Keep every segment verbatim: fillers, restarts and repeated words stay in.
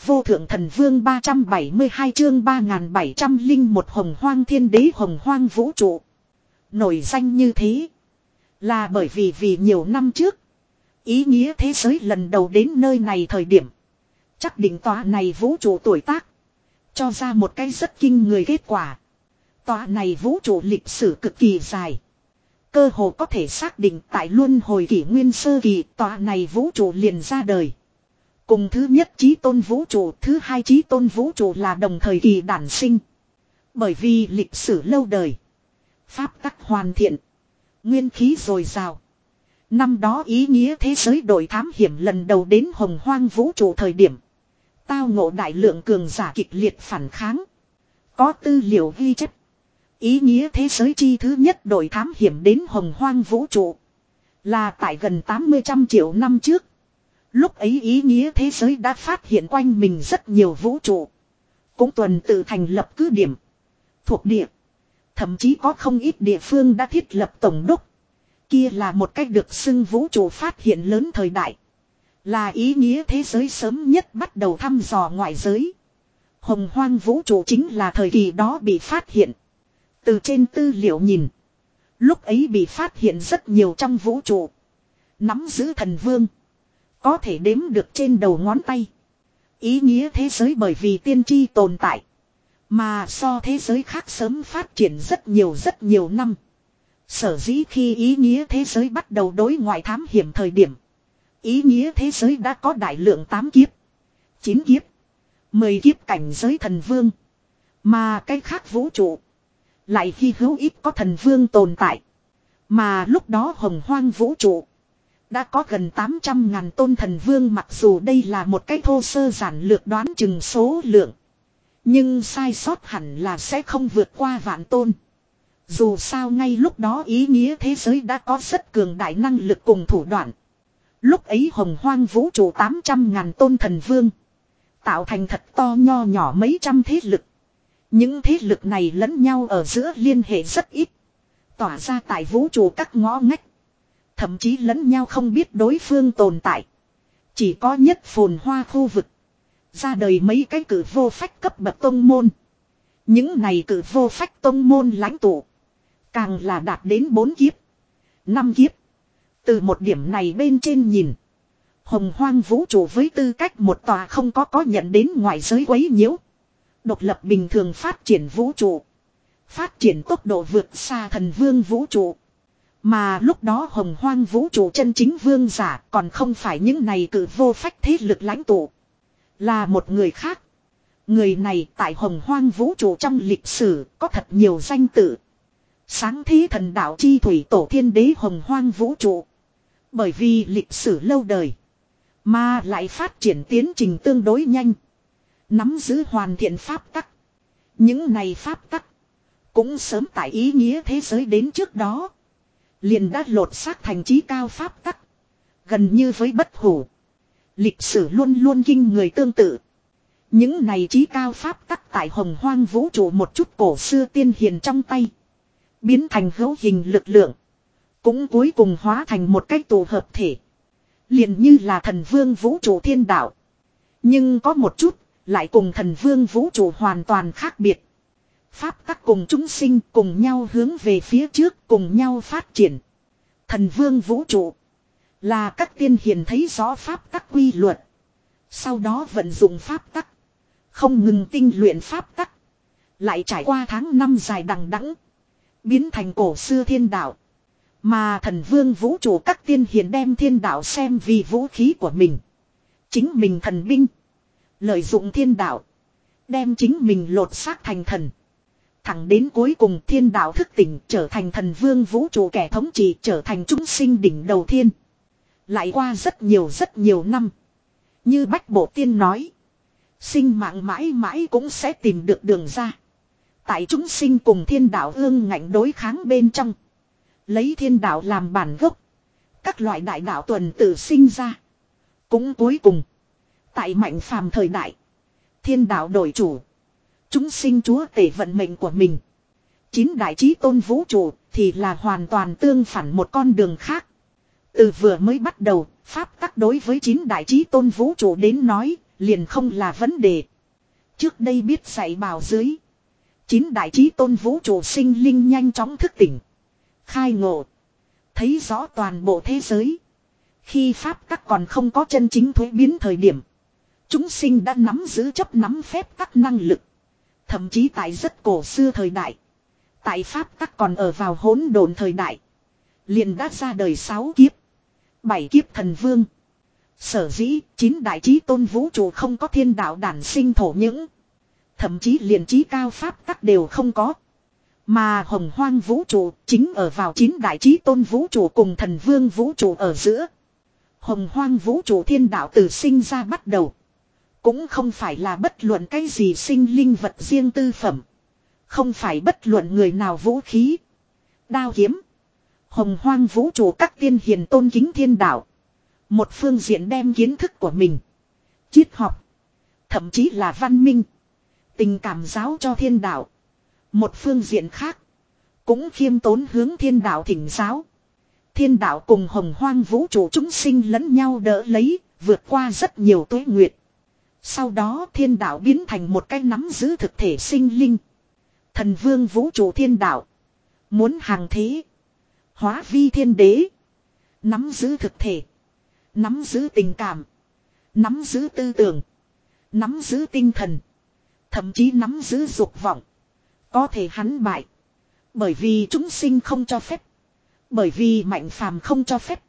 vô thượng thần vương ba trăm bảy mươi hai chương ba nghìn bảy trăm linh một hồng hoang thiên đế hồng hoang vũ trụ. Nổi danh như thế là bởi vì vì nhiều năm trước, ý nghĩa thế giới lần đầu đến nơi này thời điểm, chắc định tòa này vũ trụ tuổi tác, cho ra một cái rất kinh người kết quả. Tòa này vũ trụ lịch sử cực kỳ dài. Cơ hồ có thể xác định tại luân hồi kỷ nguyên sơ kỳ tòa này vũ trụ liền ra đời. Cùng thứ nhất chí tôn vũ trụ, thứ hai chí tôn vũ trụ là đồng thời kỳ đản sinh. Bởi vì lịch sử lâu đời, pháp tắc hoàn thiện, nguyên khí dồi dào. Năm đó ý nghĩa thế giới đội thám hiểm lần đầu đến hồng hoang vũ trụ thời điểm, tao ngộ đại lượng cường giả kịch liệt phản kháng. Có tư liệu ghi chép, ý nghĩa thế giới chi thứ nhất đội thám hiểm đến hồng hoang vũ trụ là tại gần tám mươi trăm triệu năm trước. Lúc ấy ý nghĩa thế giới đã phát hiện quanh mình rất nhiều vũ trụ, cũng tuần tự thành lập cứ điểm, thuộc địa. Thậm chí có không ít địa phương đã thiết lập tổng đốc. Kia là một cách được xưng vũ trụ phát hiện lớn thời đại. Là ý nghĩa thế giới sớm nhất bắt đầu thăm dò ngoại giới. Hồng hoang vũ trụ chính là thời kỳ đó bị phát hiện. Từ trên tư liệu nhìn, lúc ấy bị phát hiện rất nhiều trong vũ trụ. Nắm giữ thần vương, có thể đếm được trên đầu ngón tay. Ý nghĩa thế giới bởi vì tiên tri tồn tại, mà so thế giới khác sớm phát triển rất nhiều rất nhiều năm. Sở dĩ khi ý nghĩa thế giới bắt đầu đối ngoại thám hiểm thời điểm, ý nghĩa thế giới đã có đại lượng tám kiếp, chín kiếp, mười kiếp cảnh giới thần vương. Mà cái khác vũ trụ lại hy hữu ít có thần vương tồn tại. Mà lúc đó hồng hoang vũ trụ đã có gần tám trăm ngàn tôn thần vương, mặc dù đây là một cái thô sơ giản lược đoán chừng số lượng. Nhưng sai sót hẳn là sẽ không vượt qua vạn tôn. Dù sao ngay lúc đó ý nghĩa thế giới đã có rất cường đại năng lực cùng thủ đoạn. Lúc ấy hồng hoang vũ trụ tám trăm ngàn tôn thần vương, tạo thành thật to nho nhỏ mấy trăm thế lực. Những thế lực này lẫn nhau ở giữa liên hệ rất ít, tỏa ra tại vũ trụ các ngõ ngách. Thậm chí lẫn nhau không biết đối phương tồn tại. Chỉ có nhất phồn hoa khu vực ra đời mấy cái cử vô phách cấp bậc tông môn. Những này cử vô phách tông môn lãnh tụ càng là đạt đến bốn kiếp, năm kiếp. Từ một điểm này bên trên nhìn, hồng hoang vũ trụ với tư cách một tòa không có có nhận đến ngoại giới quấy nhiễu, độc lập bình thường phát triển vũ trụ, phát triển tốc độ vượt xa thần vương vũ trụ. Mà lúc đó hồng hoang vũ trụ chân chính vương giả còn không phải những này cử vô phách thế lực lãnh tụ, là một người khác. Người này tại hồng hoang vũ trụ trong lịch sử có thật nhiều danh tự. Sáng thế thần đạo chi thủy tổ thiên đế hồng hoang vũ trụ. Bởi vì lịch sử lâu đời, mà lại phát triển tiến trình tương đối nhanh, nắm giữ hoàn thiện pháp tắc. Những này pháp tắc cũng sớm tại ý nghĩa thế giới đến trước đó liền đã lột xác thành chí cao pháp tắc, gần như với bất hủ. Lịch sử luôn luôn kinh người tương tự. Những này chí cao pháp tắc tại hồng hoang vũ trụ một chút cổ xưa tiên hiền trong tay, biến thành hữu hình lực lượng, cũng cuối cùng hóa thành một cái tổ hợp thể, liền như là thần vương vũ trụ thiên đạo. Nhưng có một chút lại cùng thần vương vũ trụ hoàn toàn khác biệt. Pháp tắc cùng chúng sinh cùng nhau hướng về phía trước, cùng nhau phát triển. Thần vương vũ trụ là các tiên hiền thấy rõ pháp tắc quy luật, sau đó vận dụng pháp tắc, không ngừng tinh luyện pháp tắc, lại trải qua tháng năm dài đằng đẵng, biến thành cổ xưa thiên đạo. Mà thần vương vũ trụ các tiên hiền đem thiên đạo xem vì vũ khí của mình, chính mình thần binh, lợi dụng thiên đạo đem chính mình lột xác thành thần. Thẳng đến cuối cùng thiên đạo thức tỉnh, trở thành thần vương vũ trụ kẻ thống trị, trở thành chúng sinh đỉnh đầu thiên. Lại qua rất nhiều rất nhiều năm, như Bách Bộ Tiên nói, sinh mạng mãi mãi cũng sẽ tìm được đường ra. Tại chúng sinh cùng thiên đạo ương ngạnh đối kháng bên trong, lấy thiên đạo làm bản gốc, các loại đại đạo tuần tự sinh ra. Cũng cuối cùng tại mạnh phàm thời đại, thiên đạo đổi chủ, chúng sinh chúa tể vận mệnh của mình. Chín đại chí tôn vũ trụ thì là hoàn toàn tương phản một con đường khác. Từ vừa mới bắt đầu, pháp tắc đối với chín đại chí tôn vũ trụ đến nói liền không là vấn đề. Trước đây biết dạy bảo dưới. Chín đại chí tôn vũ trụ sinh linh nhanh chóng thức tỉnh. Khai ngộ. Thấy rõ toàn bộ thế giới. Khi pháp tắc còn không có chân chính thuế biến thời điểm. Chúng sinh đã nắm giữ chấp nắm phép tắc năng lực. Thậm chí tại rất cổ xưa thời đại. Tại pháp tắc còn ở vào hỗn độn thời đại. Liền đã ra đời sáu kiếp. Bảy kiếp thần vương. Sở dĩ chín đại chí tôn vũ trụ không có thiên đạo đản sinh thổ những. Thậm chí liền chí cao pháp tắc đều không có. Mà hồng hoang vũ trụ chính ở vào chín đại chí tôn vũ trụ cùng thần vương vũ trụ ở giữa. Hồng hoang vũ trụ thiên đạo từ sinh ra bắt đầu. Cũng không phải là bất luận cái gì sinh linh vật riêng tư phẩm. Không phải bất luận người nào vũ khí. Đao kiếm. Hồng hoang vũ trụ các tiên hiền tôn kính thiên đạo. Một phương diện đem kiến thức của mình. Triết học. Thậm chí là văn minh. Tình cảm giáo cho thiên đạo. Một phương diện khác. Cũng khiêm tốn hướng thiên đạo thỉnh giáo. Thiên đạo cùng hồng hoang vũ trụ chúng sinh lẫn nhau đỡ lấy. Vượt qua rất nhiều tuế nguyệt. Sau đó thiên đạo biến thành một cái nắm giữ thực thể sinh linh. Thần vương vũ trụ thiên đạo. Muốn hàng thế. Hóa vi thiên đế. Nắm giữ thực thể. Nắm giữ tình cảm. Nắm giữ tư tưởng. Nắm giữ tinh thần. Thậm chí nắm giữ dục vọng. Có thể hắn bại. Bởi vì chúng sinh không cho phép. Bởi vì mạnh phàm không cho phép.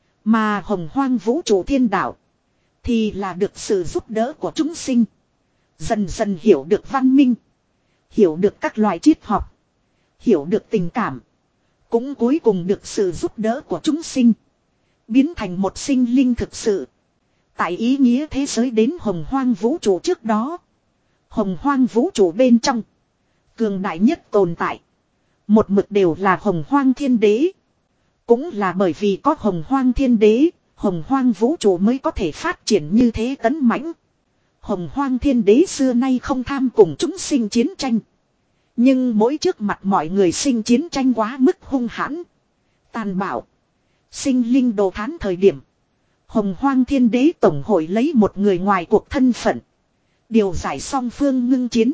Mà hồng hoang vũ trụ thiên đạo. Thì là được sự giúp đỡ của chúng sinh. Dần dần hiểu được văn minh. Hiểu được các loại triết học. Hiểu được tình cảm. Cũng cuối cùng được sự giúp đỡ của chúng sinh. Biến thành một sinh linh thực sự. Tại ý nghĩa thế giới đến hồng hoang vũ trụ trước đó. Hồng hoang vũ trụ bên trong. Cường đại nhất tồn tại. Một mực đều là hồng hoang thiên đế. Cũng là bởi vì có hồng hoang thiên đế. Hồng hoang vũ trụ mới có thể phát triển như thế tấn mãnh. Hồng hoang thiên đế xưa nay không tham cùng chúng sinh chiến tranh. Nhưng mỗi trước mặt mọi người sinh chiến tranh quá mức hung hãn. Tàn bạo. Sinh linh đồ thán thời điểm. Hồng hoang thiên đế tổng hội lấy một người ngoài cuộc thân phận. Điều giải song phương ngưng chiến.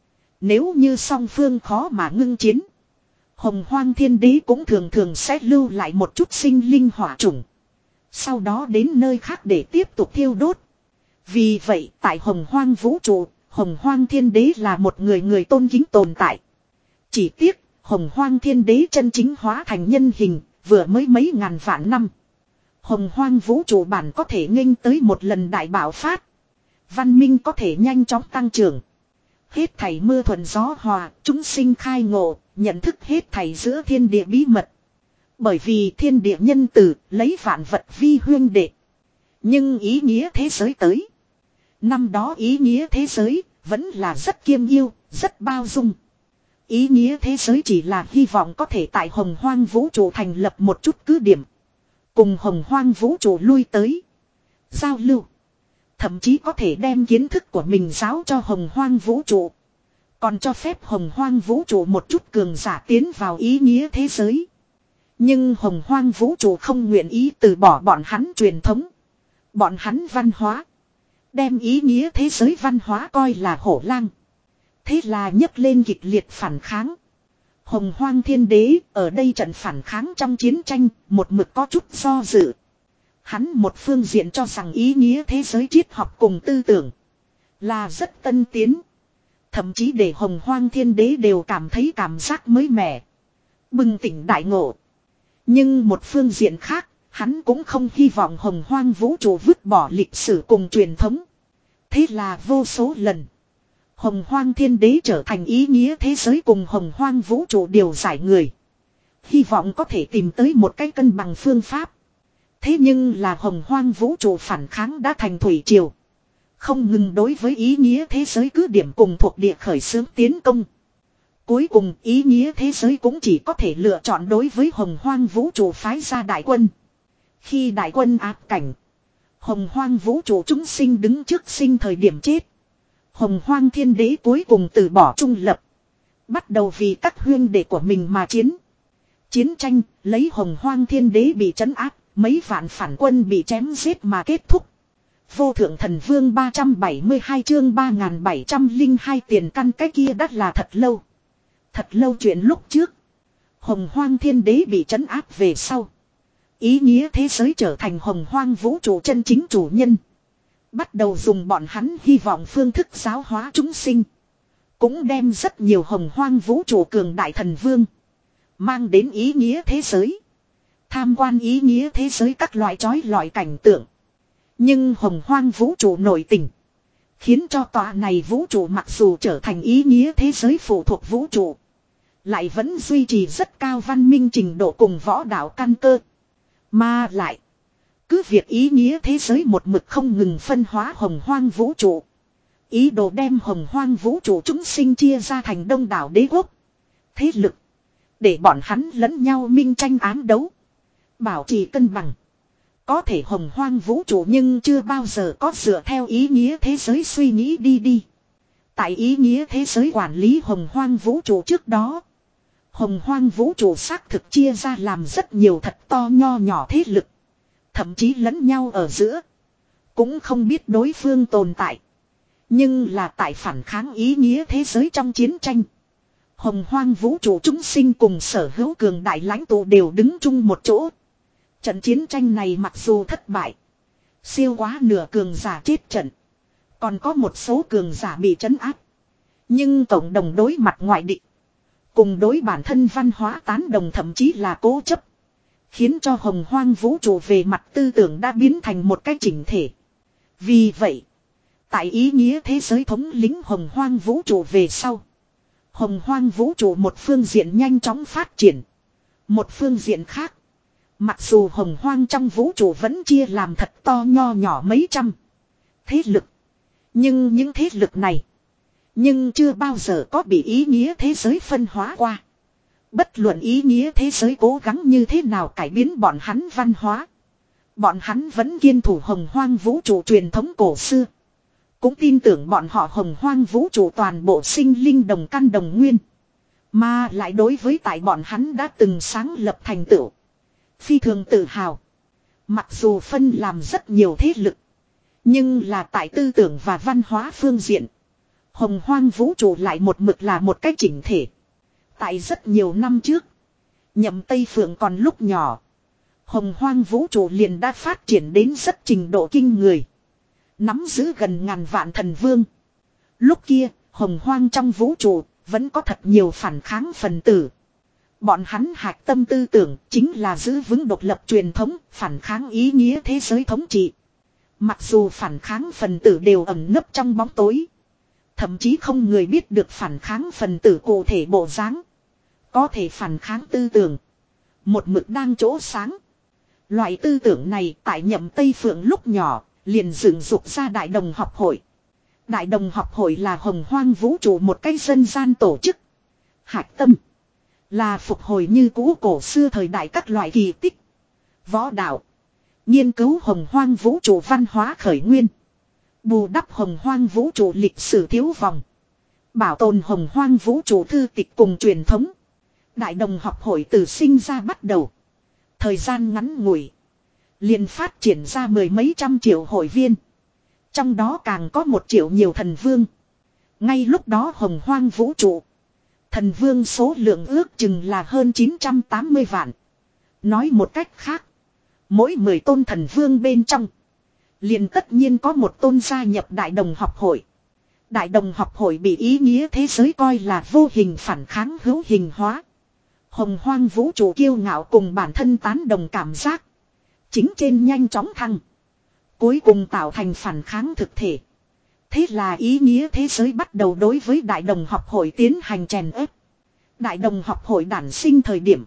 Nếu như song phương khó mà ngưng chiến. Hồng hoang thiên đế cũng thường thường sẽ lưu lại một chút sinh linh hỏa chủng. Sau đó đến nơi khác để tiếp tục thiêu đốt. Vì vậy tại hồng hoang vũ trụ, hồng hoang thiên đế là một người người tôn kính tồn tại. Chỉ tiếc, hồng hoang thiên đế chân chính hóa thành nhân hình, vừa mới mấy ngàn vạn năm. Hồng hoang vũ trụ bản có thể nghênh tới một lần đại bạo phát. Văn minh có thể nhanh chóng tăng trưởng. Hết thảy mưa thuận gió hòa, chúng sinh khai ngộ, nhận thức hết thảy giữa thiên địa bí mật. Bởi vì thiên địa nhân từ lấy vạn vật vi huyên đệ. Nhưng ý nghĩa thế giới tới. Năm đó ý nghĩa thế giới vẫn là rất kiêm yêu, rất bao dung. Ý nghĩa thế giới chỉ là hy vọng có thể tại hồng hoang vũ trụ thành lập một chút cứ điểm. Cùng hồng hoang vũ trụ lui tới. Giao lưu. Thậm chí có thể đem kiến thức của mình giáo cho hồng hoang vũ trụ. Còn cho phép hồng hoang vũ trụ một chút cường giả tiến vào ý nghĩa thế giới. Nhưng hồng hoang vũ trụ không nguyện ý từ bỏ bọn hắn truyền thống. Bọn hắn văn hóa. Đem ý nghĩa thế giới văn hóa coi là hổ lang. Thế là nhấc lên kịch liệt phản kháng. Hồng hoang thiên đế ở đây trận phản kháng trong chiến tranh một mực có chút do dự. Hắn một phương diện cho rằng ý nghĩa thế giới triết học cùng tư tưởng là rất tân tiến. Thậm chí để hồng hoang thiên đế đều cảm thấy cảm giác mới mẻ. Bừng tỉnh đại ngộ. Nhưng một phương diện khác, hắn cũng không hy vọng hồng hoang vũ trụ vứt bỏ lịch sử cùng truyền thống. Thế là vô số lần. Hồng hoang thiên đế trở thành ý nghĩa thế giới cùng hồng hoang vũ trụ điều giải người. Hy vọng có thể tìm tới một cái cân bằng phương pháp. Thế nhưng là hồng hoang vũ trụ phản kháng đã thành thủy triều. Không ngừng đối với ý nghĩa thế giới cứ điểm cùng thuộc địa khởi xướng tiến công. Cuối cùng ý nghĩa thế giới cũng chỉ có thể lựa chọn đối với hồng hoang vũ trụ phái ra đại quân. Khi đại quân áp cảnh. Hồng hoang vũ trụ chúng sinh đứng trước sinh thời điểm chết. Hồng hoang thiên đế cuối cùng từ bỏ trung lập. Bắt đầu vì các huyên đệ của mình mà chiến. Chiến tranh lấy hồng hoang thiên đế bị trấn áp. Mấy vạn phản quân bị chém giết mà kết thúc. Vô thượng thần vương ba trăm bảy mươi hai chương ba nghìn bảy trăm lẻ hai tiền căn cái kia đắt là thật lâu. Thật lâu chuyện lúc trước. Hồng hoang thiên đế bị trấn áp về sau. Ý nghĩa thế giới trở thành hồng hoang vũ trụ chân chính chủ nhân. Bắt đầu dùng bọn hắn hy vọng phương thức giáo hóa chúng sinh. Cũng đem rất nhiều hồng hoang vũ trụ cường đại thần vương. Mang đến ý nghĩa thế giới. Tham quan ý nghĩa thế giới các loại chói lọi cảnh tượng. Nhưng hồng hoang vũ trụ nổi tình. Khiến cho tòa này vũ trụ mặc dù trở thành ý nghĩa thế giới phụ thuộc vũ trụ. Lại vẫn duy trì rất cao văn minh trình độ cùng võ đạo căn cơ. Mà lại. Cứ việc ý nghĩa thế giới một mực không ngừng phân hóa hồng hoang vũ trụ. Ý đồ đem hồng hoang vũ trụ chúng sinh chia ra thành đông đảo đế quốc. Thế lực. Để bọn hắn lẫn nhau minh tranh ám đấu. Bảo trì cân bằng. Có thể hồng hoang vũ trụ nhưng chưa bao giờ có dựa theo ý nghĩa thế giới suy nghĩ đi đi. Tại ý nghĩa thế giới quản lý hồng hoang vũ trụ trước đó. Hồng hoang vũ trụ xác thực chia ra làm rất nhiều thật to nho nhỏ thế lực. Thậm chí lẫn nhau ở giữa. Cũng không biết đối phương tồn tại. Nhưng là tại phản kháng ý nghĩa thế giới trong chiến tranh. Hồng hoang vũ trụ chúng sinh cùng sở hữu cường đại lãnh tụ đều đứng chung một chỗ. Trận chiến tranh này mặc dù thất bại. Siêu quá nửa cường giả chết trận. Còn có một số cường giả bị trấn áp. Nhưng cộng đồng đối mặt ngoại địch. Cùng đối bản thân văn hóa tán đồng thậm chí là cố chấp. Khiến cho hồng hoang vũ trụ về mặt tư tưởng đã biến thành một cái chỉnh thể. Vì vậy. Tại ý nghĩa thế giới thống lĩnh hồng hoang vũ trụ về sau. Hồng hoang vũ trụ một phương diện nhanh chóng phát triển. Một phương diện khác. Mặc dù hồng hoang trong vũ trụ vẫn chia làm thật to nho nhỏ mấy trăm thế lực. Nhưng những thế lực này. Nhưng chưa bao giờ có bị ý nghĩa thế giới phân hóa qua. Bất luận ý nghĩa thế giới cố gắng như thế nào cải biến bọn hắn văn hóa. Bọn hắn vẫn kiên thủ hồng hoang vũ trụ truyền thống cổ xưa. Cũng tin tưởng bọn họ hồng hoang vũ trụ toàn bộ sinh linh đồng căn đồng nguyên. Mà lại đối với tại bọn hắn đã từng sáng lập thành tựu. Phi thường tự hào. Mặc dù phân làm rất nhiều thế lực. Nhưng là tại tư tưởng và văn hóa phương diện. Hồng hoang vũ trụ lại một mực là một cái chỉnh thể. Tại rất nhiều năm trước. Nhậm Tây Phượng còn lúc nhỏ. Hồng hoang vũ trụ liền đã phát triển đến rất trình độ kinh người. Nắm giữ gần ngàn vạn thần vương. Lúc kia, hồng hoang trong vũ trụ, vẫn có thật nhiều phản kháng phần tử. Bọn hắn hạch tâm tư tưởng chính là giữ vững độc lập truyền thống, phản kháng ý nghĩa thế giới thống trị. Mặc dù phản kháng phần tử đều ẩn nấp trong bóng tối. Thậm chí không người biết được phản kháng phần tử cụ thể bộ dáng. Có thể phản kháng tư tưởng. Một mực đang chỗ sáng. Loại tư tưởng này tại Nhậm Tây Phượng lúc nhỏ, liền dựng dục ra Đại Đồng học hội. Đại Đồng học hội là hồng hoang vũ trụ một cái dân gian tổ chức. Hạch tâm. Là phục hồi như cũ cổ xưa thời đại các loại kỳ tích. Võ đạo. Nghiên cứu hồng hoang vũ trụ văn hóa khởi nguyên. Bù đắp hồng hoang vũ trụ lịch sử thiếu vòng. Bảo tồn hồng hoang vũ trụ thư tịch cùng truyền thống. Đại Đồng học hội từ sinh ra bắt đầu. Thời gian ngắn ngủi. Liền phát triển ra mười mấy trăm triệu hội viên. Trong đó càng có một triệu nhiều thần vương. Ngay lúc đó hồng hoang vũ trụ. Thần vương số lượng ước chừng là hơn chín trăm tám mươi vạn. Nói một cách khác. Mỗi mười tôn thần vương bên trong. Liền tất nhiên có một tôn gia nhập Đại Đồng học hội. Đại Đồng học hội bị ý nghĩa thế giới coi là vô hình phản kháng hữu hình hóa. Hồng hoang vũ trụ kiêu ngạo cùng bản thân tán đồng cảm giác. Chính trên nhanh chóng thăng. Cuối cùng tạo thành phản kháng thực thể. Thế là ý nghĩa thế giới bắt đầu đối với Đại Đồng học hội tiến hành chèn ép. Đại Đồng học hội đản sinh thời điểm.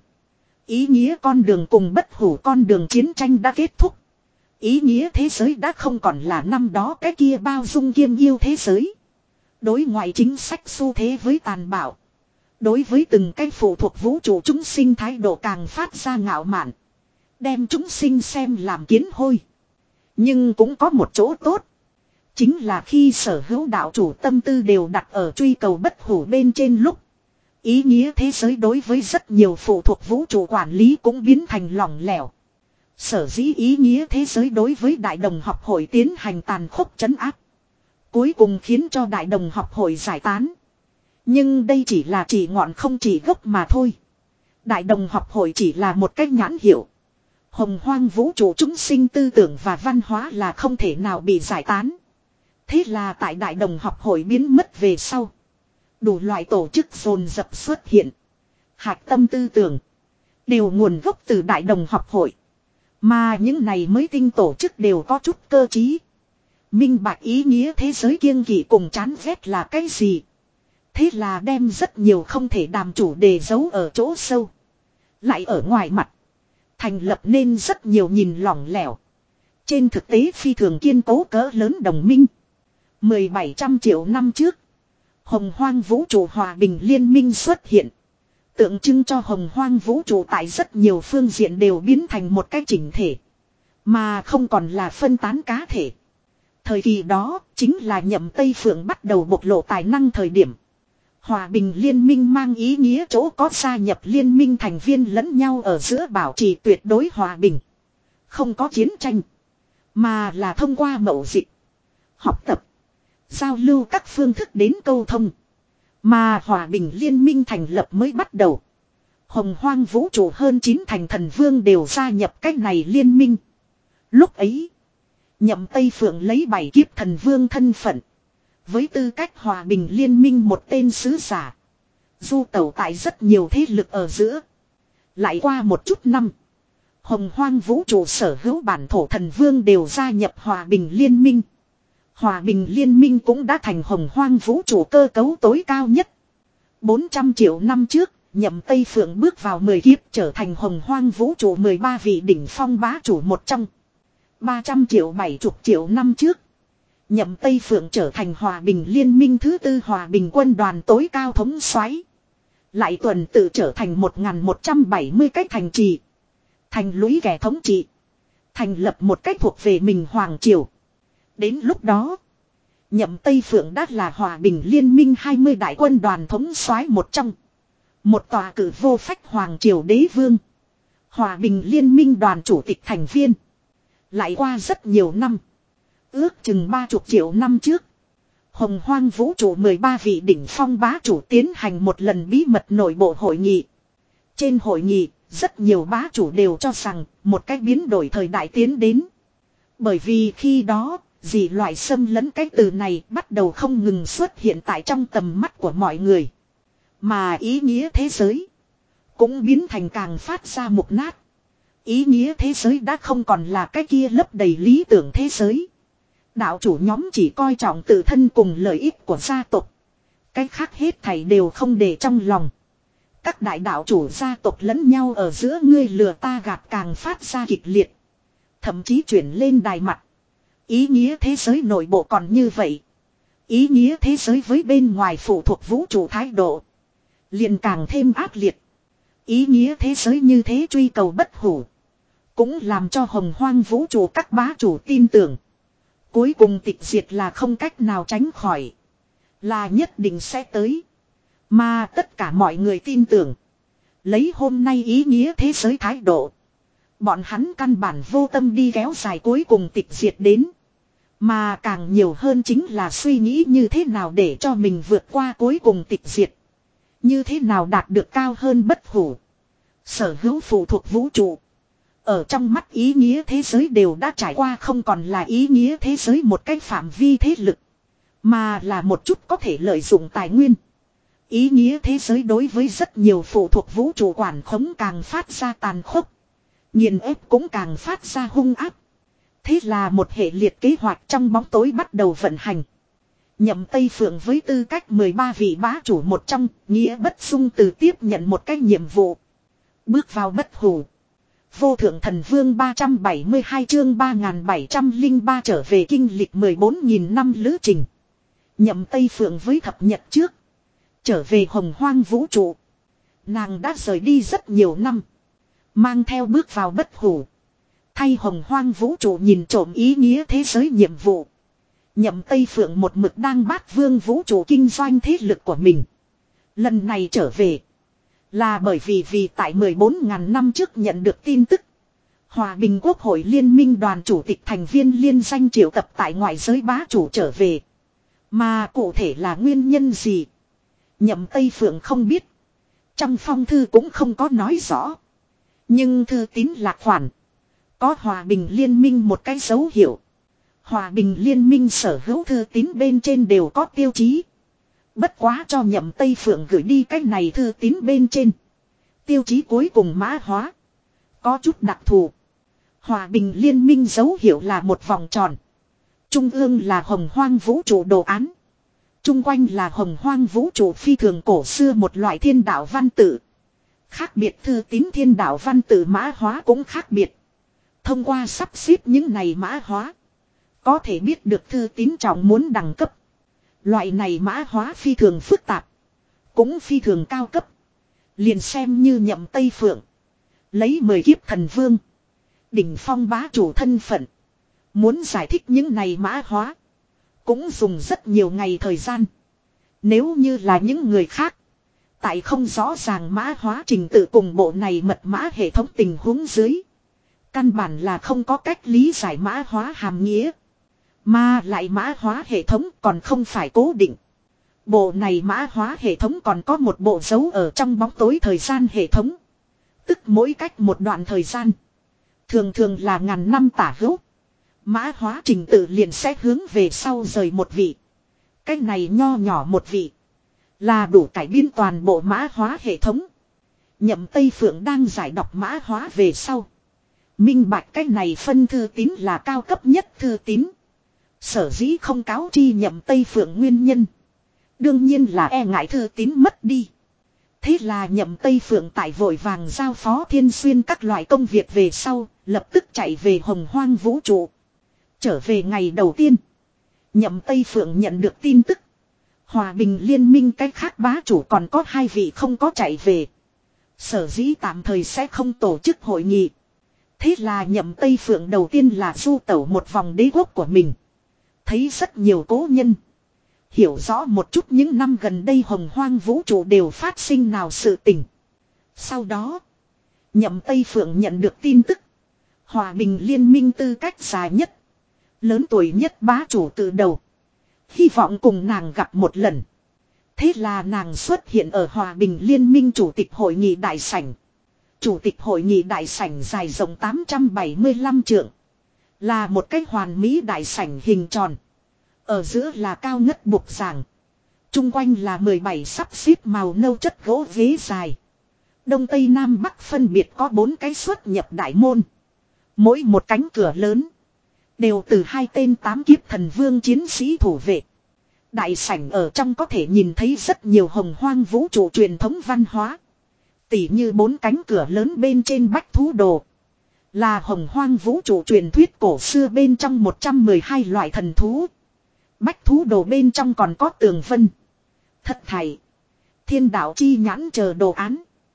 Ý nghĩa con đường cùng bất hủ con đường chiến tranh đã kết thúc. Ý nghĩa thế giới đã không còn là năm đó cái kia bao dung kiêm yêu thế giới. Đối ngoại chính sách xu thế với tàn bạo. Đối với từng cái phụ thuộc vũ trụ chúng sinh thái độ càng phát ra ngạo mạn. Đem chúng sinh xem làm kiến hôi. Nhưng cũng có một chỗ tốt. Chính là khi sở hữu đạo chủ tâm tư đều đặt ở truy cầu bất hủ bên trên lúc. Ý nghĩa thế giới đối với rất nhiều phụ thuộc vũ trụ quản lý cũng biến thành lỏng lẻo. Sở dĩ ý nghĩa thế giới đối với Đại Đồng học hội tiến hành tàn khốc trấn áp. Cuối cùng khiến cho Đại Đồng học hội giải tán. Nhưng đây chỉ là chỉ ngọn không chỉ gốc mà thôi. Đại Đồng học hội chỉ là một cách nhãn hiệu. Hồng hoang vũ trụ chúng sinh tư tưởng và văn hóa là không thể nào bị giải tán. Thế là tại Đại Đồng học hội biến mất về sau. Đủ loại tổ chức dồn dập xuất hiện. Hạch tâm tư tưởng. Đều nguồn gốc từ Đại Đồng học hội. Mà những này mới tinh tổ chức đều có chút cơ trí. Minh bạch ý nghĩa thế giới kiêng kỵ cùng chán ghét là cái gì. Thế là đem rất nhiều không thể đàm chủ đề giấu ở chỗ sâu. Lại ở ngoài mặt. Thành lập nên rất nhiều nhìn lỏng lẻo. Trên thực tế phi thường kiên cố cỡ lớn đồng minh. mười bảy trăm triệu năm trước. Hồng hoang vũ trụ hòa bình liên minh xuất hiện. Tượng trưng cho hồng hoang vũ trụ tại rất nhiều phương diện đều biến thành một cái chỉnh thể. Mà không còn là phân tán cá thể. Thời kỳ đó chính là Nhậm Tây Phượng bắt đầu bộc lộ tài năng thời điểm. Hòa bình liên minh mang ý nghĩa chỗ có gia nhập liên minh thành viên lẫn nhau ở giữa bảo trì tuyệt đối hòa bình. Không có chiến tranh. Mà là thông qua mậu dịch. Học tập. Giao lưu các phương thức đến câu thông. Mà hòa bình liên minh thành lập mới bắt đầu. Hồng hoang vũ trụ hơn chín thành thần vương đều gia nhập cách này liên minh. Lúc ấy. Nhậm Tây Phượng lấy bảy kiếp thần vương thân phận. Với tư cách hòa bình liên minh một tên sứ giả. Du tẩu tại rất nhiều thế lực ở giữa. Lại qua một chút năm. Hồng hoang vũ trụ sở hữu bản thổ thần vương đều gia nhập hòa bình liên minh. Hòa bình liên minh cũng đã thành hồng hoang vũ trụ cơ cấu tối cao nhất. bốn trăm triệu năm trước, Nhậm Tây Phượng bước vào mười kiếp trở thành hồng hoang vũ trụ mười ba vị đỉnh phong bá chủ một trong. ba trăm triệu bảy mươi triệu năm trước. Nhậm Tây Phượng trở thành hòa bình liên minh thứ tư hòa bình quân đoàn tối cao thống soái. Lại tuần tự trở thành một nghìn một trăm bảy mươi cách thành trì. Thành lũy kẻ thống trị. Thành lập một cách thuộc về mình hoàng triều. Đến lúc đó, Nhậm Tây Phượng đã là hòa bình liên minh hai mươi đại quân đoàn thống soái một trong. Một tòa cử vô phách hoàng triều đế vương. Hòa bình liên minh đoàn chủ tịch thành viên. Lại qua rất nhiều năm. Ước chừng ba mươi triệu năm trước. Hồng hoang vũ trụ mười ba vị đỉnh phong bá chủ tiến hành một lần bí mật nội bộ hội nghị. Trên hội nghị, rất nhiều bá chủ đều cho rằng một cách biến đổi thời đại tiến đến. Bởi vì khi đó, dị loại xâm lấn cái từ này bắt đầu không ngừng xuất hiện tại trong tầm mắt của mọi người. Mà ý nghĩa thế giới cũng biến thành càng phát ra mục nát. Ý nghĩa thế giới đã không còn là cái kia lấp đầy lý tưởng thế giới. Đạo chủ nhóm chỉ coi trọng tự thân cùng lợi ích của gia tộc. Cái khác hết thảy đều không để trong lòng. Các đại đạo chủ gia tộc lẫn nhau ở giữa ngươi lừa ta gạt càng phát ra kịch liệt. Thậm chí chuyển lên đài mặt. Ý nghĩa thế giới nội bộ còn như vậy. Ý nghĩa thế giới với bên ngoài phụ thuộc vũ trụ thái độ. Liền càng thêm ác liệt. Ý nghĩa thế giới như thế truy cầu bất hủ. Cũng làm cho hồng hoang vũ trụ các bá chủ tin tưởng. Cuối cùng tịch diệt là không cách nào tránh khỏi. Là nhất định sẽ tới. Mà tất cả mọi người tin tưởng. Lấy hôm nay ý nghĩa thế giới thái độ. Bọn hắn căn bản vô tâm đi kéo dài cuối cùng tịch diệt đến. Mà càng nhiều hơn chính là suy nghĩ như thế nào để cho mình vượt qua cuối cùng tịch diệt. Như thế nào đạt được cao hơn bất hủ. Sở hữu phụ thuộc vũ trụ. Ở trong mắt ý nghĩa thế giới đều đã trải qua không còn là ý nghĩa thế giới một cách phạm vi thế lực. Mà là một chút có thể lợi dụng tài nguyên. Ý nghĩa thế giới đối với rất nhiều phụ thuộc vũ trụ quản khống càng phát ra tàn khốc. Nghiền ép cũng càng phát ra hung áp. Thế là một hệ liệt kế hoạch trong bóng tối bắt đầu vận hành. Nhậm Tây Phượng với tư cách mười ba vị bá chủ một trong, nghĩa bất xung từ tiếp nhận một cái nhiệm vụ. Bước vào bất hủ. Vô thượng thần vương ba trăm bảy mươi hai chương ba nghìn bảy trăm lẻ ba trở về kinh lịch mười bốn nghìn năm lữ trình. Nhậm Tây Phượng với thập nhật trước. Trở về hồng hoang vũ trụ. Nàng đã rời đi rất nhiều năm. Mang theo bước vào bất hủ. Thay hồng hoang vũ trụ nhìn trộm ý nghĩa thế giới nhiệm vụ. Nhậm Tây Phượng một mực đang bát vương vũ trụ kinh doanh thế lực của mình. Lần này trở về. Là bởi vì vì tại mười bốn nghìn năm trước nhận được tin tức. Hòa bình Quốc hội Liên minh đoàn chủ tịch thành viên liên danh triệu tập tại ngoại giới bá chủ trở về. Mà cụ thể là nguyên nhân gì? Nhậm Tây Phượng không biết. Trong phong thư cũng không có nói rõ. Nhưng thư tín lạc khoản. Có hòa bình liên minh một cái dấu hiệu. Hòa bình liên minh sở hữu thư tín bên trên đều có tiêu chí. Bất quá cho Nhậm Tây Phượng gửi đi cái này thư tín bên trên. Tiêu chí cuối cùng mã hóa. Có chút đặc thù. Hòa bình liên minh dấu hiệu là một vòng tròn. Trung ương là hồng hoang vũ trụ đồ án. Trung quanh là hồng hoang vũ trụ phi thường cổ xưa một loại thiên đạo văn tự. Khác biệt thư tín thiên đạo văn tự mã hóa cũng khác biệt. Thông qua sắp xếp những này mã hóa. Có thể biết được thư tín trọng muốn đẳng cấp. Loại này mã hóa phi thường phức tạp. Cũng phi thường cao cấp. Liền xem như Nhậm Tây Phượng. Lấy mười kiếp thần vương. Đỉnh phong bá chủ thân phận. Muốn giải thích những này mã hóa. Cũng dùng rất nhiều ngày thời gian. Nếu như là những người khác. Tại không rõ ràng mã hóa trình tự cùng bộ này mật mã hệ thống tình huống dưới. Căn bản là không có cách lý giải mã hóa hàm nghĩa. Mà lại mã hóa hệ thống còn không phải cố định. Bộ này mã hóa hệ thống còn có một bộ dấu ở trong bóng tối thời gian hệ thống. Tức mỗi cách một đoạn thời gian. Thường thường là ngàn năm tả hữu. Mã hóa trình tự liền sẽ hướng về sau rời một vị. Cách này nho nhỏ một vị. Là đủ cải biến toàn bộ mã hóa hệ thống. Nhậm Tây Phượng đang giải đọc mã hóa về sau. Minh bạch cách này phân thư tín là cao cấp nhất thư tín. Sở dĩ không cáo chi Nhậm Tây Phượng nguyên nhân. Đương nhiên là e ngại thư tín mất đi. Thế là Nhậm Tây Phượng tại vội vàng giao phó Thiên Xuyên các loại công việc về sau, lập tức chạy về hồng hoang vũ trụ. Trở về ngày đầu tiên. Nhậm Tây Phượng nhận được tin tức. Hòa bình liên minh cách khác bá chủ còn có hai vị không có chạy về. Sở dĩ tạm thời sẽ không tổ chức hội nghị. Thế là Nhậm Tây Phượng đầu tiên là du tẩu một vòng đế quốc của mình. Thấy rất nhiều cố nhân. Hiểu rõ một chút những năm gần đây hồng hoang vũ trụ đều phát sinh nào sự tình. Sau đó, Nhậm Tây Phượng nhận được tin tức. Hòa bình liên minh tư cách dài nhất. Lớn tuổi nhất bá chủ từ đầu. Hy vọng cùng nàng gặp một lần. Thế là nàng xuất hiện ở Hòa bình liên minh chủ tịch hội nghị đại sảnh. Chủ tịch hội nghị đại sảnh dài rộng tám trăm bảy mươi lăm trượng. Là một cái hoàn mỹ đại sảnh hình tròn. Ở giữa là cao ngất bục giảng. Trung quanh là mười bảy sắp xếp màu nâu chất gỗ ghế dài. Đông Tây Nam Bắc phân biệt có bốn cái xuất nhập đại môn. Mỗi một cánh cửa lớn. Đều từ hai tên tám kiếp thần vương chiến sĩ thủ vệ. Đại sảnh ở trong có thể nhìn thấy rất nhiều hồng hoang vũ trụ truyền thống văn hóa. Tỉ như bốn cánh cửa lớn bên trên bách thú đồ. Là hồng hoang vũ trụ truyền thuyết cổ xưa bên trong một trăm mười hai loại thần thú. Bách thú đồ bên trong còn có tường vân. Thất thải. Thiên đạo chi nhãn chờ đồ án.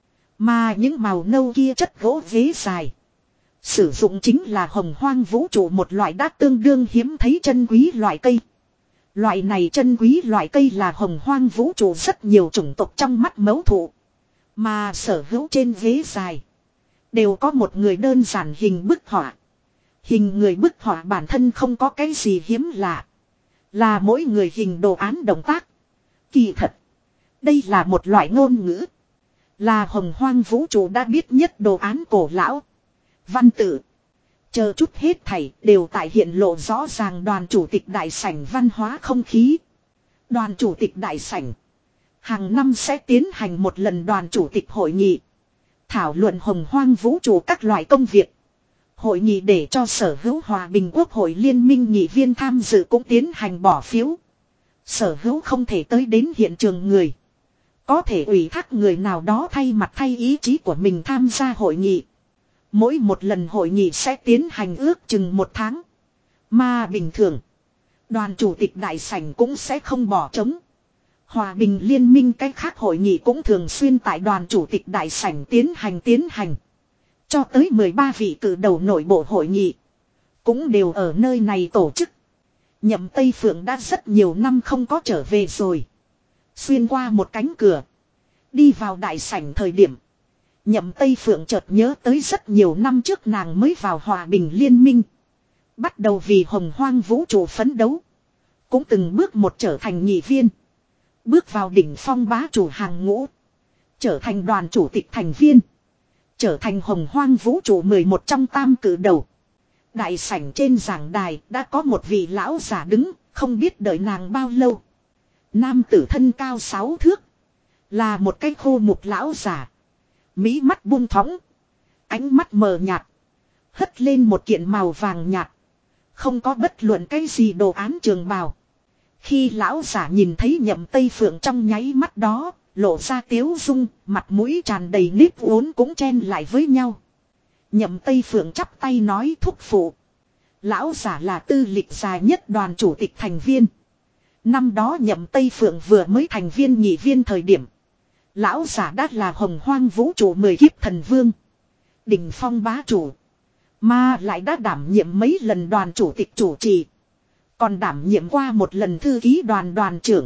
Mà những màu nâu kia chất gỗ ghế dài. Sử dụng chính là hồng hoang vũ trụ một loại đã tương đương hiếm thấy chân quý loại cây. Loại này chân quý loại cây là hồng hoang vũ trụ rất nhiều chủng tộc trong mắt mấu thụ. Mà sở hữu trên ghế dài. Đều có một người đơn giản hình bức họa. Hình người bức họa bản thân không có cái gì hiếm lạ. Là mỗi người hình đồ án động tác. Kỳ thật. Đây là một loại ngôn ngữ. Là hồng hoang vũ trụ đã biết nhất đồ án cổ lão. Văn tự. Chờ chút hết thảy đều tại hiện lộ rõ ràng đoàn chủ tịch đại sảnh văn hóa không khí. Đoàn chủ tịch đại sảnh. Hàng năm sẽ tiến hành một lần đoàn chủ tịch hội nghị. Thảo luận hồng hoang vũ trụ các loại công việc. Hội nghị để cho sở hữu hòa bình quốc hội liên minh nghị viên tham dự cũng tiến hành bỏ phiếu. Sở hữu không thể tới đến hiện trường người. Có thể ủy thác người nào đó thay mặt thay ý chí của mình tham gia hội nghị. Mỗi một lần hội nghị sẽ tiến hành ước chừng một tháng. Mà bình thường, đoàn chủ tịch đại sảnh cũng sẽ không bỏ trống. Hòa bình liên minh cách khác hội nghị cũng thường xuyên tại đoàn chủ tịch đại sảnh tiến hành tiến hành. Cho tới mười ba vị cử đầu nội bộ hội nghị. Cũng đều ở nơi này tổ chức. Nhậm Tây Phượng đã rất nhiều năm không có trở về rồi. Xuyên qua một cánh cửa. Đi vào đại sảnh thời điểm. Nhậm Tây Phượng chợt nhớ tới rất nhiều năm trước nàng mới vào Hòa Bình Liên Minh. Bắt đầu vì Hồng Hoang vũ trụ phấn đấu. Cũng từng bước một trở thành nhị viên. Bước vào đỉnh phong bá chủ hàng ngũ. Trở thành đoàn chủ tịch thành viên. Trở thành Hồng Hoang vũ trụ mười một trong tam cử đầu. Đại sảnh trên giảng đài đã có một vị lão giả đứng, không biết đợi nàng bao lâu. Nam tử thân cao sáu thước. Là một cái khô mục lão giả. Mí mắt buông thõng. Ánh mắt mờ nhạt. Hất lên một kiện màu vàng nhạt. Không có bất luận cái gì đồ án trường bào. Khi lão giả nhìn thấy Nhậm Tây Phượng trong nháy mắt đó, lộ ra tiếu dung, mặt mũi tràn đầy nếp uốn cũng chen lại với nhau. Nhậm Tây Phượng chắp tay nói thúc phụ. Lão giả là tư lịch dài nhất đoàn chủ tịch thành viên. Năm đó Nhậm Tây Phượng vừa mới thành viên nhị viên thời điểm. Lão giả đã là Hồng Hoang vũ trụ mười kiếp thần vương. Đỉnh phong bá chủ. Mà lại đã đảm nhiệm mấy lần đoàn chủ tịch chủ trì. Còn đảm nhiệm qua một lần thư ký đoàn đoàn trưởng.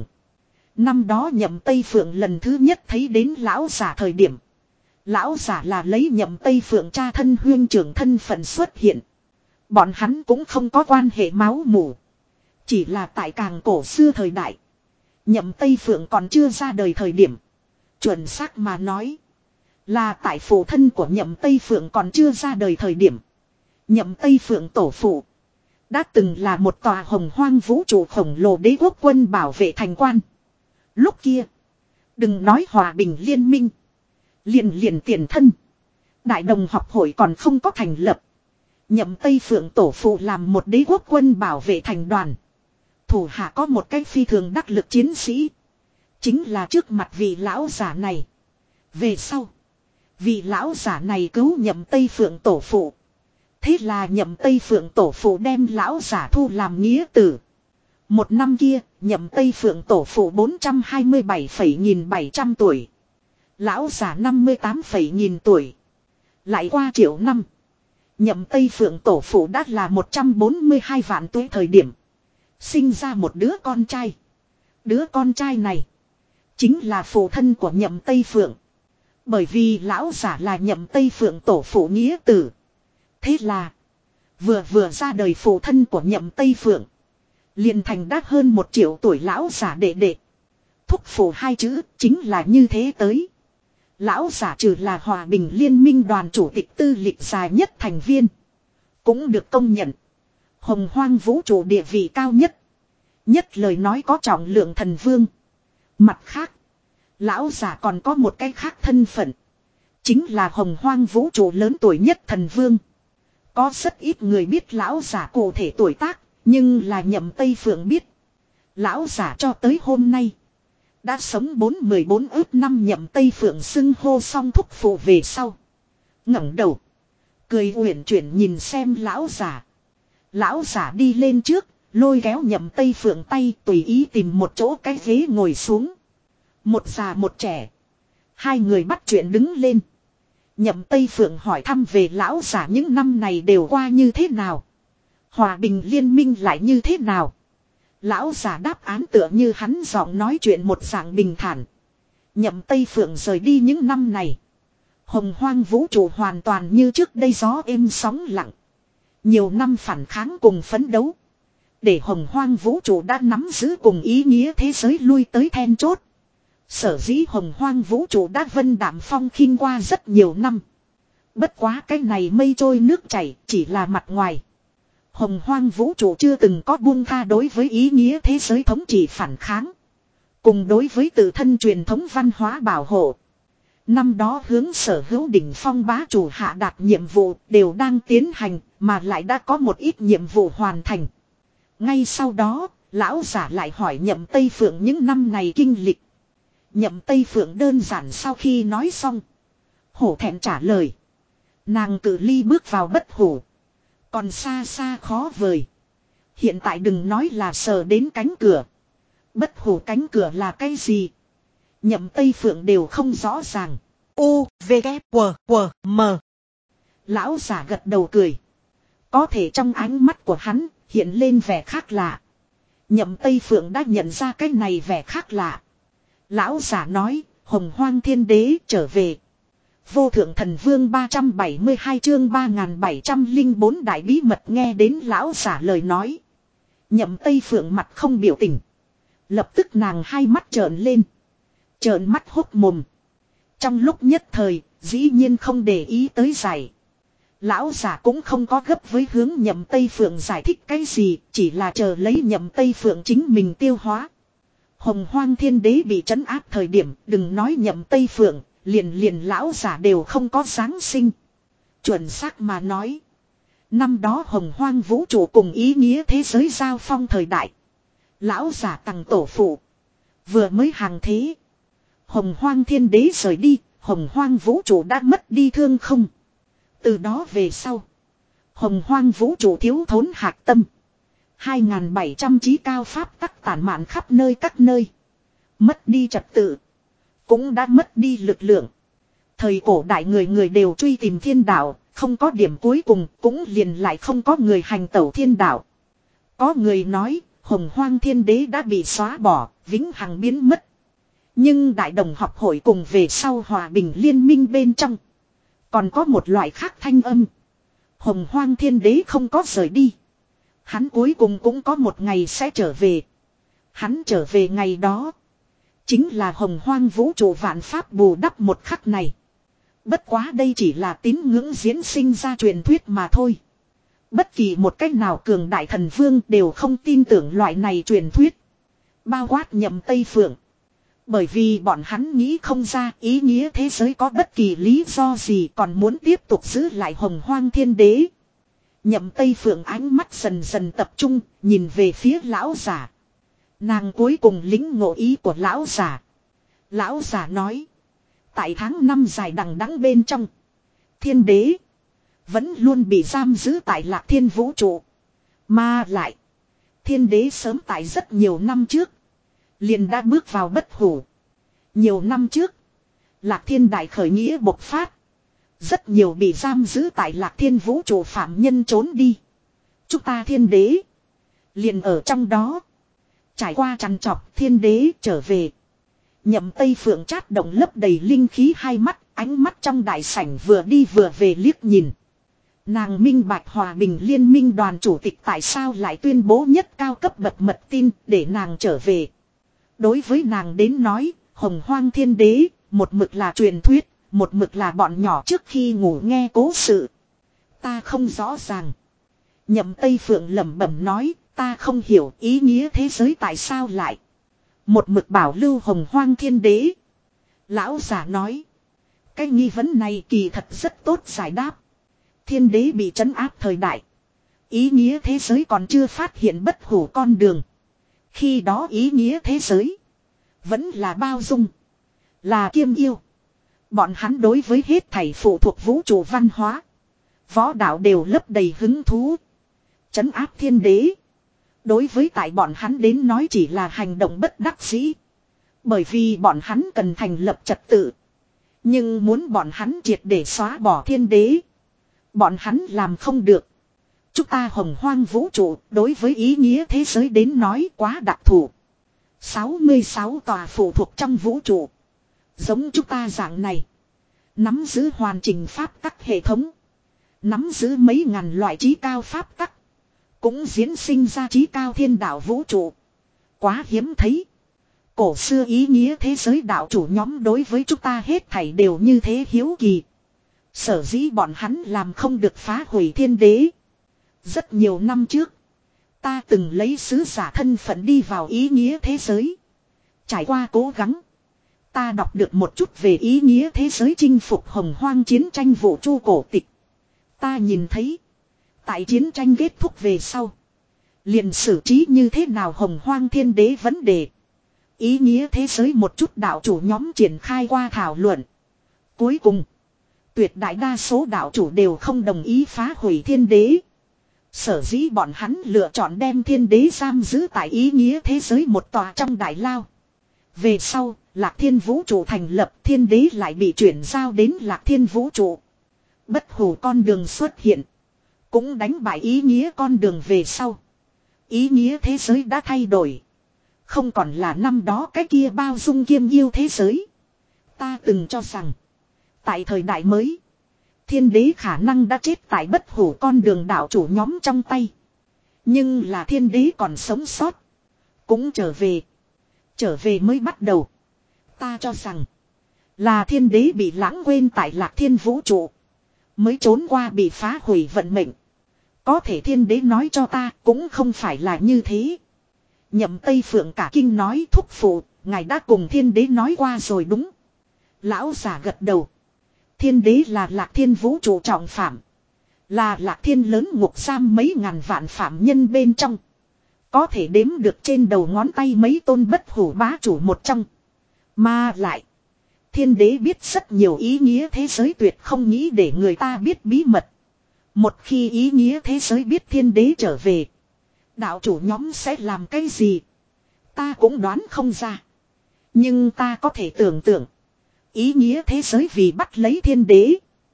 Năm đó Nhậm Tây Phượng lần thứ nhất thấy đến lão giả thời điểm. Lão giả là lấy Nhậm Tây Phượng cha thân huyên trưởng thân phận xuất hiện. Bọn hắn cũng không có quan hệ máu mủ. Chỉ là tại càng cổ xưa thời đại. Nhậm Tây Phượng còn chưa ra đời thời điểm. Chuẩn xác mà nói. Là tại phụ thân của Nhậm Tây Phượng còn chưa ra đời thời điểm. Nhậm Tây Phượng tổ phụ. Đã từng là một tòa Hồng Hoang vũ trụ khổng lồ đế quốc quân bảo vệ thành quan. Lúc kia. Đừng nói Hòa Bình Liên Minh. Liền liền tiền thân. Đại đồng học hội còn không có thành lập. Nhậm Tây Phượng tổ phụ làm một đế quốc quân bảo vệ thành đoàn. Thủ hạ có một cái phi thường đắc lực chiến sĩ. Chính là trước mặt vị lão giả này. Về sau. Vị lão giả này cứu Nhậm Tây Phượng tổ phụ. Thế là Nhậm Tây Phượng tổ phụ đem lão giả thu làm nghĩa tử. Một năm kia, Nhậm Tây Phượng tổ phụ bốn trăm hai mươi bảy nghìn bảy trăm tuổi. Lão giả năm mươi tám nghìn tuổi. Lại qua triệu năm. Nhậm Tây Phượng tổ phụ đã là một trăm bốn mươi hai vạn tuổi thời điểm. Sinh ra một đứa con trai. Đứa con trai này. Chính là phụ thân của Nhậm Tây Phượng. Bởi vì lão giả là Nhậm Tây Phượng tổ phụ nghĩa tử. Thế là. Vừa vừa ra đời phụ thân của Nhậm Tây Phượng. Liền thành đã hơn một triệu tuổi lão giả đệ đệ. Thúc phụ hai chữ chính là như thế tới. Lão giả trừ là Hòa Bình Liên Minh đoàn chủ tịch tư lịch dài nhất thành viên. Cũng được công nhận. Hồng Hoang vũ trụ địa vị cao nhất. Nhất lời nói có trọng lượng thần vương. Mặt khác. Lão giả còn có một cái khác thân phận. Chính là Hồng Hoang vũ trụ lớn tuổi nhất thần vương. Có rất ít người biết lão giả cụ thể tuổi tác. Nhưng là Nhậm Tây Phượng biết. Lão giả cho tới hôm nay. Đã sống bốn mươi bốn ước năm. Nhậm Tây Phượng xưng hô xong thúc phụ về sau. ngẩng đầu. Cười uyển chuyển nhìn xem lão giả. Lão giả đi lên trước. Lôi kéo Nhậm Tây Phượng tay tùy ý tìm một chỗ cái ghế ngồi xuống. Một già một trẻ. Hai người bắt chuyện đứng lên. Nhậm Tây Phượng hỏi thăm về lão giả những năm này đều qua như thế nào. Hòa Bình Liên Minh lại như thế nào. Lão giả đáp án tựa như hắn giọng nói chuyện một dạng bình thản. Nhậm Tây Phượng rời đi những năm này. Hồng Hoang vũ trụ hoàn toàn như trước đây gió êm sóng lặng. Nhiều năm phản kháng cùng phấn đấu. Để Hồng Hoang vũ trụ đã nắm giữ cùng ý nghĩa thế giới lui tới then chốt. Sở dĩ Hồng Hoang vũ trụ đã vân đạm phong khinh qua rất nhiều năm. Bất quá cái này mây trôi nước chảy chỉ là mặt ngoài. Hồng Hoang vũ trụ chưa từng có buông tha đối với ý nghĩa thế giới thống trị phản kháng. Cùng đối với tự thân truyền thống văn hóa bảo hộ. Năm đó hướng sở hữu đỉnh phong bá chủ hạ đạt nhiệm vụ đều đang tiến hành mà lại đã có một ít nhiệm vụ hoàn thành. Ngay sau đó, lão giả lại hỏi Nhậm Tây Phượng những năm này kinh lịch. Nhậm Tây Phượng đơn giản sau khi nói xong. Hổ thẹn trả lời. Nàng cự ly bước vào bất hủ. Còn xa xa khó vời. Hiện tại đừng nói là sờ đến cánh cửa. Bất hủ cánh cửa là cái gì? Nhậm Tây Phượng đều không rõ ràng. U, V, K, W, W, M. Lão giả gật đầu cười. Có thể trong ánh mắt của hắn hiện lên vẻ khác lạ. Nhậm Tây Phượng đã nhận ra cái này vẻ khác lạ. Lão giả nói, Hồng Hoang Thiên Đế trở về. Vô thượng thần vương ba trăm bảy mươi hai chương ba nghìn bảy trăm lẻ bốn đại bí mật nghe đến lão giả lời nói. Nhậm Tây Phượng mặt không biểu tình. Lập tức nàng hai mắt trợn lên. Trợn mắt hốt mồm. Trong lúc nhất thời, dĩ nhiên không để ý tới giải. Lão giả cũng không có gấp với hướng Nhậm Tây Phượng giải thích cái gì, chỉ là chờ lấy Nhậm Tây Phượng chính mình tiêu hóa. Hồng Hoang Thiên Đế bị trấn áp thời điểm, đừng nói Nhậm Tây Phượng, liền liền lão giả đều không có Giáng sinh. Chuẩn xác mà nói, năm đó Hồng Hoang vũ trụ cùng ý nghĩa thế giới giao phong thời đại. Lão giả Tằng tổ phụ vừa mới hàng thế. Hồng Hoang Thiên Đế rời đi, Hồng Hoang vũ trụ đã mất đi thương không. Từ đó về sau, Hồng Hoang vũ trụ thiếu thốn hạc tâm. hai nghìn bảy trăm chí cao pháp tắc tản mạn khắp nơi các nơi. Mất đi trật tự, cũng đã mất đi lực lượng. Thời cổ đại người người đều truy tìm thiên đạo, không có điểm cuối cùng cũng liền lại không có người hành tẩu thiên đạo. Có người nói, Hồng Hoang Thiên Đế đã bị xóa bỏ, vĩnh hằng biến mất. Nhưng Đại Đồng học hội cùng về sau hòa bình liên minh bên trong, còn có một loại khác thanh âm. Hồng Hoang Thiên Đế không có rời đi. Hắn cuối cùng cũng có một ngày sẽ trở về. Hắn trở về ngày đó, chính là Hồng Hoang vũ trụ vạn pháp bù đắp một khắc này. Bất quá đây chỉ là tín ngưỡng diễn sinh ra truyền thuyết mà thôi. Bất kỳ một cách nào cường đại thần vương đều không tin tưởng loại này truyền thuyết. Bao quát Nhậm Tây Phượng. Bởi vì bọn hắn nghĩ không ra ý nghĩa thế giới có bất kỳ lý do gì còn muốn tiếp tục giữ lại Hồng Hoang Thiên Đế. Nhậm Tây Phượng ánh mắt dần dần tập trung, nhìn về phía lão giả. Nàng cuối cùng lĩnh ngộ ý của lão giả. Lão giả nói, tại tháng năm dài đằng đẵng bên trong, Thiên Đế vẫn luôn bị giam giữ tại Lạc Thiên vũ trụ. Mà lại, Thiên Đế sớm tại rất nhiều năm trước liền đã bước vào bất hủ. Nhiều năm trước, Lạc Thiên đại khởi nghĩa bộc phát. Rất nhiều bị giam giữ tại Lạc Thiên vũ trụ phạm nhân trốn đi. Chúng ta Thiên Đế liền ở trong đó. Trải qua trằn trọc, Thiên Đế trở về. Nhậm Tây Phượng chát động lấp đầy linh khí hai mắt, ánh mắt trong đại sảnh vừa đi vừa về liếc nhìn. Nàng minh bạch hòa bình liên minh đoàn chủ tịch tại sao lại tuyên bố nhất cao cấp bậc mật tin để nàng trở về. Đối với nàng đến nói, Hồng Hoang Thiên Đế, một mực là truyền thuyết, một mực là bọn nhỏ trước khi ngủ nghe cố sự. Ta không rõ ràng. Nhậm Tây Phượng lẩm bẩm nói, ta không hiểu ý nghĩa thế giới tại sao lại một mực bảo lưu Hồng Hoang Thiên Đế. Lão giả nói, cái nghi vấn này kỳ thật rất tốt giải đáp. Thiên Đế bị trấn áp thời đại, ý nghĩa thế giới còn chưa phát hiện bất hủ con đường. Khi đó ý nghĩa thế giới vẫn là bao dung, là kiêm yêu. Bọn hắn đối với hết thảy phụ thuộc vũ trụ văn hóa, võ đạo đều lấp đầy hứng thú. Trấn áp Thiên Đế, đối với tại bọn hắn đến nói chỉ là hành động bất đắc dĩ. Bởi vì bọn hắn cần thành lập trật tự. Nhưng muốn bọn hắn triệt để xóa bỏ Thiên Đế, bọn hắn làm không được. Chúng ta Hồng Hoang vũ trụ đối với ý nghĩa thế giới đến nói quá đặc thù. sáu mươi sáu tòa phụ thuộc trong vũ trụ, giống chúng ta dạng này, nắm giữ hoàn chỉnh pháp tắc hệ thống, nắm giữ mấy ngàn loại trí cao pháp tắc, cũng diễn sinh ra trí cao thiên đạo vũ trụ. Quá hiếm thấy. Cổ xưa ý nghĩa thế giới đạo chủ nhóm đối với chúng ta hết thảy đều như thế hiếu kỳ. Sở dĩ bọn hắn làm không được phá hủy Thiên Đế. Rất nhiều năm trước, ta từng lấy sứ giả thân phận đi vào ý nghĩa thế giới. Trải qua cố gắng, ta đọc được một chút về ý nghĩa thế giới chinh phục Hồng Hoang chiến tranh vũ trụ cổ tịch. Ta nhìn thấy, tại chiến tranh kết thúc về sau, liền xử trí như thế nào Hồng Hoang Thiên Đế vấn đề. Ý nghĩa thế giới một chút đạo chủ nhóm triển khai qua thảo luận. Cuối cùng, tuyệt đại đa số đạo chủ đều không đồng ý phá hủy Thiên Đế. Sở dĩ bọn hắn lựa chọn đem Thiên Đế giam giữ tại ý nghĩa thế giới một tòa trong đại lao. Về sau, Lạc Thiên vũ trụ thành lập, Thiên Đế lại bị chuyển giao đến Lạc Thiên vũ trụ. Bất hủ con đường xuất hiện, cũng đánh bại ý nghĩa con đường về sau. Ý nghĩa thế giới đã thay đổi, không còn là năm đó cái kia bao dung kiêm yêu thế giới. Ta từng cho rằng Tại thời đại mới, thiên đế khả năng đã chết tại bất hủ con đường đạo chủ nhóm trong tay. Nhưng là thiên đế còn sống sót. Cũng trở về. Trở về mới bắt đầu. Ta cho rằng là thiên đế bị lãng quên tại Lạc Thiên vũ trụ. Mới trốn qua bị phá hủy vận mệnh. Có thể thiên đế nói cho ta cũng không phải là như thế. Nhậm Tây Phượng cả kinh nói thúc phụ, ngài đã cùng thiên đế nói qua rồi đúng. Lão giả gật đầu. Thiên đế là Lạc Thiên vũ trụ trọng phạm. Là Lạc Thiên lớn ngục giam mấy ngàn vạn phạm nhân bên trong. Có thể đếm được trên đầu ngón tay mấy tôn bất hủ bá chủ một trong. Mà lại, thiên đế biết rất nhiều ý nghĩa thế giới tuyệt không nghĩ để người ta biết bí mật. Một khi ý nghĩa thế giới biết thiên đế trở về, đạo chủ nhóm sẽ làm cái gì? Ta cũng đoán không ra. Nhưng ta có thể tưởng tượng, ý nghĩa thế giới vì bắt lấy thiên đế,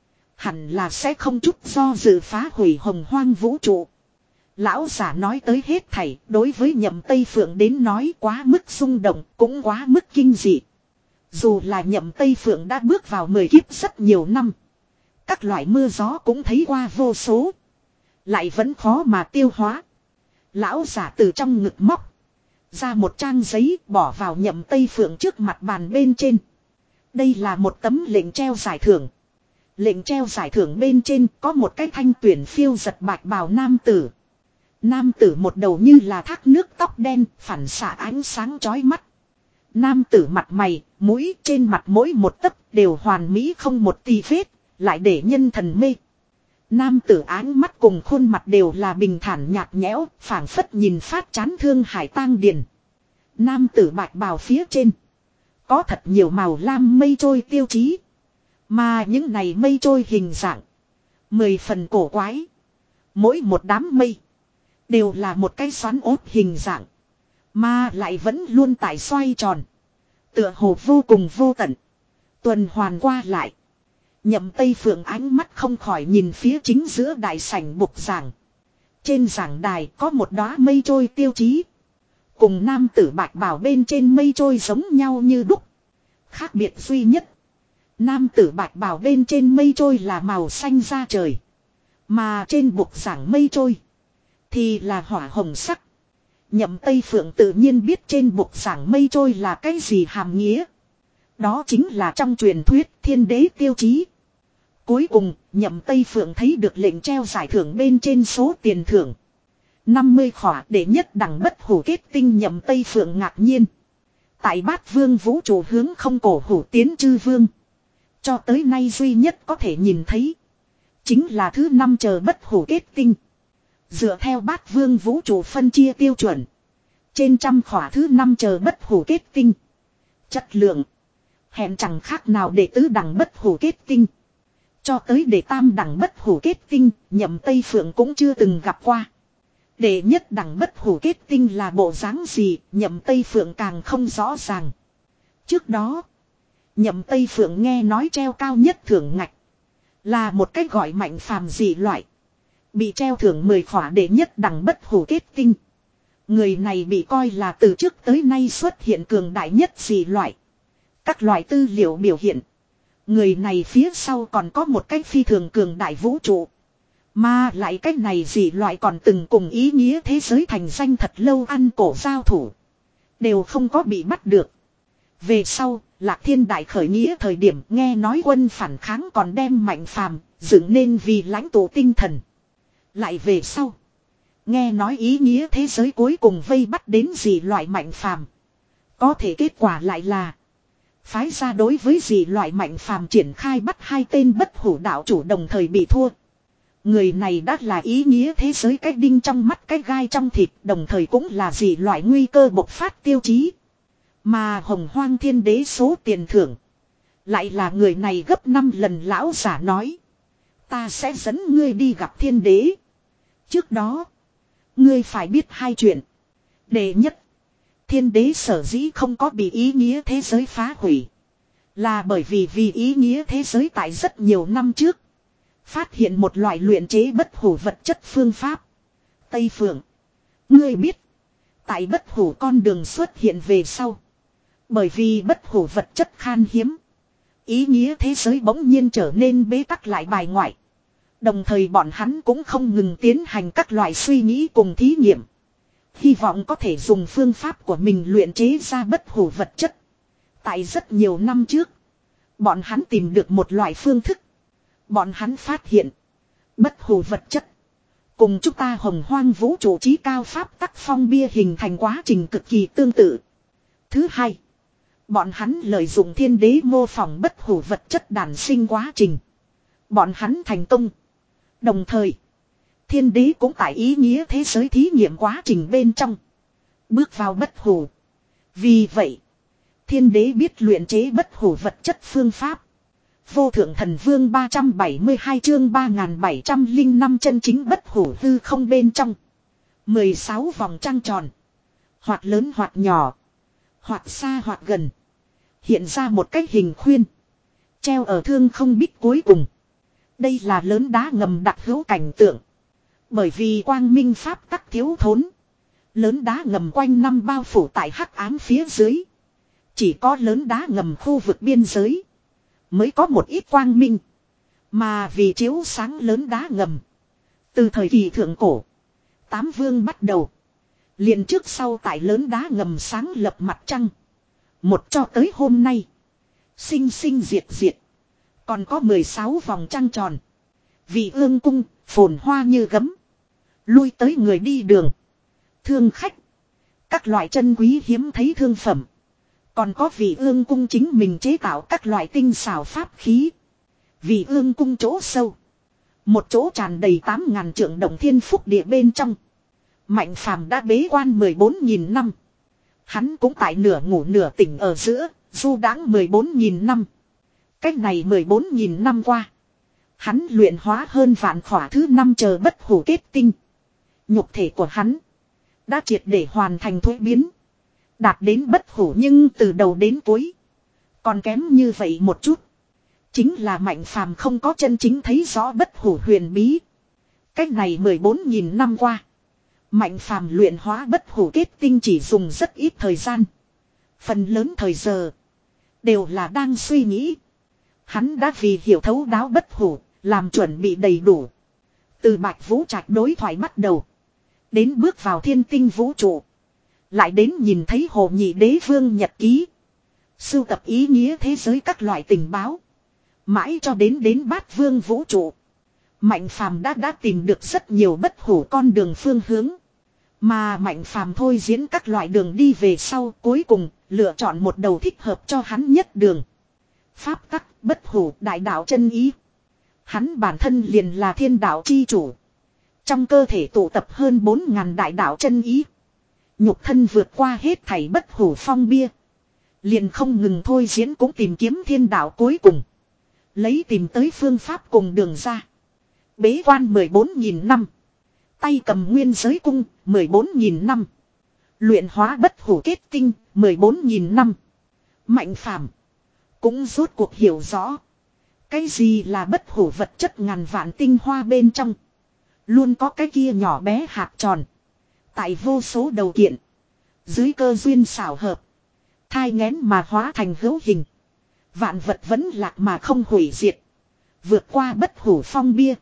hẳn là sẽ không chút do dự phá hủy hồng hoang vũ trụ. Lão giả nói tới hết thảy, đối với Nhậm Tây Phượng đến nói quá mức xung động, cũng quá mức kinh dị. Dù là Nhậm Tây Phượng đã bước vào mười kiếp rất nhiều năm, các loại mưa gió cũng thấy qua vô số, lại vẫn khó mà tiêu hóa. Lão giả từ trong ngực móc ra một trang giấy bỏ vào Nhậm Tây Phượng trước mặt bàn bên trên. Đây là một tấm lệnh treo giải thưởng. Lệnh treo giải thưởng bên trên có một cái thanh tuyển phiêu giật bạch bào nam tử. Nam tử một đầu như là thác nước tóc đen, phản xạ ánh sáng chói mắt. Nam tử mặt mày, mũi trên mặt mỗi một tấc đều hoàn mỹ không một tì vết, lại để nhân thần mê. Nam tử áng mắt cùng khuôn mặt đều là bình thản nhạt nhẽo, phảng phất nhìn phát chán thương hải tang điền. Nam tử bạch bào phía trên có thật nhiều màu lam mây trôi tiêu chí. Mà những này mây trôi hình dạng mười phần cổ quái. Mỗi một đám mây đều là một cái xoắn ốt hình dạng, mà lại vẫn luôn tại xoay tròn, tựa hồ vô cùng vô tận, tuần hoàn qua lại. Nhậm Tây Phượng ánh mắt không khỏi nhìn phía chính giữa đại sảnh bục giảng. Trên giảng đài có một đóa mây trôi tiêu chí, cùng nam tử bạch bào bên trên mây trôi giống nhau như đúc. Khác biệt duy nhất, nam tử bạch bào bên trên mây trôi là màu xanh da trời, mà trên bục giảng mây trôi thì là hỏa hồng sắc. Nhậm Tây Phượng tự nhiên biết trên bục giảng mây trôi là cái gì hàm nghĩa. Đó chính là trong truyền thuyết thiên đế tiêu chí. Cuối cùng, Nhậm Tây Phượng thấy được lệnh treo giải thưởng bên trên số tiền thưởng năm mươi khỏa để nhất đẳng bất hủ kết tinh. Nhậm Tây Phượng ngạc nhiên. Tại Bát Vương vũ trụ hướng không cổ hủ tiến chư vương, cho tới nay duy nhất có thể nhìn thấy chính là thứ năm chờ bất hủ kết tinh. Dựa theo Bát Vương vũ trụ phân chia tiêu chuẩn, trên trăm khỏa thứ năm chờ bất hủ kết tinh, chất lượng hẹn chẳng khác nào để tứ đẳng bất hủ kết tinh. Cho tới để tam đẳng bất hủ kết tinh, Nhậm Tây Phượng cũng chưa từng gặp qua. Để nhất đẳng bất hủ kết tinh là bộ dáng gì, Nhậm Tây Phượng càng không rõ ràng. Trước đó, Nhậm Tây Phượng nghe nói treo cao nhất thưởng ngạch là một cách gọi mạnh phàm dị loại, bị treo thưởng mười khỏa để nhất đẳng bất hủ kết tinh. Người này bị coi là từ trước tới nay xuất hiện cường đại nhất dị loại. Các loại tư liệu biểu hiện, người này phía sau còn có một cái phi thường cường đại vũ trụ. Mà lại cái này dị loại còn từng cùng ý nghĩa thế giới thành danh thật lâu ăn cổ giao thủ, đều không có bị bắt được. Về sau, Lạc Thiên đại khởi nghĩa thời điểm nghe nói quân phản kháng còn đem mạnh phàm dựng nên vì lãnh tụ tinh thần. Lại về sau, nghe nói ý nghĩa thế giới cuối cùng vây bắt đến dị loại mạnh phàm. Có thể kết quả lại là phái ra đối với dị loại mạnh phàm triển khai bắt hai tên bất hủ đạo chủ đồng thời bị thua. Người này đã là ý nghĩa thế giới cái đinh trong mắt cái gai trong thịt, đồng thời cũng là dị loại nguy cơ bộc phát tiêu chí. Mà hồng hoang thiên đế số tiền thưởng lại là người này gấp năm lần. Lão giả nói, ta sẽ dẫn ngươi đi gặp thiên đế. Trước đó, ngươi phải biết hai chuyện. Đệ nhất, thiên đế sở dĩ không có bị ý nghĩa thế giới phá hủy, là bởi vì vì ý nghĩa thế giới tại rất nhiều năm trước phát hiện một loại luyện chế bất hủ vật chất phương pháp. Tây Phượng, ngươi biết, tại bất hủ con đường xuất hiện về sau, bởi vì bất hủ vật chất khan hiếm, Ý nghĩa thế giới bỗng nhiên trở nên bế tắc lại bài ngoại. Đồng thời bọn hắn cũng không ngừng tiến hành các loại suy nghĩ cùng thí nghiệm. Hy vọng có thể dùng phương pháp của mình luyện chế ra bất hủ vật chất. Tại rất nhiều năm trước, bọn hắn tìm được một loại phương thức. Bọn hắn phát hiện, bất hủ vật chất cùng chúng ta hồng hoang vũ trụ trí cao pháp tắc phong bia hình thành quá trình cực kỳ tương tự. Thứ hai, bọn hắn lợi dụng thiên đế mô phỏng bất hủ vật chất đản sinh quá trình. Bọn hắn thành công. Đồng thời, thiên đế cũng tại ý nghĩa thế giới thí nghiệm quá trình bên trong bước vào bất hủ. Vì vậy, thiên đế biết luyện chế bất hủ vật chất phương pháp. Vô thượng thần vương ba trăm bảy mươi hai chương ba nghìn bảy trăm lẻ năm chân chính bất hủ hư không bên trong. mười sáu vòng trăng tròn. Hoặc lớn hoặc nhỏ. Hoặc xa hoặc gần. Hiện ra một cách hình khuyên. Treo ở thương không biết cuối cùng. Đây là lớn đá ngầm đặc hữu cảnh tượng. Bởi vì quang minh pháp tắc thiếu thốn. Lớn đá ngầm quanh năm bao phủ tại hắc ám phía dưới. Chỉ có lớn đá ngầm khu vực biên giới mới có một ít quang minh. Mà vì chiếu sáng lớn đá ngầm, từ thời kỳ thượng cổ, tám vương bắt đầu, liền trước sau tại lớn đá ngầm sáng lập mặt trăng. Một cho tới hôm nay, sinh sinh diệt diệt, còn có mười sáu vòng trăng tròn. Vị ương cung, phồn hoa như gấm. Lui tới người đi đường, thương khách, các loại chân quý hiếm thấy thương phẩm. Còn có vị ương cung chính mình chế tạo các loại tinh xảo pháp khí. Vị ương cung chỗ sâu, một chỗ tràn đầy tám ngàn trượng động thiên phúc địa bên trong, Mạnh Phàm đã bế quan mười bốn nghìn năm. Hắn cũng tại nửa ngủ nửa tỉnh ở giữa, du đãng mười bốn nghìn năm. Cách này mười bốn nghìn năm qua, hắn luyện hóa hơn vạn khỏa thứ năm chờ bất hủ kết tinh. Nhục thể của hắn đã triệt để hoàn thành thuế biến, đạt đến bất hủ, nhưng từ đầu đến cuối còn kém như vậy một chút. Chính là Mạnh Phàm không có chân chính thấy rõ bất hủ huyền bí. Cách này mười bốn nghìn năm qua, Mạnh Phàm luyện hóa bất hủ kết tinh chỉ dùng rất ít thời gian. Phần lớn thời giờ đều là đang suy nghĩ. Hắn đã vì hiểu thấu đáo bất hủ, làm chuẩn bị đầy đủ. Từ Bạch Vũ Trạch đối thoại bắt đầu, đến bước vào thiên tinh vũ trụ, lại đến nhìn thấy Hồ Nhị Đế Vương nhật ký, sưu tập ý nghĩa thế giới các loại tình báo, mãi cho đến đến Bát Vương vũ trụ, Mạnh Phàm đã đã tìm được rất nhiều bất hủ con đường phương hướng. Mà Mạnh Phàm thôi diễn các loại đường đi về sau, cuối cùng lựa chọn một đầu thích hợp cho hắn nhất đường. Pháp tắc, bất hủ, đại đạo chân ý. Hắn bản thân liền là thiên đạo chi chủ. Trong cơ thể tụ tập hơn bốn ngàn đại đạo chân ý. Nhục thân vượt qua hết thảy bất hủ phong bia. Liền không ngừng thôi diễn cũng tìm kiếm thiên đạo cuối cùng. Lấy tìm tới phương pháp cùng đường ra. Bế quan mười bốn nghìn năm. Tay cầm nguyên giới cung mười bốn nghìn năm. Luyện hóa bất hủ kết tinh mười bốn nghìn năm. Mạnh Phàm cũng rốt cuộc hiểu rõ. Cái gì là bất hủ vật chất ngàn vạn tinh hoa bên trong. Luôn có cái kia nhỏ bé hạt tròn. Tại vô số đầu kiện. Dưới cơ duyên xảo hợp. Thai nghén mà hóa thành hữu hình. Vạn vật vẫn lạc mà không hủy diệt. Vượt qua bất hủ phong bia.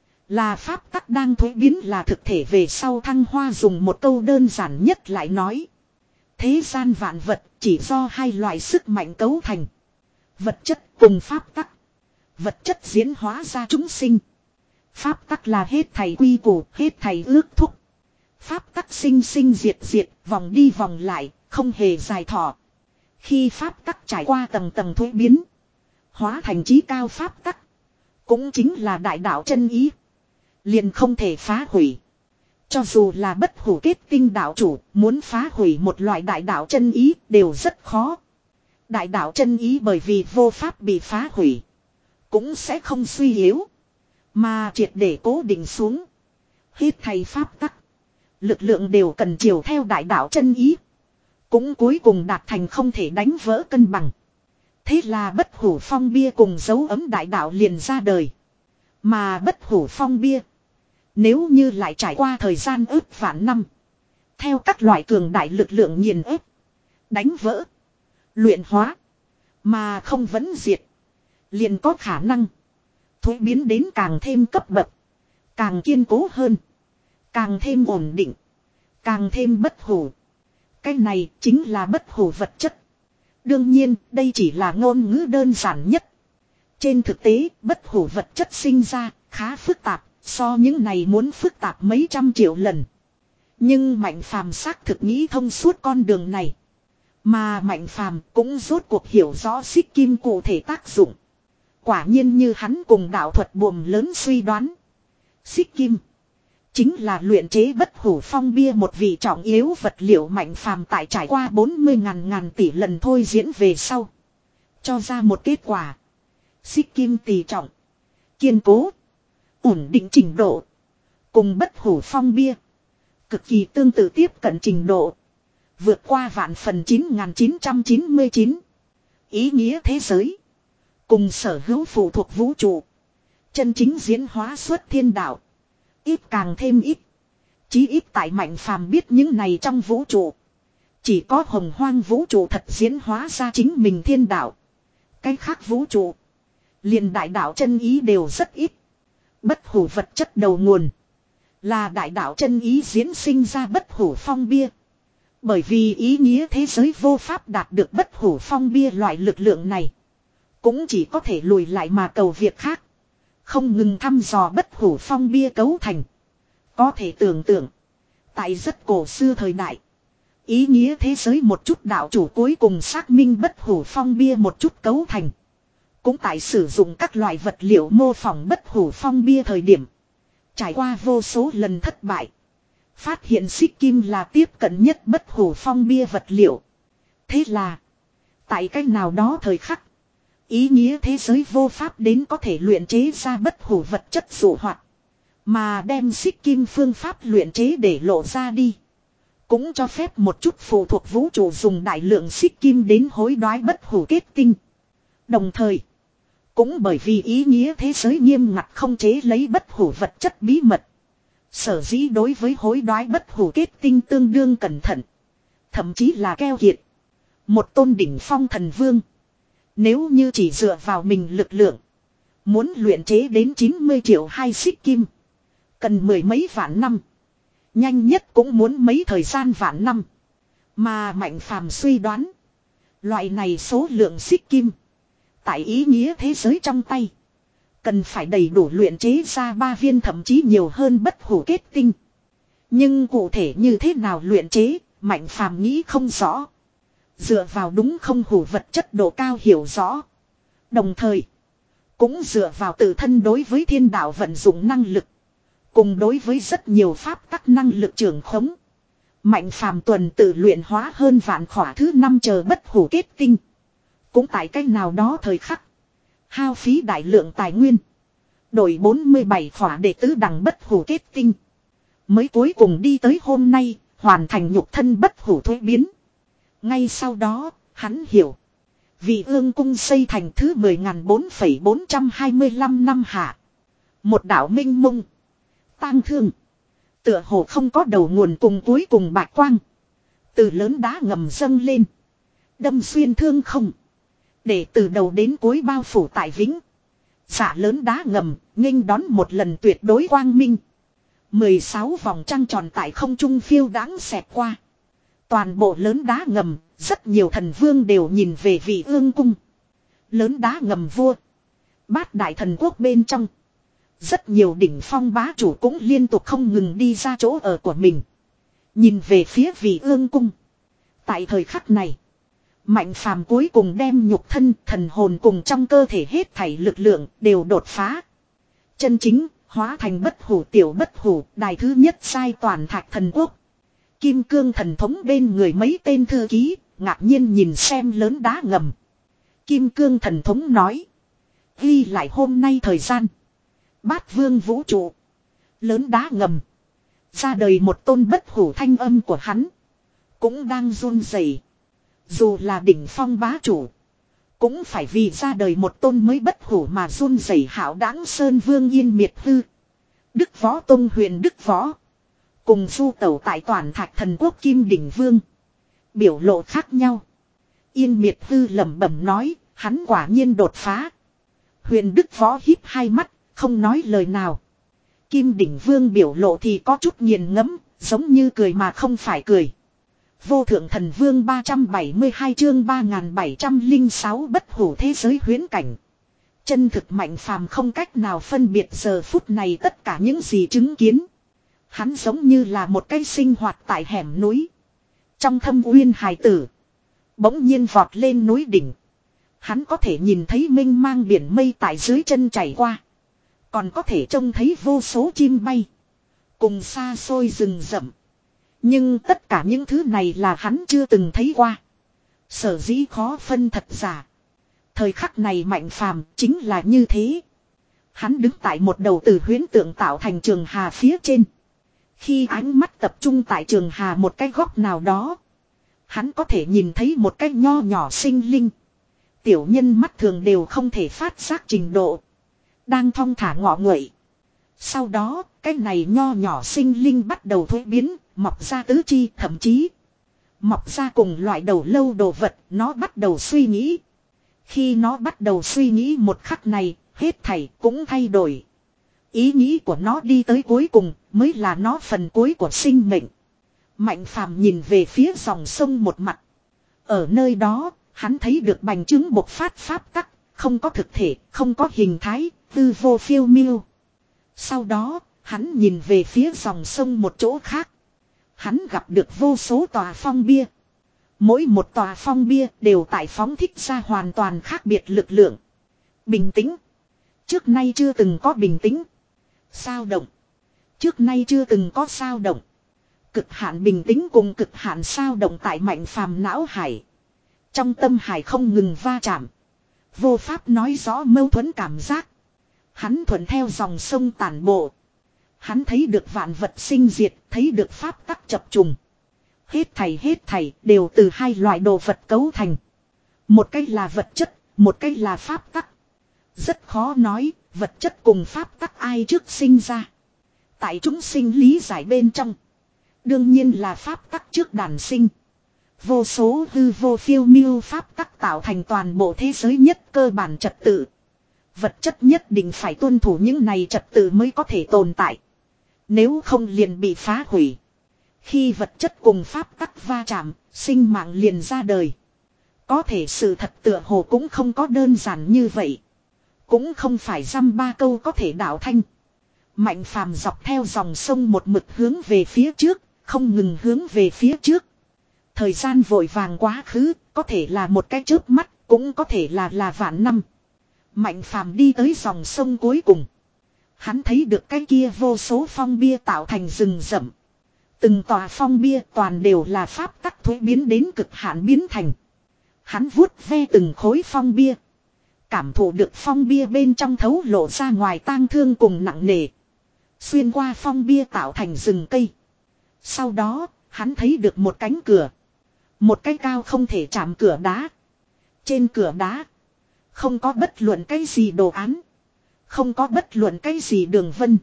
Là pháp tắc đang thuế biến là thực thể về sau thăng hoa, dùng một câu đơn giản nhất lại nói. Thế gian vạn vật chỉ do hai loại sức mạnh cấu thành. Vật chất cùng pháp tắc. Vật chất diễn hóa ra chúng sinh. Pháp tắc là hết thảy quy củ, hết thảy ước thúc. Pháp tắc sinh sinh diệt diệt, vòng đi vòng lại, không hề dài thọ. Khi pháp tắc trải qua tầng tầng thuế biến, hóa thành chí cao pháp tắc, cũng chính là đại đạo chân ý, liền không thể phá hủy. Cho dù là bất hủ kết tinh đạo chủ, muốn phá hủy một loại đại đạo chân ý đều rất khó. Đại đạo chân ý bởi vì vô pháp bị phá hủy, cũng sẽ không suy yếu, mà triệt để cố định xuống. Hết thầy pháp tắc, lực lượng đều cần chiều theo đại đạo chân ý, cũng cuối cùng đạt thành không thể đánh vỡ cân bằng. Thế là bất hủ phong bia cùng dấu ấm đại đạo liền ra đời. Mà bất hủ phong bia, nếu như lại trải qua thời gian ước vạn năm, theo các loại cường đại lực lượng nghiền ép, đánh vỡ, luyện hóa, mà không vẫn diệt, liền có khả năng thuế biến đến càng thêm cấp bậc, càng kiên cố hơn, càng thêm ổn định, càng thêm bất hủ. Cái này chính là bất hủ vật chất. Đương nhiên, đây chỉ là ngôn ngữ đơn giản nhất. Trên thực tế, bất hủ vật chất sinh ra khá phức tạp, so những này muốn phức tạp mấy trăm triệu lần. Nhưng Mạnh Phàm xác thực nghĩ thông suốt con đường này. Mà Mạnh Phàm cũng rốt cuộc hiểu rõ xích kim cụ thể tác dụng. Quả nhiên như hắn cùng đạo thuật buồm lớn suy đoán. Xích kim chính là luyện chế bất hủ phong bia một vị trọng yếu vật liệu. Mạnh Phàm tại trải qua bốn mươi ngàn ngàn tỷ lần thôi diễn về sau, cho ra một kết quả. Xích kim tỷ trọng, kiên cố, ổn định trình độ, cùng bất hủ phong bia cực kỳ tương tự tiếp cận trình độ. Vượt qua vạn phần chín nghìn chín trăm chín mươi chín. Ý nghĩa thế giới cùng sở hữu phụ thuộc vũ trụ, chân chính diễn hóa xuất thiên đạo, ít càng thêm ít. Chí ít tại Mạnh Phàm biết những này trong vũ trụ, chỉ có hồng hoang vũ trụ thật diễn hóa ra chính mình thiên đạo. Cái khác vũ trụ, liền đại đạo chân ý đều rất ít. Bất hủ vật chất đầu nguồn là đại đạo chân ý diễn sinh ra bất hủ phong bia. Bởi vì ý nghĩa thế giới vô pháp đạt được bất hủ phong bia loại lực lượng này, cũng chỉ có thể lùi lại mà cầu việc khác, không ngừng thăm dò bất hủ phong bia cấu thành. Có thể tưởng tượng, tại rất cổ xưa thời đại, ý nghĩa thế giới một chút đạo chủ cuối cùng xác minh bất hủ phong bia một chút cấu thành, cũng tại sử dụng các loại vật liệu mô phỏng bất hủ phong bia thời điểm, trải qua vô số lần thất bại, phát hiện xích kim là tiếp cận nhất bất hủ phong bia vật liệu. Thế là, tại cách nào đó thời khắc, ý nghĩa thế giới vô pháp đến có thể luyện chế ra bất hủ vật chất dụ hoạt, mà đem xích kim phương pháp luyện chế để lộ ra đi. Cũng cho phép một chút phụ thuộc vũ trụ dùng đại lượng xích kim đến hối đoái bất hủ kết tinh. Đồng thời, cũng bởi vì ý nghĩa thế giới nghiêm ngặt không chế lấy bất hủ vật chất bí mật, sở dĩ đối với hối đoái bất hủ kết tinh tương đương cẩn thận, thậm chí là keo kiệt. Một tôn đỉnh phong thần vương, nếu như chỉ dựa vào mình lực lượng, muốn luyện chế đến chín mươi triệu hai xích kim, cần mười mấy vạn năm. Nhanh nhất cũng muốn mấy thời gian vạn năm. Mà Mạnh Phàm suy đoán, loại này số lượng xích kim, tại ý nghĩa thế giới trong tay, cần phải đầy đủ luyện chế ra ba viên thậm chí nhiều hơn bất hủ kết tinh. Nhưng cụ thể như thế nào luyện chế, Mạnh Phàm nghĩ không rõ. Dựa vào đúng không hủ vật chất độ cao hiểu rõ, đồng thời cũng dựa vào tự thân đối với thiên đạo vận dụng năng lực, cùng đối với rất nhiều pháp tắc năng lực trưởng khống, Mạnh Phàm tuần tự luyện hóa hơn vạn khỏa thứ năm chờ bất hủ kết tinh. Cũng tại cách nào đó thời khắc, hao phí đại lượng tài nguyên, đổi bốn mươi bảy khỏa đệ tứ đẳng bất hủ kết tinh, mới cuối cùng đi tới hôm nay, hoàn thành nhục thân bất hủ thuế biến. Ngay sau đó, hắn hiểu, Vị Ương cung xây thành thứ mười nghìn bốn phẩy bốn trăm hai mươi lăm năm hạ, một đảo minh mông, tang thương, tựa hồ không có đầu nguồn cùng cuối cùng bạch quang, từ lớn đá ngầm dâng lên, đâm xuyên thương không, để từ đầu đến cuối bao phủ tại vĩnh dạ lớn đá ngầm, nghênh đón một lần tuyệt đối quang minh. mười sáu vòng trăng tròn tại không trung phiêu đáng xẹt qua. Toàn bộ lớn đá ngầm, rất nhiều thần vương đều nhìn về Vị Ương cung. Lớn đá ngầm vua, bát đại thần quốc bên trong, rất nhiều đỉnh phong bá chủ cũng liên tục không ngừng đi ra chỗ ở của mình, nhìn về phía Vị Ương cung. Tại thời khắc này, Mạnh Phàm cuối cùng đem nhục thân, thần hồn cùng trong cơ thể hết thảy lực lượng đều đột phá. Chân chính hóa thành bất hủ tiểu bất hủ, đài thứ nhất sai toàn thạch thần quốc. Kim cương thần thống bên người mấy tên thư ký, ngạc nhiên nhìn xem lớn đá ngầm. Kim cương thần thống nói, ghi lại hôm nay thời gian, bát vương vũ trụ, lớn đá ngầm, ra đời một tôn bất hủ, thanh âm của hắn cũng đang run rẩy. Dù là đỉnh phong bá chủ, cũng phải vì ra đời một tôn mới bất hủ mà run rẩy. Hảo đáng sơn vương Yên Miệt Hư, Đức Võ Tông Huyền Đức Võ, cùng du tẩu tại toàn thạch thần quốc Kim Đỉnh Vương, biểu lộ khác nhau. Yên Miệt Hư lẩm bẩm nói, hắn quả nhiên đột phá. Huyền Đức Võ híp hai mắt, không nói lời nào. Kim Đỉnh Vương biểu lộ thì có chút nghiền ngẫm, giống như cười mà không phải cười. Vô Thượng Thần Vương ba trăm bảy mươi hai chương ba nghìn bảy trăm lẻ sáu bất hủ thế giới huyễn cảnh. Chân thực Mạnh Phàm không cách nào phân biệt giờ phút này tất cả những gì chứng kiến. Hắn giống như là một cái sinh hoạt tại hẻm núi. Trong thâm uyên hài tử. Bỗng nhiên vọt lên núi đỉnh. Hắn có thể nhìn thấy mênh mang biển mây tại dưới chân chảy qua. Còn có thể trông thấy vô số chim bay. Cùng xa xôi rừng rậm. Nhưng tất cả những thứ này là hắn chưa từng thấy qua. Sở dĩ khó phân thật giả. Thời khắc này Mạnh Phàm chính là như thế. Hắn đứng tại một đầu từ huyễn tượng tạo thành trường hà phía trên. Khi ánh mắt tập trung tại trường hà một cái góc nào đó. Hắn có thể nhìn thấy một cái nho nhỏ sinh linh. Tiểu nhân mắt thường đều không thể phát giác trình độ. Đang thong thả ngọ nguậy. Sau đó, cái này nho nhỏ sinh linh bắt đầu thuế biến, mọc ra tứ chi, thậm chí mọc ra cùng loại đầu lâu đồ vật, nó bắt đầu suy nghĩ. Khi nó bắt đầu suy nghĩ một khắc này, hết thảy cũng thay đổi. Ý nghĩ của nó đi tới cuối cùng, mới là nó phần cuối của sinh mệnh. Mạnh Phàm nhìn về phía dòng sông một mặt. Ở nơi đó, hắn thấy được bành trướng bộc phát pháp tắc, không có thực thể, không có hình thái, tư vô phiêu miêu. Sau đó, hắn nhìn về phía dòng sông một chỗ khác. Hắn gặp được vô số tòa phong bia. Mỗi một tòa phong bia đều tại phóng thích ra hoàn toàn khác biệt lực lượng. Bình tĩnh. Trước nay chưa từng có bình tĩnh. Sao động. Trước nay chưa từng có sao động. Cực hạn bình tĩnh cùng cực hạn sao động tại Mạnh Phàm não hải. Trong tâm hải không ngừng va chạm. Vô pháp nói rõ mâu thuẫn cảm giác. Hắn thuận theo dòng sông tản bộ. Hắn thấy được vạn vật sinh diệt, thấy được pháp tắc chập trùng. Hết thảy hết thảy đều từ hai loại đồ vật cấu thành. Một cách là vật chất, một cách là pháp tắc. Rất khó nói, vật chất cùng pháp tắc ai trước sinh ra. Tại chúng sinh lý giải bên trong. Đương nhiên là pháp tắc trước đản sinh. Vô số hư vô phiêu miêu pháp tắc tạo thành toàn bộ thế giới nhất cơ bản trật tự. Vật chất nhất định phải tuân thủ những này trật tự mới có thể tồn tại. Nếu không liền bị phá hủy. Khi vật chất cùng pháp tắc va chạm, sinh mạng liền ra đời. Có thể sự thật tựa hồ cũng không có đơn giản như vậy. Cũng không phải dăm ba câu có thể đạo thanh. Mạnh Phàm dọc theo dòng sông một mực hướng về phía trước, không ngừng hướng về phía trước. Thời gian vội vàng quá khứ, có thể là một cái chớp mắt, cũng có thể là là vạn năm. Mạnh Phàm đi tới dòng sông cuối cùng. Hắn thấy được cái kia vô số phong bia tạo thành rừng rậm. Từng tòa phong bia toàn đều là pháp tắc thuế biến đến cực hạn biến thành. Hắn vuốt ve từng khối phong bia. Cảm thụ được phong bia bên trong thấu lộ ra ngoài tang thương cùng nặng nề. Xuyên qua phong bia tạo thành rừng cây. Sau đó, hắn thấy được một cánh cửa. Một cái cao không thể chạm cửa đá. Trên cửa đá, không có bất luận cái gì đồ án. Không có bất luận cái gì đường vân.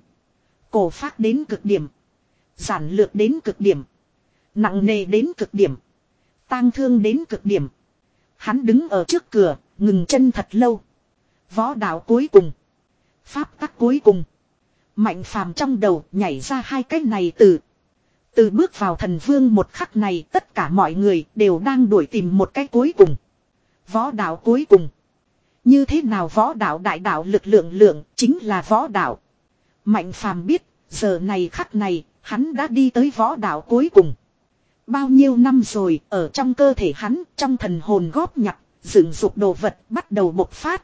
Cổ phác đến cực điểm. Giản lược đến cực điểm. Nặng nề đến cực điểm. Tang thương đến cực điểm. Hắn đứng ở trước cửa, ngừng chân thật lâu. Võ đạo cuối cùng. Pháp tắc cuối cùng. Mạnh Phàm trong đầu nhảy ra hai cái này từ. Từ bước vào thần vương một khắc này tất cả mọi người đều đang đuổi tìm một cái cuối cùng. Võ đạo cuối cùng. Như thế nào võ đạo đại đạo lực lượng lượng chính là võ đạo. Mạnh Phàm biết, giờ này khắc này, hắn đã đi tới võ đạo cuối cùng. Bao nhiêu năm rồi, ở trong cơ thể hắn, trong thần hồn góp nhặt, dựng dục đồ vật bắt đầu bộc phát.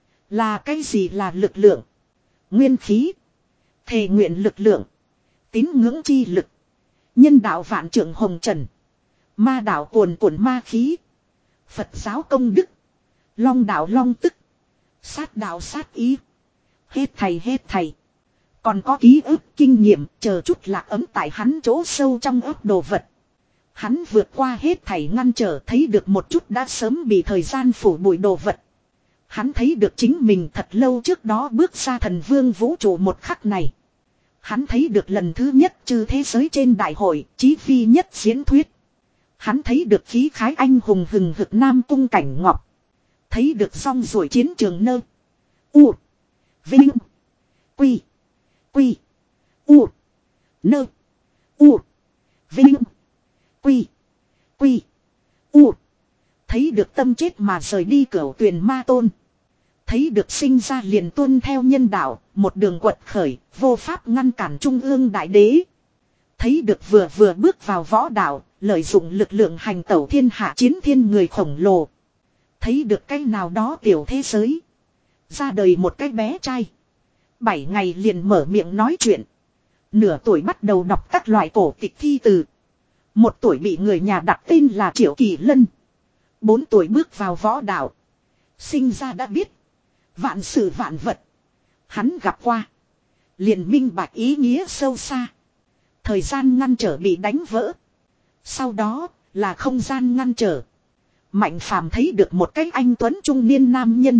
Là cái gì là lực lượng? Nguyên khí. Thề nguyện lực lượng. Tín ngưỡng chi lực. Nhân đạo vạn trượng hồng trần. Ma đạo cuồn cuộn ma khí. Phật giáo công đức. Long đạo long tức. Sát đạo sát ý. Hết thầy hết thầy. Còn có ký ức kinh nghiệm chờ chút lạc ấm tại hắn chỗ sâu trong ấp đồ vật. Hắn vượt qua hết thảy ngăn trở thấy được một chút đã sớm bị thời gian phủ bụi đồ vật. Hắn thấy được chính mình thật lâu trước đó bước ra thần vương vũ trụ một khắc này. Hắn thấy được lần thứ nhất chư thế giới trên đại hội chí phi nhất diễn thuyết. Hắn thấy được khí khái anh hùng hừng hực nam cung cảnh ngọc. Thấy được song ruổi chiến trường nơ. U. Vinh. Quy. Quy. U. Nơ. U. Vinh. Quy. Quy. U. Thấy được tâm chết mà rời đi cửu tuyền ma tôn. Thấy được sinh ra liền tuân theo nhân đạo, một đường quật khởi, vô pháp ngăn cản trung ương đại đế. Thấy được vừa vừa bước vào võ đạo, lợi dụng lực lượng hành tẩu thiên hạ chiến thiên người khổng lồ. Thấy được cái nào đó tiểu thế giới. Ra đời một cái bé trai. Bảy ngày liền mở miệng nói chuyện. Nửa tuổi bắt đầu đọc các loại cổ tịch thi từ. Một tuổi bị người nhà đặt tên là Triệu Kỳ Lân. Bốn tuổi bước vào võ đạo. Sinh ra đã biết. Vạn sự vạn vật. Hắn gặp qua. Liền minh bạch ý nghĩa sâu xa. Thời gian ngăn trở bị đánh vỡ. Sau đó là không gian ngăn trở. Mạnh Phàm thấy được một cái anh tuấn trung niên nam nhân.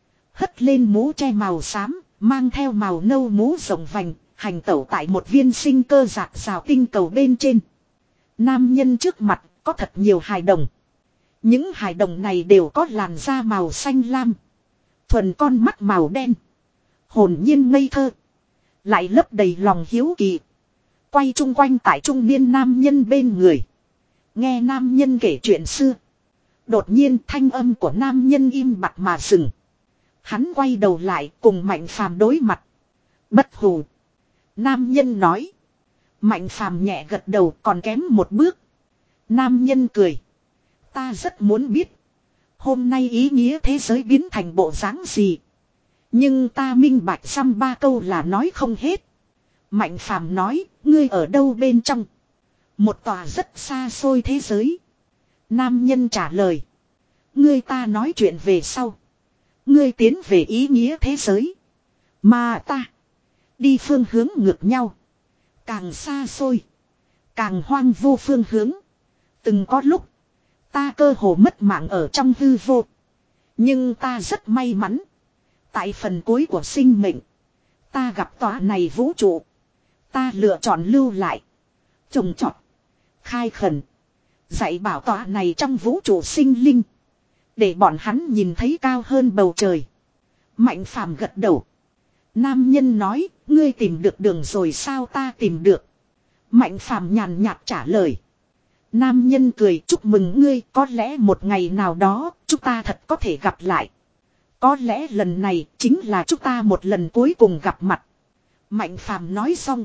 Hất lên mũ che màu xám, mang theo màu nâu mũ rộng vành, hành tẩu tại một viên sinh cơ rạc rào tinh cầu bên trên. Nam nhân trước mặt có thật nhiều hài đồng. Những hài đồng này đều có làn da màu xanh lam. Thuần con mắt màu đen. Hồn nhiên ngây thơ. Lại lấp đầy lòng hiếu kỳ. Quay chung quanh tại trung niên nam nhân bên người. Nghe nam nhân kể chuyện xưa. Đột nhiên thanh âm của nam nhân im bặt mà dừng. Hắn quay đầu lại cùng Mạnh Phàm đối mặt. Bất hù. Nam nhân nói. Mạnh Phàm nhẹ gật đầu còn kém một bước. Nam nhân cười. Ta rất muốn biết. Hôm nay ý nghĩa thế giới biến thành bộ dáng gì. Nhưng ta minh bạch xăm ba câu là nói không hết. Mạnh Phàm nói. Ngươi ở đâu bên trong. Một tòa rất xa xôi thế giới. Nam nhân trả lời. Ngươi ta nói chuyện về sau. Ngươi tiến về ý nghĩa thế giới. Mà ta. Đi phương hướng ngược nhau. Càng xa xôi. Càng hoang vô phương hướng. Từng có lúc. Ta cơ hồ mất mạng ở trong hư vô. Nhưng ta rất may mắn. Tại phần cuối của sinh mệnh. Ta gặp tòa này vũ trụ. Ta lựa chọn lưu lại. Trồng trọt. Khai khẩn. Dạy bảo tòa này trong vũ trụ sinh linh. Để bọn hắn nhìn thấy cao hơn bầu trời. Mạnh Phàm gật đầu. Nam nhân nói. Ngươi tìm được đường rồi sao ta tìm được. Mạnh Phàm nhàn nhạt trả lời. Nam nhân cười chúc mừng ngươi. Có lẽ một ngày nào đó chúng ta thật có thể gặp lại. Có lẽ lần này chính là chúng ta một lần cuối cùng gặp mặt. Mạnh Phàm nói xong.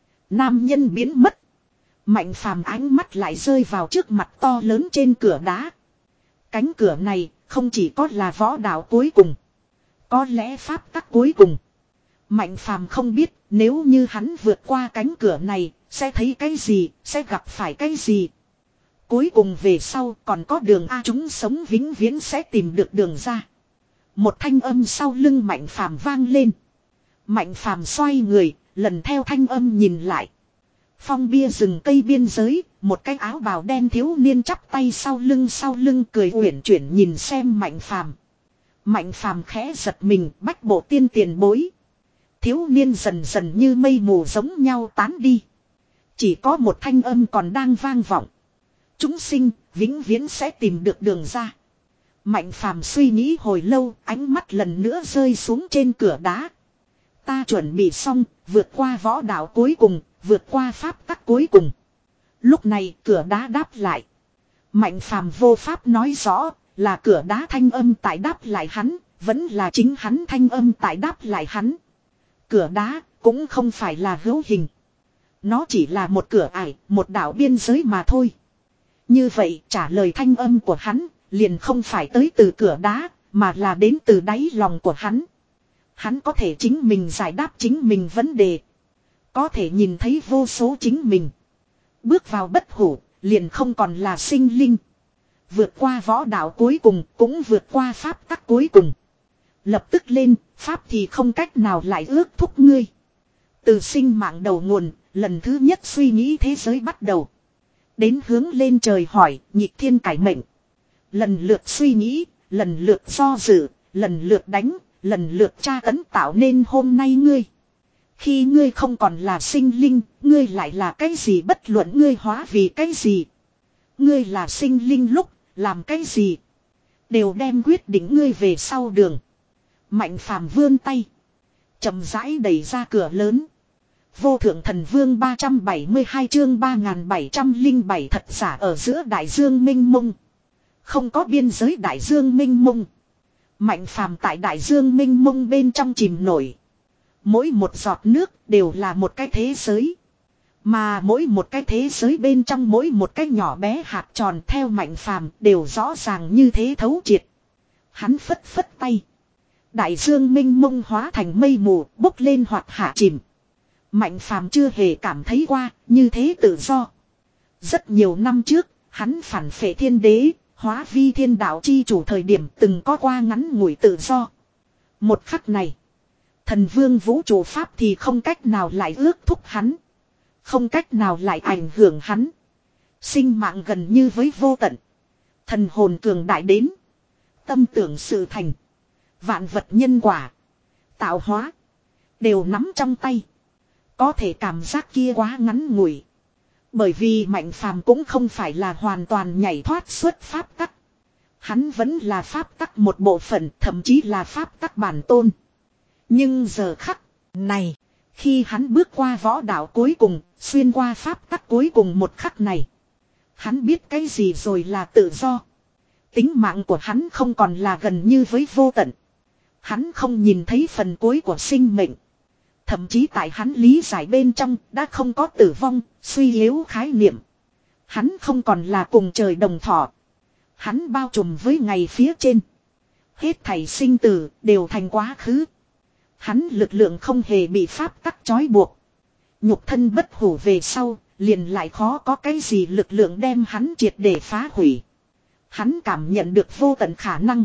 Nam nhân biến mất. Mạnh Phàm ánh mắt lại rơi vào trước mặt to lớn trên cửa đá. Cánh cửa này không chỉ có là võ đạo cuối cùng. Có lẽ pháp tắc cuối cùng. Mạnh Phàm không biết nếu như hắn vượt qua cánh cửa này sẽ thấy cái gì, sẽ gặp phải cái gì. Cuối cùng về sau còn có đường A chúng sống vĩnh viễn sẽ tìm được đường ra. Một thanh âm sau lưng Mạnh Phàm vang lên. Mạnh Phàm xoay người, lần theo thanh âm nhìn lại. Phong bia rừng cây biên giới, một cái áo bào đen thiếu niên chắp tay sau lưng sau lưng cười uyển chuyển nhìn xem Mạnh Phàm. Mạnh Phàm khẽ giật mình, bách bộ tiên tiền bối. Thiếu niên dần dần như mây mù giống nhau tán đi. Chỉ có một thanh âm còn đang vang vọng. Chúng sinh, vĩnh viễn sẽ tìm được đường ra. Mạnh Phàm suy nghĩ hồi lâu, ánh mắt lần nữa rơi xuống trên cửa đá. Ta chuẩn bị xong, vượt qua võ đạo cuối cùng, vượt qua pháp tắc cuối cùng. Lúc này cửa đá đáp lại. Mạnh Phàm vô pháp nói rõ, là cửa đá thanh âm tại đáp lại hắn, vẫn là chính hắn thanh âm tại đáp lại hắn. Cửa đá cũng không phải là hữu hình. Nó chỉ là một cửa ải, một đảo biên giới mà thôi. Như vậy trả lời thanh âm của hắn liền không phải tới từ cửa đá, mà là đến từ đáy lòng của hắn. Hắn có thể chính mình giải đáp chính mình vấn đề. Có thể nhìn thấy vô số chính mình. Bước vào bất hủ, liền không còn là sinh linh. Vượt qua võ đạo cuối cùng, cũng vượt qua pháp tắc cuối cùng. Lập tức lên, pháp thì không cách nào lại ước thúc ngươi. Từ sinh mạng đầu nguồn, lần thứ nhất suy nghĩ thế giới bắt đầu. Đến hướng lên trời hỏi, nhịp thiên cải mệnh. Lần lượt suy nghĩ, lần lượt do dự, lần lượt đánh, lần lượt tra tấn tạo nên hôm nay ngươi. Khi ngươi không còn là sinh linh, ngươi lại là cái gì bất luận ngươi hóa vì cái gì. Ngươi là sinh linh lúc, làm cái gì. Đều đem quyết định ngươi về sau đường. Mạnh phàm vươn tay. Chậm rãi đẩy ra cửa lớn. Vô thượng thần vương ba trăm bảy mươi hai chương ba nghìn bảy trăm lẻ bảy thật giả ở giữa đại dương minh mông. Không có biên giới đại dương minh mông. Mạnh phàm tại đại dương minh mông bên trong chìm nổi. Mỗi một giọt nước đều là một cái thế giới. Mà mỗi một cái thế giới bên trong mỗi một cái nhỏ bé hạt tròn theo mạnh phàm đều rõ ràng như thế thấu triệt. Hắn phất phất tay. Đại dương minh mông hóa thành mây mù bốc lên hoặc hạ chìm. Mạnh phàm chưa hề cảm thấy qua như thế tự do. Rất nhiều năm trước, hắn phản phệ thiên đế, hóa vi thiên đạo chi chủ thời điểm từng có qua ngắn ngủi tự do. Một khắc này, thần vương vũ trụ pháp thì không cách nào lại ước thúc hắn. Không cách nào lại ảnh hưởng hắn. Sinh mạng gần như với vô tận. Thần hồn cường đại đến. Tâm tưởng sự thành. Vạn vật nhân quả. Tạo hóa. Đều nắm trong tay. Có thể cảm giác kia quá ngắn ngủi. Bởi vì mạnh phàm cũng không phải là hoàn toàn nhảy thoát xuất pháp tắc. Hắn vẫn là pháp tắc một bộ phận, thậm chí là pháp tắc bản tôn. Nhưng giờ khắc này, khi hắn bước qua võ đạo cuối cùng, xuyên qua pháp tắc cuối cùng một khắc này. Hắn biết cái gì rồi là tự do. Tính mạng của hắn không còn là gần như với vô tận. Hắn không nhìn thấy phần cuối của sinh mệnh. Thậm chí tại hắn lý giải bên trong đã không có tử vong, suy yếu khái niệm. Hắn không còn là cùng trời đồng thọ. Hắn bao trùm với ngày phía trên. Hết thảy sinh tử đều thành quá khứ. Hắn lực lượng không hề bị pháp tắc trói buộc. Nhục thân bất hủ về sau, liền lại khó có cái gì lực lượng đem hắn triệt để phá hủy. Hắn cảm nhận được vô tận khả năng.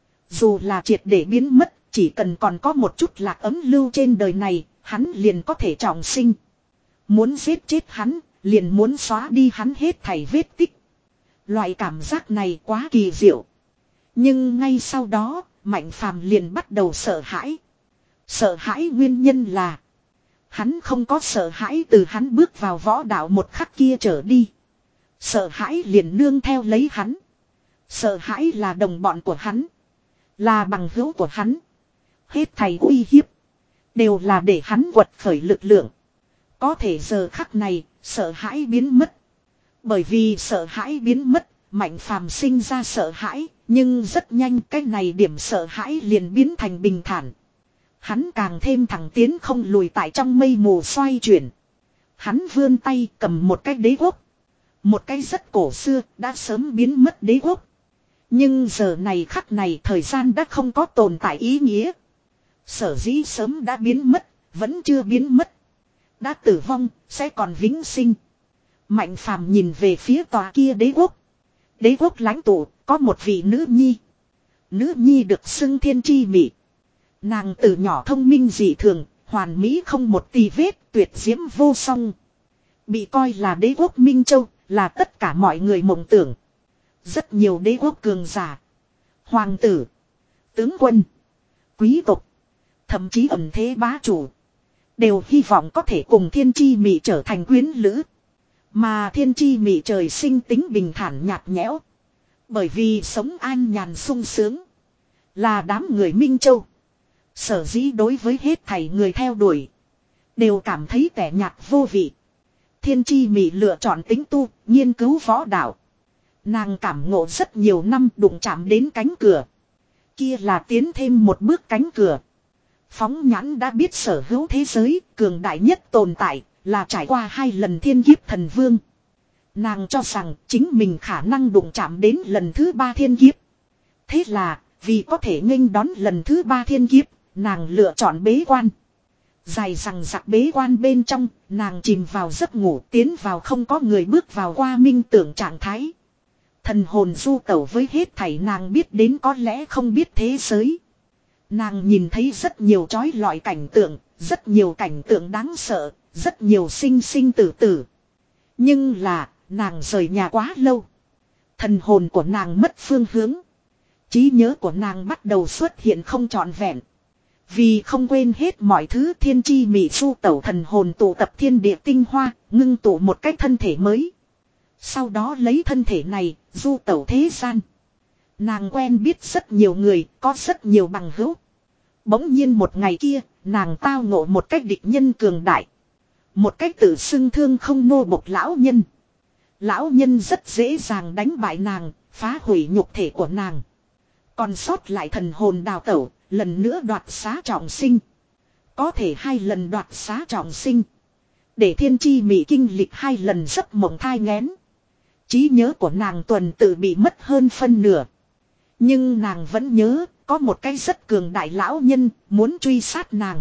Dù là triệt để biến mất, chỉ cần còn có một chút lạc ấm lưu trên đời này, hắn liền có thể trọng sinh. Muốn giết chết hắn, liền muốn xóa đi hắn hết thảy vết tích. Loại cảm giác này quá kỳ diệu. Nhưng ngay sau đó, Mạnh phàm liền bắt đầu sợ hãi. Sợ hãi nguyên nhân là hắn không có sợ hãi từ hắn bước vào võ đạo một khắc kia trở đi. Sợ hãi liền nương theo lấy hắn. Sợ hãi là đồng bọn của hắn. Là bằng hữu của hắn. Hết thầy uy hiếp. Đều là để hắn quật khởi lực lượng. Có thể giờ khắc này, sợ hãi biến mất. Bởi vì sợ hãi biến mất, Mạnh phàm sinh ra sợ hãi. Nhưng rất nhanh cái này điểm sợ hãi liền biến thành bình thản. Hắn càng thêm thẳng tiến không lùi tại trong mây mù xoay chuyển. Hắn vươn tay cầm một cái đế quốc. Một cái rất cổ xưa đã sớm biến mất đế quốc. Nhưng giờ này khắc này thời gian đã không có tồn tại ý nghĩa. Sở dĩ sớm đã biến mất, vẫn chưa biến mất. Đã tử vong, sẽ còn vĩnh sinh. Mạnh phàm nhìn về phía tòa kia đế quốc. Đế quốc lãnh tụ, có một vị nữ nhi. Nữ nhi được xưng thiên chi mỹ. Nàng từ nhỏ thông minh dị thường, hoàn mỹ không một tì vết, tuyệt diễm vô song. Bị coi là đế quốc Minh Châu, là tất cả mọi người mộng tưởng. Rất nhiều đế quốc cường giả, hoàng tử, tướng quân, quý tộc, thậm chí ẩn thế bá chủ, đều hy vọng có thể cùng thiên chi mỹ trở thành quyến lữ. Mà thiên chi mỹ trời sinh tính bình thản nhạt nhẽo. Bởi vì sống an nhàn sung sướng, là đám người Minh Châu. Sở dĩ đối với hết thảy người theo đuổi, đều cảm thấy tẻ nhạt vô vị. Thiên chi mỹ lựa chọn tính tu, nghiên cứu võ đạo. Nàng cảm ngộ rất nhiều năm đụng chạm đến cánh cửa. Kia là tiến thêm một bước cánh cửa. Phóng nhãn đã biết sở hữu thế giới, cường đại nhất tồn tại, là trải qua hai lần thiên kiếp thần vương. Nàng cho rằng chính mình khả năng đụng chạm đến lần thứ ba thiên kiếp. Thế là, vì có thể nghênh đón lần thứ ba thiên kiếp, nàng lựa chọn bế quan. Dài rằng giặc bế quan bên trong, nàng chìm vào giấc ngủ, tiến vào không có người bước vào qua minh tưởng trạng thái. Thần hồn du tẩu với hết thảy nàng biết đến có lẽ không biết thế giới. Nàng nhìn thấy rất nhiều chói lọi cảnh tượng, rất nhiều cảnh tượng đáng sợ, rất nhiều sinh sinh tử tử. Nhưng là, nàng rời nhà quá lâu. Thần hồn của nàng mất phương hướng. Trí nhớ của nàng bắt đầu xuất hiện không trọn vẹn. Vì không quên hết mọi thứ, thiên chi mỹ du tẩu thần hồn tụ tập thiên địa tinh hoa, ngưng tụ một cái thân thể mới. Sau đó lấy thân thể này, du tẩu thế gian. Nàng quen biết rất nhiều người, có rất nhiều bằng hữu. Bỗng nhiên một ngày kia, nàng tao ngộ một cách địch nhân cường đại. Một cách tự xưng thương không nô bộc lão nhân. Lão nhân rất dễ dàng đánh bại nàng, phá hủy nhục thể của nàng. Còn sót lại thần hồn đào tẩu, lần nữa đoạt xá trọng sinh. Có thể hai lần đoạt xá trọng sinh. Để thiên chi mị kinh lịch hai lần giấc mộng thai nghén. Trí nhớ của nàng tuần tự bị mất hơn phân nửa. Nhưng nàng vẫn nhớ, có một cái rất cường đại lão nhân, muốn truy sát nàng.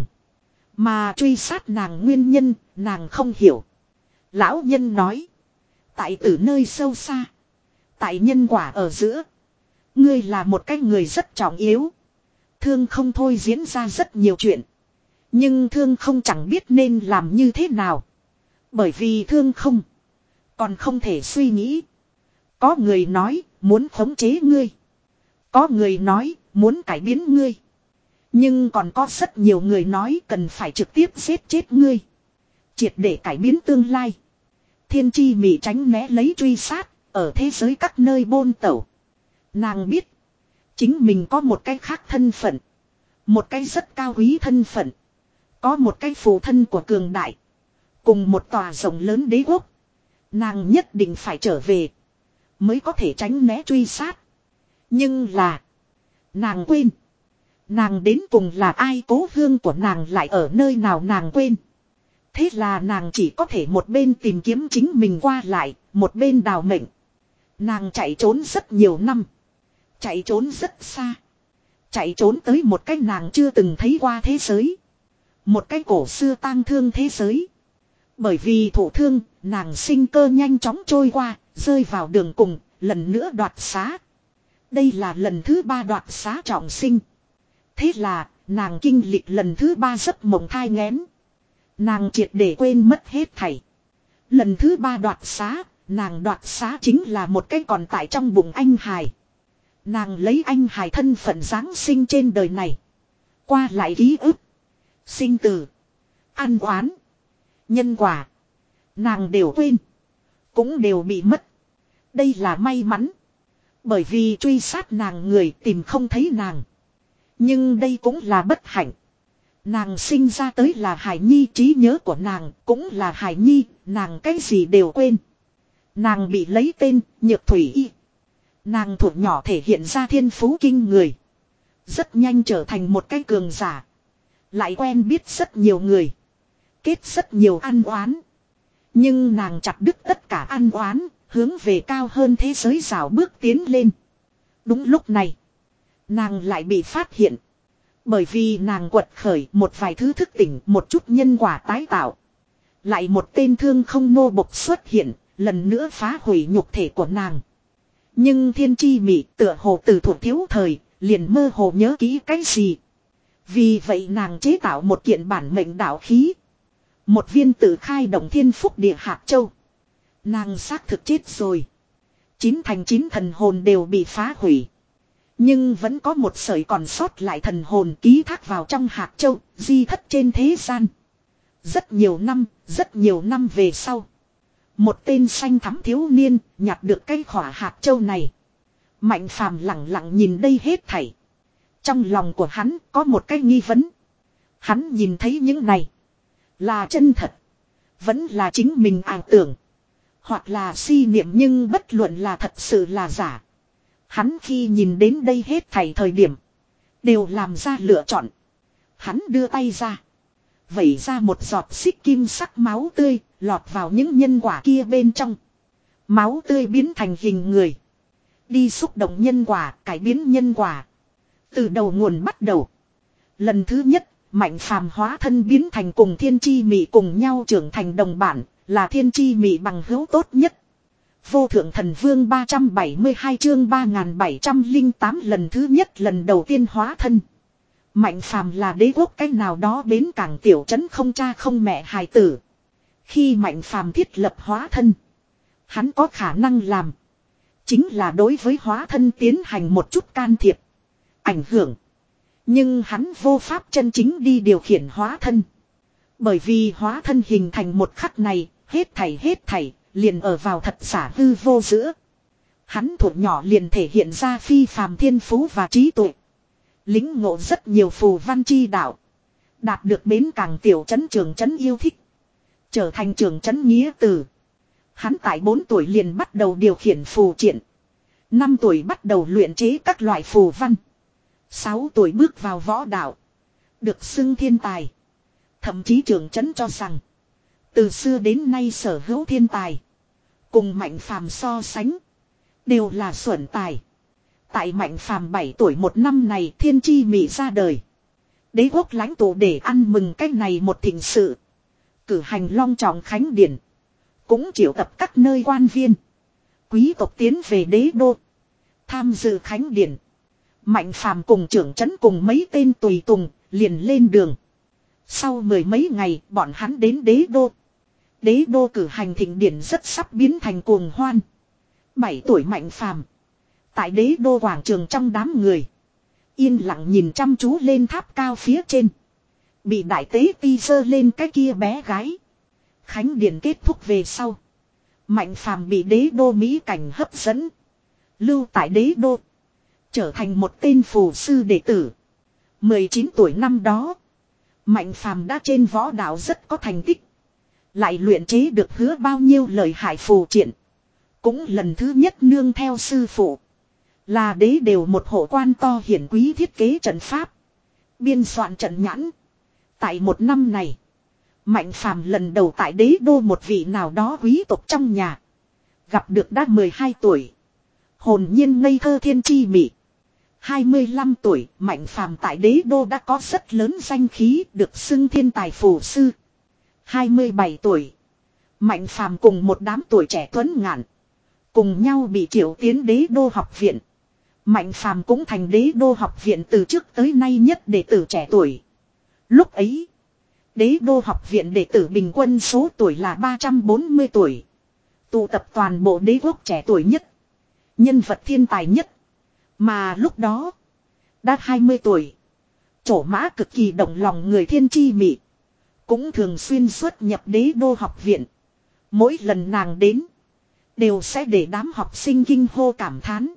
Mà truy sát nàng nguyên nhân, nàng không hiểu. Lão nhân nói. Tại từ nơi sâu xa. Tại nhân quả ở giữa. Ngươi là một cái người rất trọng yếu. Thương không thôi diễn ra rất nhiều chuyện. Nhưng thương không chẳng biết nên làm như thế nào. Bởi vì thương không. Còn không thể suy nghĩ. Có người nói muốn khống chế ngươi. Có người nói muốn cải biến ngươi. Nhưng còn có rất nhiều người nói cần phải trực tiếp giết chết ngươi. Triệt để cải biến tương lai. Thiên chi mị tránh né lấy truy sát. Ở thế giới các nơi bôn tẩu. Nàng biết. Chính mình có một cái khác thân phận. Một cái rất cao quý thân phận. Có một cái phụ thân của cường đại. Cùng một tòa rộng lớn đế quốc. Nàng nhất định phải trở về. Mới có thể tránh né truy sát. Nhưng là. Nàng quên. Nàng đến cùng là ai, cố hương của nàng lại ở nơi nào nàng quên. Thế là nàng chỉ có thể một bên tìm kiếm chính mình qua lại. Một bên đào mệnh. Nàng chạy trốn rất nhiều năm. Chạy trốn rất xa. Chạy trốn tới một cái nàng chưa từng thấy qua thế giới. Một cái cổ xưa tang thương thế giới. Bởi vì thổ thương, nàng sinh cơ nhanh chóng trôi qua, rơi vào đường cùng, lần nữa đoạt xá. Đây là lần thứ ba đoạt xá trọng sinh. Thế là, nàng kinh lịch lần thứ ba giấc mộng thai nghén. Nàng triệt để quên mất hết thảy. Lần thứ ba đoạt xá, nàng đoạt xá chính là một cái còn tại trong bụng anh hài. Nàng lấy anh hài thân phận giáng sinh trên đời này. Qua lại ký ức. Sinh tử. Ăn oán. Nhân quả. Nàng đều quên. Cũng đều bị mất. Đây là may mắn. Bởi vì truy sát nàng người tìm không thấy nàng. Nhưng đây cũng là bất hạnh. Nàng sinh ra tới là Hải Nhi, trí nhớ của nàng cũng là Hải Nhi, nàng cái gì đều quên. Nàng bị lấy tên Nhược Thủy Y. Nàng thuộc nhỏ thể hiện ra thiên phú kinh người. Rất nhanh trở thành một cái cường giả. Lại quen biết rất nhiều người. Kết rất nhiều ăn oán. Nhưng nàng chặt đứt tất cả ăn oán, hướng về cao hơn thế giới rào bước tiến lên. Đúng lúc này, nàng lại bị phát hiện. Bởi vì nàng quật khởi một vài thứ thức tỉnh, một chút nhân quả tái tạo. Lại một tên thương không nô bộc xuất hiện, lần nữa phá hủy nhục thể của nàng. Nhưng thiên chi mị tựa hồ từ thuộc thiếu thời, liền mơ hồ nhớ kỹ cái gì. Vì vậy nàng chế tạo một kiện bản mệnh đạo khí. Một viên tự khai động thiên phúc địa hạt châu. Nàng xác thực chết rồi. Chín thành chín thần hồn đều bị phá hủy. Nhưng vẫn có một sợi còn sót lại thần hồn ký thác vào trong hạt châu, di thất trên thế gian. Rất nhiều năm, rất nhiều năm về sau. Một tên xanh thắm thiếu niên nhặt được cái khỏa hạt châu này. Mạnh phàm lặng lặng nhìn đây hết thảy. Trong lòng của hắn có một cái nghi vấn. Hắn nhìn thấy những này. Là chân thật. Vẫn là chính mình ảo tưởng. Hoặc là si niệm, nhưng bất luận là thật sự là giả. Hắn khi nhìn đến đây hết thảy thời điểm. Đều làm ra lựa chọn. Hắn đưa tay ra. Vẩy ra một giọt xích kim sắc máu tươi. Lọt vào những nhân quả kia bên trong. Máu tươi biến thành hình người. Đi xúc động nhân quả, cải biến nhân quả. Từ đầu nguồn bắt đầu. Lần thứ nhất, Mạnh phàm hóa thân biến thành cùng thiên chi mị cùng nhau trưởng thành đồng bản. Là thiên chi mị bằng hữu tốt nhất. Vô thượng thần vương ba trăm bảy mươi hai chương ba nghìn bảy trăm lẻ tám lần thứ nhất lần đầu tiên hóa thân. Mạnh phàm là đế quốc cách nào đó bến cảng tiểu trấn không cha không mẹ hài tử. Khi Mạnh phàm thiết lập hóa thân. Hắn có khả năng làm. Chính là đối với hóa thân tiến hành một chút can thiệp. Ảnh hưởng. Nhưng hắn vô pháp chân chính đi điều khiển hóa thân. Bởi vì hóa thân hình thành một khắc này. Hết thảy hết thảy. Liền ở vào thật giả hư vô giữa. Hắn thuộc nhỏ liền thể hiện ra phi phàm thiên phú và trí tuệ. Lính ngộ rất nhiều phù văn chi đạo. Đạt được bến cảng tiểu trấn trường trấn yêu thích. Trở thành trường trấn nghĩa tử. Hắn tại bốn tuổi liền bắt đầu điều khiển phù triện. năm tuổi bắt đầu luyện chế các loại phù văn. sáu tuổi bước vào võ đạo. Được xưng thiên tài. Thậm chí trường trấn cho rằng. Từ xưa đến nay sở hữu thiên tài. Cùng Mạnh Phàm so sánh. Đều là xuẩn tài. Tại Mạnh Phàm bảy tuổi một năm này Thiên Chi Mị ra đời. Đế quốc lãnh tụ để ăn mừng cách này một thịnh sự. Cử hành long trọng khánh điển. Cũng triệu tập các nơi quan viên. Quý tộc tiến về đế đô. Tham dự khánh điển. Mạnh Phàm cùng trưởng trấn cùng mấy tên tùy tùng liền lên đường. Sau mười mấy ngày bọn hắn đến đế đô. Đế đô cử hành thịnh điển rất sắp biến thành cuồng hoan. Bảy tuổi Mạnh Phàm tại đế đô quảng trường trong đám người. Yên lặng nhìn chăm chú lên tháp cao phía trên. Bị đại tế ti giơ lên cái kia bé gái. Khánh điển kết thúc về sau. Mạnh Phàm bị đế đô mỹ cảnh hấp dẫn. Lưu tại đế đô. Trở thành một tên phù sư đệ tử. mười chín tuổi năm đó. Mạnh Phàm đã trên võ đạo rất có thành tích. Lại luyện chế được hứa bao nhiêu lời hại phù triện. Cũng lần thứ nhất nương theo sư phụ. Là đế đều một hộ quan to hiển quý thiết kế trận pháp. Biên soạn trận nhãn. Tại một năm này. Mạnh Phàm lần đầu tại đế đô một vị nào đó quý tộc trong nhà. Gặp được đã mười hai tuổi. Hồn nhiên ngây thơ Thiên Chi Mị. hai mươi lăm tuổi Mạnh Phàm tại đế đô đã có rất lớn danh khí được xưng thiên tài phù sư. hai mươi bảy tuổi. Mạnh Phàm cùng một đám tuổi trẻ tuấn ngạn. Cùng nhau bị triệu tiến đế đô học viện. Mạnh Phàm cũng thành đế đô học viện từ trước tới nay nhất đệ tử trẻ tuổi. Lúc ấy. Đế đô học viện đệ tử bình quân số tuổi là ba trăm bốn mươi tuổi. Tụ tập toàn bộ đế quốc trẻ tuổi nhất. Nhân vật thiên tài nhất. Mà lúc đó. Đã hai mươi tuổi. Trổ mã cực kỳ động lòng người Thiên Chi Mị. Cũng thường xuyên xuất nhập đế đô học viện. Mỗi lần nàng đến. Đều sẽ để đám học sinh kinh hô cảm thán.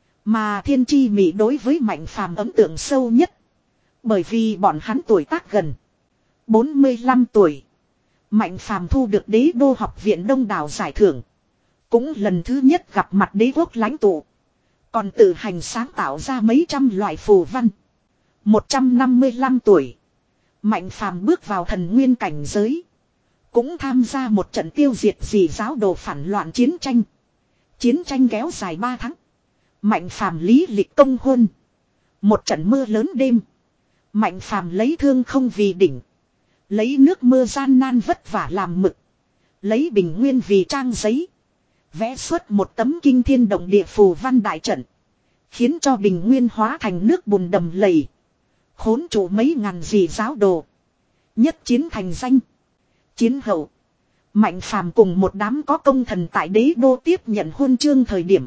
Mà Thiên Chi Mị đối với Mạnh Phàm ấn tượng sâu nhất. Bởi vì bọn hắn tuổi tác gần. bốn mươi lăm tuổi. Mạnh Phàm thu được đế đô học viện đông đảo giải thưởng. Cũng lần thứ nhất gặp mặt đế quốc lãnh tụ. Còn tự hành sáng tạo ra mấy trăm loại phù văn. một trăm năm mươi lăm tuổi. Mạnh Phàm bước vào thần nguyên cảnh giới. Cũng tham gia một trận tiêu diệt dì giáo đồ phản loạn chiến tranh. Chiến tranh kéo dài ba tháng. Mạnh Phàm lý lịch công hôn. Một trận mưa lớn đêm. Mạnh Phàm lấy thương không vì đỉnh. Lấy nước mưa gian nan vất vả làm mực. Lấy bình nguyên vì trang giấy. Vẽ xuất một tấm kinh thiên động địa phù văn đại trận. Khiến cho bình nguyên hóa thành nước bùn đầm lầy. Khốn trụ mấy ngàn dì giáo đồ. Nhất chiến thành danh. Chiến hậu. Mạnh Phàm cùng một đám có công thần tại đế đô tiếp nhận huân chương thời điểm.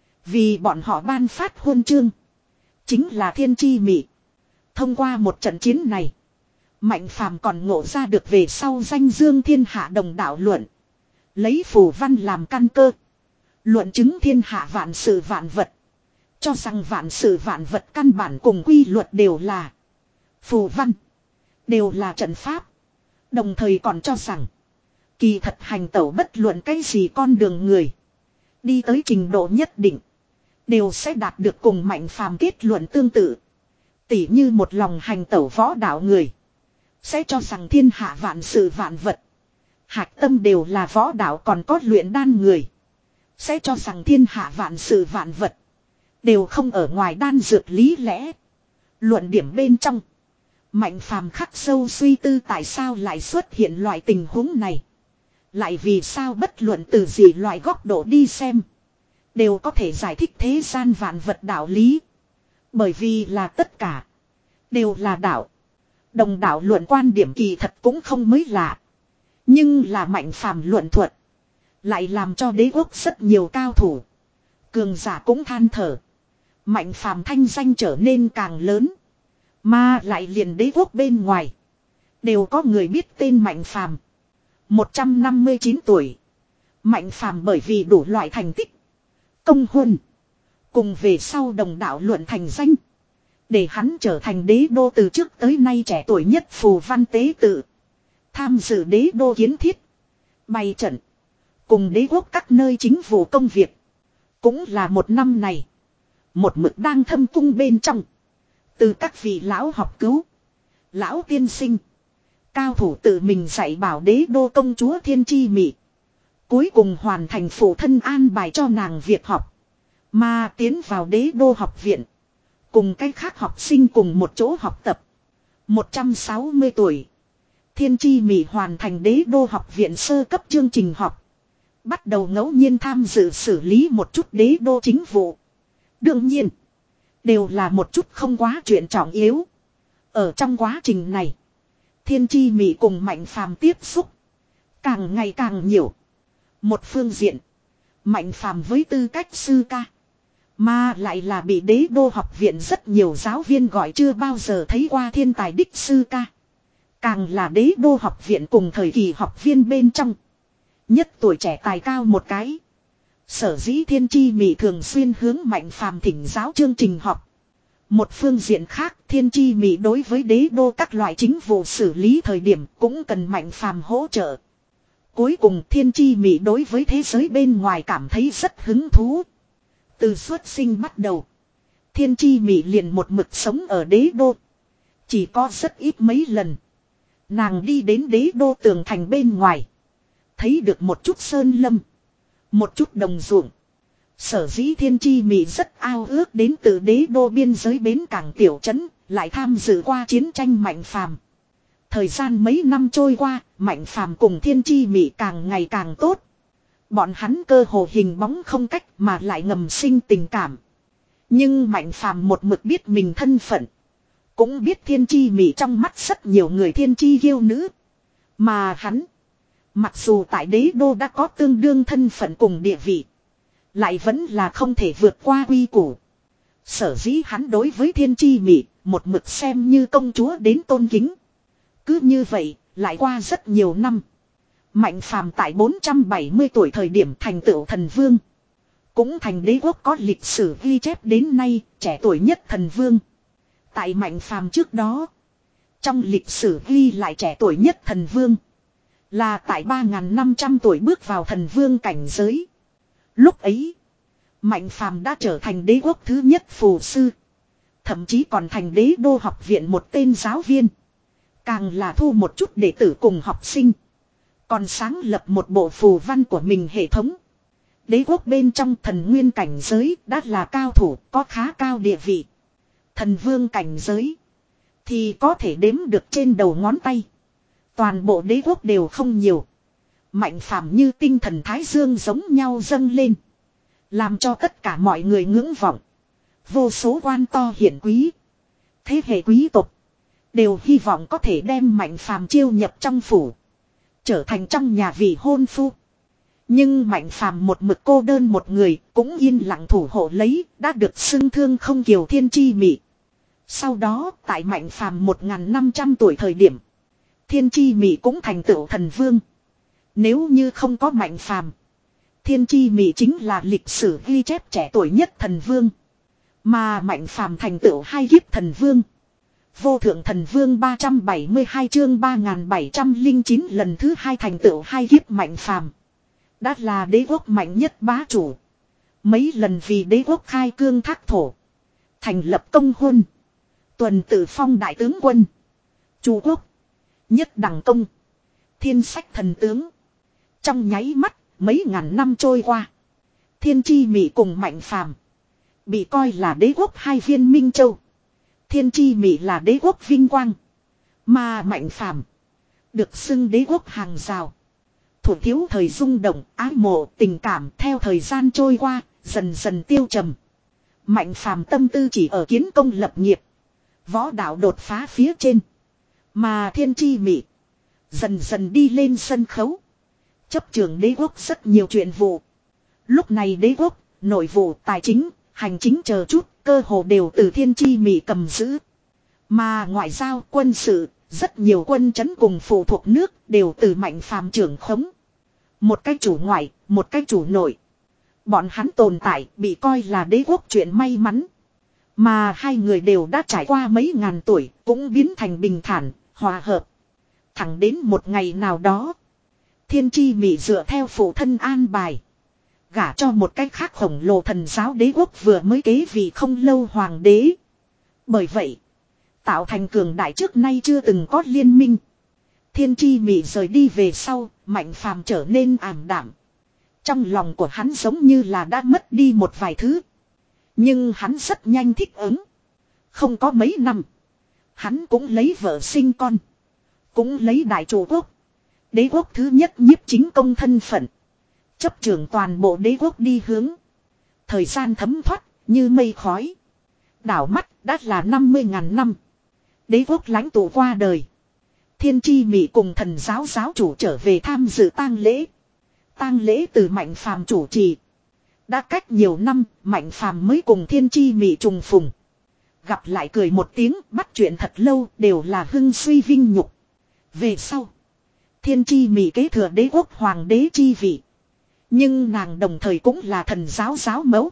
Vì bọn họ ban phát huân chương. Chính là Thiên Chi Mị. Thông qua một trận chiến này. Mạnh Phàm còn ngộ ra được về sau danh dương thiên hạ đồng đạo luận. Lấy phù văn làm căn cơ. Luận chứng thiên hạ vạn sự vạn vật. Cho rằng vạn sự vạn vật căn bản cùng quy luật đều là phù văn. Đều là trận pháp. Đồng thời còn cho rằng. Kỳ thật hành tẩu bất luận cái gì con đường người. Đi tới trình độ nhất định. Đều sẽ đạt được cùng Mạnh Phàm kết luận tương tự. Tỉ như một lòng hành tẩu võ đạo người. Sẽ cho rằng thiên hạ vạn sự vạn vật. Hạch tâm đều là võ đạo còn có luyện đan người. Sẽ cho rằng thiên hạ vạn sự vạn vật. Đều không ở ngoài đan dược lý lẽ. Luận điểm bên trong. Mạnh Phàm khắc sâu suy tư tại sao lại xuất hiện loại tình huống này. Lại vì sao bất luận từ gì loại góc độ đi xem. Đều có thể giải thích thế gian vạn vật đạo lý. Bởi vì là tất cả. Đều là đạo. Đồng đạo luận quan điểm kỳ thật cũng không mới lạ. Nhưng là Mạnh Phàm luận thuật. Lại làm cho đế quốc rất nhiều cao thủ. Cường giả cũng than thở. Mạnh Phàm thanh danh trở nên càng lớn. Mà lại liền đế quốc bên ngoài. Đều có người biết tên Mạnh Phàm. một trăm năm mươi chín tuổi. Mạnh Phàm bởi vì đủ loại thành tích. Công huân. Cùng về sau đồng đạo luận thành danh. Để hắn trở thành đế đô từ trước tới nay trẻ tuổi nhất phù văn tế tự. Tham dự đế đô kiến thiết. Bày trận. Cùng đế quốc các nơi chính vụ công việc. Cũng là một năm này. Một mực đang thâm cung bên trong. Từ các vị lão học cứu. Lão tiên sinh. Cao thủ tự mình dạy bảo đế đô công chúa Thiên Chi Mị. Cuối cùng hoàn thành phụ thân an bài cho nàng việc học. Mà tiến vào đế đô học viện. Cùng cách khác học sinh cùng một chỗ học tập. một trăm sáu mươi tuổi. Thiên Chi Mị hoàn thành đế đô học viện sơ cấp chương trình học. Bắt đầu ngẫu nhiên tham dự xử lý một chút đế đô chính vụ. Đương nhiên. Đều là một chút không quá chuyện trọng yếu. Ở trong quá trình này. Thiên Chi Mị cùng Mạnh Phàm tiếp xúc. Càng ngày càng nhiều. Một phương diện. Mạnh Phàm với tư cách sư ca. Mà lại là bị đế đô học viện rất nhiều giáo viên gọi chưa bao giờ thấy qua thiên tài đích sư ca. Càng là đế đô học viện cùng thời kỳ học viên bên trong. Nhất tuổi trẻ tài cao một cái. Sở dĩ Thiên Chi Mị thường xuyên hướng Mạnh Phàm thỉnh giáo chương trình học. Một phương diện khác, Thiên Chi Mị đối với đế đô các loại chính vụ xử lý thời điểm cũng cần Mạnh Phàm hỗ trợ. Cuối cùng Thiên Chi Mị đối với thế giới bên ngoài cảm thấy rất hứng thú. Từ xuất sinh bắt đầu, Thiên Chi Mị liền một mực sống ở đế đô. Chỉ có rất ít mấy lần, nàng đi đến đế đô tường thành bên ngoài. Thấy được một chút sơn lâm, một chút đồng ruộng. Sở dĩ Thiên Chi Mị rất ao ước đến từ đế đô biên giới bến cảng tiểu trấn, lại tham dự qua chiến tranh Mạnh Phàm. Thời gian mấy năm trôi qua, Mạnh Phàm cùng Thiên Chi Mị càng ngày càng tốt. Bọn hắn cơ hồ hình bóng không cách mà lại ngầm sinh tình cảm. Nhưng Mạnh Phàm một mực biết mình thân phận. Cũng biết Thiên Chi Mị trong mắt rất nhiều người thiên chi yêu nữ. Mà hắn, mặc dù tại đế đô đã có tương đương thân phận cùng địa vị, lại vẫn là không thể vượt qua quy củ. Sở dĩ hắn đối với Thiên Chi Mị một mực xem như công chúa đến tôn kính. Cứ như vậy, lại qua rất nhiều năm. Mạnh Phàm tại bốn trăm bảy mươi tuổi thời điểm thành tựu thần vương. Cũng thành đế quốc có lịch sử ghi chép đến nay trẻ tuổi nhất thần vương. Tại Mạnh Phàm trước đó, trong lịch sử ghi lại trẻ tuổi nhất thần vương là tại ba nghìn năm trăm tuổi bước vào thần vương cảnh giới. Lúc ấy, Mạnh Phàm đã trở thành đế quốc thứ nhất phù sư. Thậm chí còn thành đế đô học viện một tên giáo viên. Càng là thu một chút đệ tử cùng học sinh. Còn sáng lập một bộ phù văn của mình hệ thống. Đế quốc bên trong thần nguyên cảnh giới đã là cao thủ, có khá cao địa vị. Thần vương cảnh giới thì có thể đếm được trên đầu ngón tay. Toàn bộ đế quốc đều không nhiều. Mạnh Phàm như tinh thần thái dương giống nhau dâng lên. Làm cho tất cả mọi người ngưỡng vọng. Vô số quan to hiển quý, thế hệ quý tộc đều hy vọng có thể đem Mạnh Phàm chiêu nhập trong phủ, trở thành trong nhà vị hôn phu. Nhưng Mạnh Phàm một mực cô đơn một người, cũng yên lặng thủ hộ lấy, đã được xưng thương không kiều Thiên Chi Mị. Sau đó, tại Mạnh Phàm một nghìn năm trăm tuổi thời điểm, Thiên Chi Mị cũng thành tựu thần vương. Nếu như không có Mạnh Phàm, Thiên Chi Mị chính là lịch sử ghi chép trẻ tuổi nhất thần vương. Mà Mạnh Phàm thành tựu hai kiếp thần vương. Vô thượng thần vương ba trăm bảy mươi hai chương ba nghìn bảy trăm lẻ chín lần thứ hai thành tựu hai kiếp Mạnh Phàm. Đã là đế quốc mạnh nhất bá chủ. Mấy lần vì đế quốc khai cương thác thổ. Thành lập công huân. Tuần tự phong đại tướng quân. Chu quốc. Nhất đẳng công. Thiên sách thần tướng. Trong nháy mắt, mấy ngàn năm trôi qua. Thiên Chi Mị cùng Mạnh Phàm bị coi là đế quốc hai viên minh châu. Thiên Chi Mị là đế quốc vinh quang. Mà Mạnh Phàm được xưng đế quốc hàng rào. Thủ thiếu thời rung động, ái mộ, tình cảm theo thời gian trôi qua, dần dần tiêu trầm. Mạnh Phàm tâm tư chỉ ở kiến công lập nghiệp, võ đạo đột phá phía trên. Mà Thiên Chi Mị dần dần đi lên sân khấu, chấp trường đế quốc rất nhiều chuyện vụ. Lúc này đế quốc, nội vụ, tài chính, hành chính chờ chút, cơ hồ đều từ Thiên Chi Mị cầm giữ. Mà ngoại giao, quân sự, rất nhiều quân trấn cùng phụ thuộc nước đều từ Mạnh Phàm trưởng khống. Một cách chủ ngoại, một cách chủ nội. Bọn hắn tồn tại bị coi là đế quốc chuyện may mắn. Mà hai người đều đã trải qua mấy ngàn tuổi, cũng biến thành bình thản, hòa hợp. Thẳng đến một ngày nào đó, Thiên Chi Mị dựa theo phụ thân an bài, gả cho một cách khác khổng lồ thần giáo đế quốc vừa mới kế vị không lâu hoàng đế. Bởi vậy, tạo thành cường đại trước nay chưa từng có liên minh. Thiên Chi Mị rời đi về sau, Mạnh Phàm trở nên ảm đạm. Trong lòng của hắn giống như là đã mất đi một vài thứ. Nhưng hắn rất nhanh thích ứng. Không có mấy năm, hắn cũng lấy vợ sinh con, cũng lấy đại chủ quốc, đế quốc thứ nhất nhiếp chính công thân phận, chấp trưởng toàn bộ đế quốc đi hướng. Thời gian thấm thoát như mây khói. Đảo mắt đã là năm mươi ngàn năm. Đế quốc lãnh tụ qua đời. Thiên Chi Mị cùng thần giáo giáo chủ trở về tham dự tang lễ. Tang lễ từ Mạnh Phàm chủ trì. Đã cách nhiều năm, Mạnh Phàm mới cùng Thiên Chi Mị trùng phùng. Gặp lại cười một tiếng, bắt chuyện thật lâu, đều là hưng suy vinh nhục. Về sau, Thiên Chi Mị kế thừa đế quốc hoàng đế chi vị. Nhưng nàng đồng thời cũng là thần giáo giáo mẫu.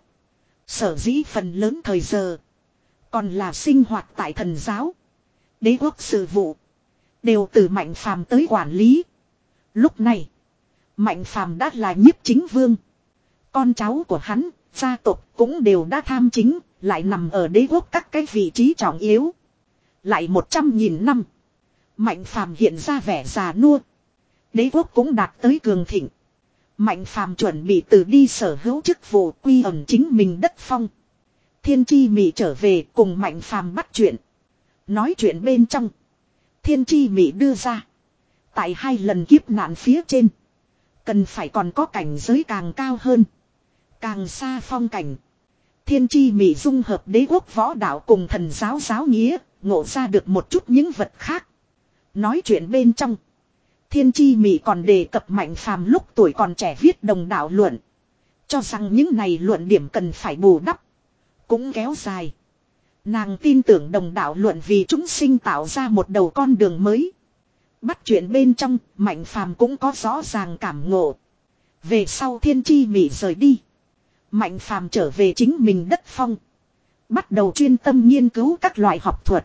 Sở dĩ phần lớn thời giờ, còn là sinh hoạt tại thần giáo. Đế quốc sự vụ, đều từ Mạnh Phàm tới quản lý. Lúc này, Mạnh Phàm đã là nhiếp chính vương. Con cháu của hắn, gia tộc cũng đều đã tham chính, lại nằm ở đế quốc các cái vị trí trọng yếu. Lại một trăm nghìn năm, Mạnh Phàm hiện ra vẻ già nua. Đế quốc cũng đạt tới cường thịnh. Mạnh Phàm chuẩn bị từ đi sở hữu chức vụ quy ẩn chính mình đất phong. Thiên Chi Mị trở về cùng Mạnh Phàm bắt chuyện. Nói chuyện bên trong, Thiên Chi Mị đưa ra, tại hai lần kiếp nạn phía trên, cần phải còn có cảnh giới càng cao hơn, càng xa phong cảnh. Thiên Chi Mị dung hợp đế quốc võ đạo cùng thần giáo giáo nghĩa, ngộ ra được một chút những vật khác. Nói chuyện bên trong, Thiên Chi Mị còn đề cập Mạnh Phàm lúc tuổi còn trẻ viết đồng đạo luận, cho rằng những này luận điểm cần phải bù đắp, cũng kéo dài. Nàng tin tưởng đồng đạo luận vì chúng sinh tạo ra một đầu con đường mới. Bắt chuyện bên trong, Mạnh Phàm cũng có rõ ràng cảm ngộ. Về sau Thiên Chi Mị rời đi, Mạnh Phàm trở về chính mình đất phong, bắt đầu chuyên tâm nghiên cứu các loại học thuật,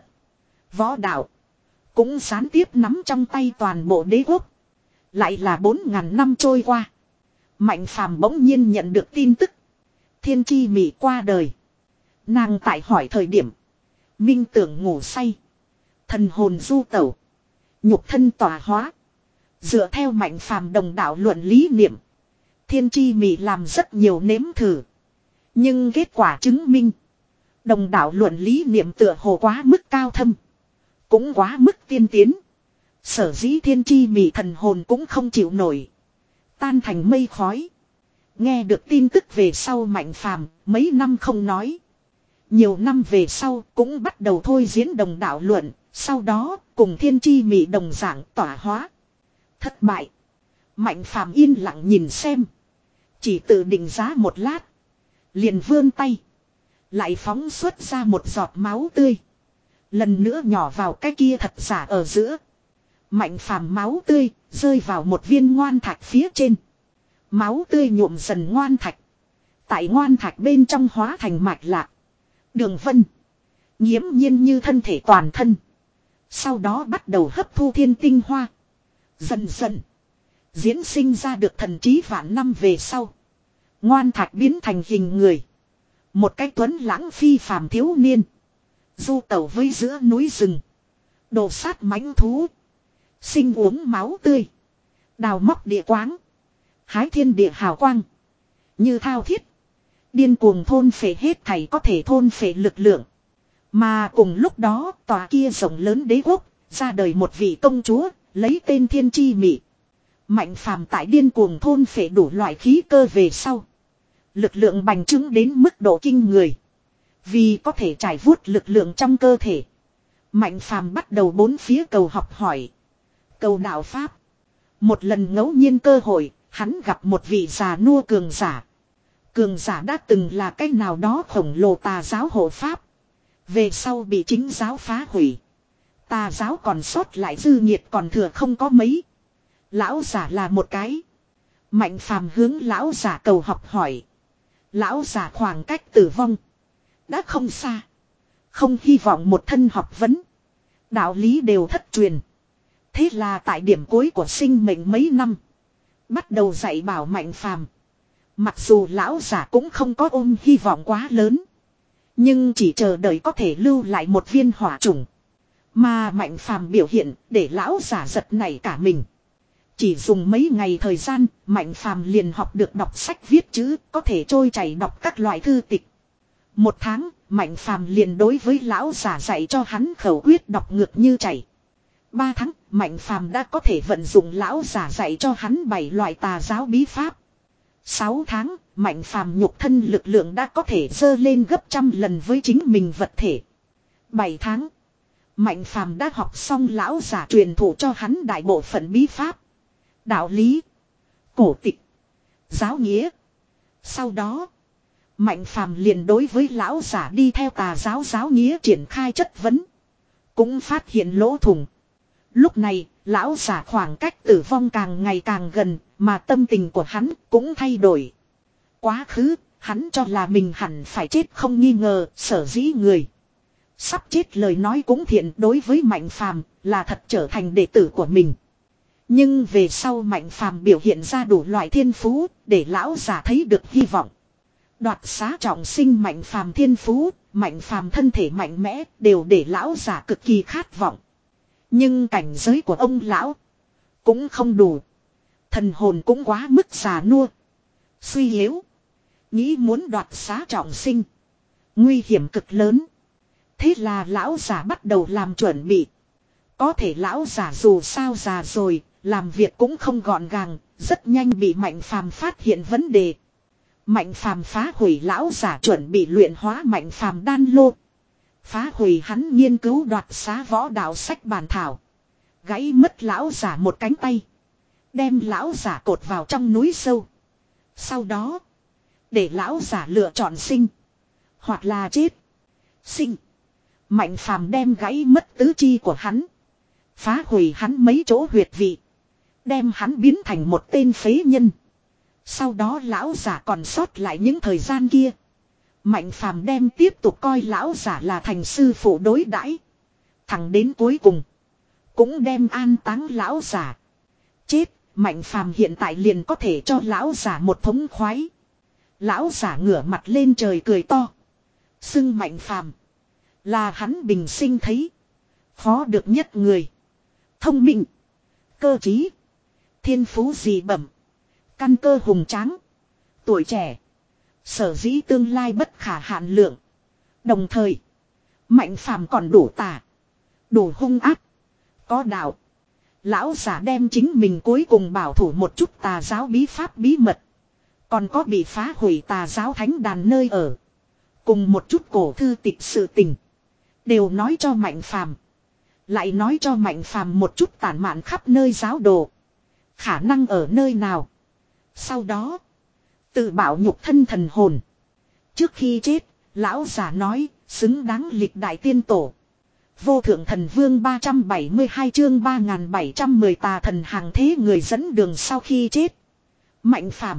võ đạo, cũng gián tiếp nắm trong tay toàn bộ đế quốc. Lại là bốn ngàn năm trôi qua, Mạnh Phàm bỗng nhiên nhận được tin tức, Thiên Chi Mị qua đời. Nàng tại hỏi thời điểm, minh tưởng ngủ say, thần hồn du tẩu, nhục thân tỏa hóa. Dựa theo Mạnh Phàm đồng đạo luận lý niệm, Thiên Chi Mị làm rất nhiều nếm thử, nhưng kết quả chứng minh, đồng đạo luận lý niệm tựa hồ quá mức cao thâm, cũng quá mức tiên tiến. Sở dĩ Thiên Chi Mị thần hồn cũng không chịu nổi, tan thành mây khói. Nghe được tin tức về sau, Mạnh Phàm mấy năm không nói, nhiều năm về sau cũng bắt đầu thôi diễn đồng đạo luận, sau đó cùng Thiên Chi Mị đồng dạng tỏa hóa. Thất bại. Mạnh Phàm yên lặng nhìn xem, chỉ tự định giá một lát, liền vươn tay, lại phóng xuất ra một giọt máu tươi, lần nữa nhỏ vào cái kia thật giả ở giữa. Mạnh Phàm máu tươi rơi vào một viên ngoan thạch phía trên, máu tươi nhuộm dần ngoan thạch, tại ngoan thạch bên trong hóa thành mạch lạc, đường vân, nghiễm nhiên như thân thể toàn thân. Sau đó bắt đầu hấp thu thiên tinh hoa, dần dần diễn sinh ra được thần trí. Vạn năm về sau, ngoan thạch biến thành hình người, một cái tuấn lãng phi phàm thiếu niên, du tẩu với giữa núi rừng, đồ sát mãnh thú, sinh uống máu tươi, đào móc địa quáng, hái thiên địa hào quang, như thao thiết, điên cuồng thôn phệ hết thảy có thể thôn phệ lực lượng. Mà cùng lúc đó, tòa kia rộng lớn đế quốc ra đời một vị công chúa, lấy tên Thiên Chi Mị. Mạnh Phàm tại điên cuồng thôn phệ đủ loại khí cơ về sau, lực lượng bành trướng đến mức độ kinh người. Vì có thể trải vuốt lực lượng trong cơ thể, Mạnh Phàm bắt đầu bốn phía cầu học hỏi, cầu đạo pháp. Một lần ngẫu nhiên cơ hội, hắn gặp một vị già nua cường giả. Cường giả đã từng là cái nào đó khổng lồ tà giáo hộ pháp, về sau bị chính giáo phá hủy. Tà giáo còn sót lại dư nhiệt còn thừa không có mấy. Lão giả là một cái. Mạnh Phàm hướng lão giả cầu học hỏi. Lão giả khoảng cách tử vong đã không xa, Không hy vọng một thân học vấn. Đạo lý đều thất truyền. Thế là tại điểm cuối của sinh mệnh mấy năm. Bắt đầu dạy bảo Mạnh Phàm. Mặc dù lão giả cũng không có ôm hy vọng quá lớn. Nhưng chỉ chờ đợi có thể lưu lại một viên hỏa chủng. Mà Mạnh Phàm biểu hiện để lão giả giật nảy cả mình. Chỉ dùng mấy ngày thời gian, Mạnh Phàm liền học được đọc sách viết chữ, có thể trôi chảy đọc các loại thư tịch. Một tháng, Mạnh Phàm liền đối với lão giả dạy cho hắn khẩu quyết đọc ngược như chảy. Ba tháng, Mạnh Phàm đã có thể vận dụng lão giả dạy cho hắn bảy loại tà giáo bí pháp. Sáu tháng, Mạnh Phàm nhục thân lực lượng đã có thể dơ lên gấp trăm lần với chính mình vật thể. Bảy tháng, Mạnh Phàm đã học xong lão giả truyền thụ cho hắn đại bộ phận bí pháp, đạo lý, cổ tịch, giáo nghĩa. Sau đó, Mạnh Phàm liền đối với lão giả đi theo tà giáo giáo nghĩa triển khai chất vấn. Cũng phát hiện lỗ thủng. Lúc này, lão giả khoảng cách tử vong càng ngày càng gần, mà tâm tình của hắn cũng thay đổi. Quá khứ, hắn cho là mình hẳn phải chết không nghi ngờ, sở dĩ người sắp chết lời nói cũng thiện đối với Mạnh Phàm là thật trở thành đệ tử của mình. Nhưng về sau Mạnh Phàm biểu hiện ra đủ loại thiên phú, để lão giả thấy được hy vọng. Đoạt xá trọng sinh Mạnh Phàm thiên phú, Mạnh Phàm thân thể mạnh mẽ đều để lão giả cực kỳ khát vọng. Nhưng cảnh giới của ông lão cũng không đủ. Thần hồn cũng quá mức già nua, suy yếu. Nghĩ muốn đoạt xá trọng sinh, nguy hiểm cực lớn. Thế là lão giả bắt đầu làm chuẩn bị. Có thể lão giả dù sao già rồi, làm việc cũng không gọn gàng, rất nhanh bị Mạnh Phàm phát hiện vấn đề. Mạnh Phàm phá hủy lão giả chuẩn bị luyện hóa Mạnh Phàm đan lô. Phá hủy hắn nghiên cứu đoạt xá võ đạo sách bản thảo. Gãy mất lão giả một cánh tay. Đem lão giả cột vào trong núi sâu. Sau đó, để lão giả lựa chọn sinh hoặc là chết. Sinh. Mạnh Phàm đem gãy mất tứ chi của hắn. Phá hủy hắn mấy chỗ huyệt vị. Đem hắn biến thành một tên phế nhân. Sau đó lão giả còn sót lại những thời gian kia. Mạnh Phàm đem tiếp tục coi lão giả là thành sư phụ đối đãi. Thẳng đến cuối cùng, cũng đem an táng lão giả. Chết, Mạnh Phàm hiện tại liền có thể cho lão giả một thống khoái. Lão giả ngửa mặt lên trời cười to. Xưng Mạnh Phàm là hắn bình sinh thấy khó được nhất người. Thông minh, cơ trí, thiên phú dị bẩm, căn cơ hùng tráng, tuổi trẻ, sở dĩ tương lai bất khả hạn lượng. Đồng thời, Mạnh Phàm còn đủ tà, đủ hung ác, có đạo. Lão giả đem chính mình cuối cùng bảo thủ một chút tà giáo bí pháp bí mật, còn có bị phá hủy tà giáo thánh đàn nơi ở, cùng một chút cổ thư tịch sự tình, đều nói cho Mạnh Phàm. Lại nói cho Mạnh Phàm một chút tản mạn khắp nơi giáo đồ, khả năng ở nơi nào. Sau đó, tự bảo nhục thân thần hồn. Trước khi chết, lão giả nói, xứng đáng lịch đại tiên tổ. Vô thượng thần vương ba trăm bảy mươi hai chương ba nghìn bảy trăm mười tà thần hàng thế người dẫn đường sau khi chết. Mạnh Phàm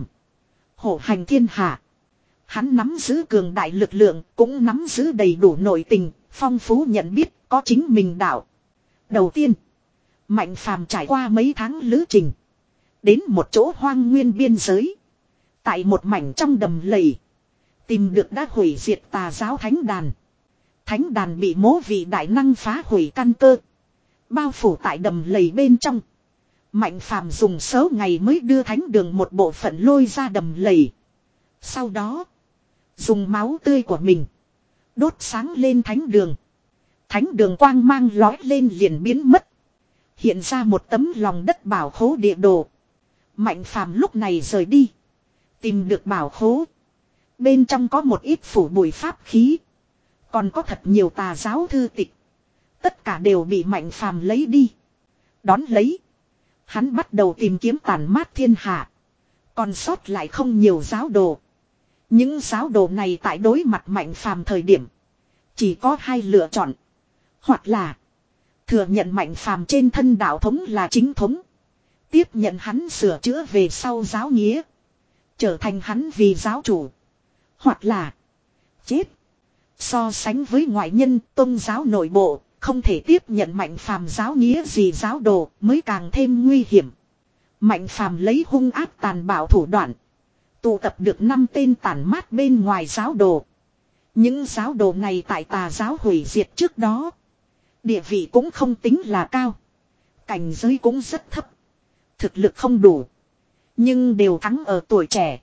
hổ hành thiên hạ. Hắn nắm giữ cường đại lực lượng, cũng nắm giữ đầy đủ nội tình, phong phú nhận biết, có chính mình đạo. Đầu tiên, Mạnh Phàm trải qua mấy tháng lữ trình, đến một chỗ hoang nguyên biên giới. Tại một mảnh trong đầm lầy, tìm được đã hủy diệt tà giáo thánh đàn. Thánh đàn bị mố vị đại năng phá hủy căn cơ, bao phủ tại đầm lầy bên trong. Mạnh Phàm dùng số ngày mới đưa thánh đường một bộ phận lôi ra đầm lầy. Sau đó, dùng máu tươi của mình đốt sáng lên thánh đường. Thánh đường quang mang lói lên liền biến mất. Hiện ra một tấm lòng đất bảo khố địa đồ. Mạnh Phàm lúc này rời đi, tìm được bảo khố. Bên trong có một ít phủ bụi pháp khí, còn có thật nhiều tà giáo thư tịch. Tất cả đều bị Mạnh Phàm lấy đi. Đón lấy, hắn bắt đầu tìm kiếm tàn mát thiên hạ. Còn sót lại không nhiều giáo đồ. Những giáo đồ này tại đối mặt Mạnh Phàm thời điểm, chỉ có hai lựa chọn. Hoặc là thừa nhận Mạnh Phàm trên thân đạo thống là chính thống, tiếp nhận hắn sửa chữa về sau giáo nghĩa, trở thành hắn vì giáo chủ. Hoặc là chết. So sánh với ngoại nhân, tôn giáo nội bộ, không thể tiếp nhận Mạnh Phàm giáo nghĩa gì giáo đồ mới càng thêm nguy hiểm. Mạnh Phàm lấy hung ác tàn bạo thủ đoạn. Tụ tập được năm tên tản mát bên ngoài giáo đồ. Những giáo đồ này tại tà giáo hủy diệt trước đó. Địa vị cũng không tính là cao. Cảnh giới cũng rất thấp. Thực lực không đủ. Nhưng đều thắng ở tuổi trẻ.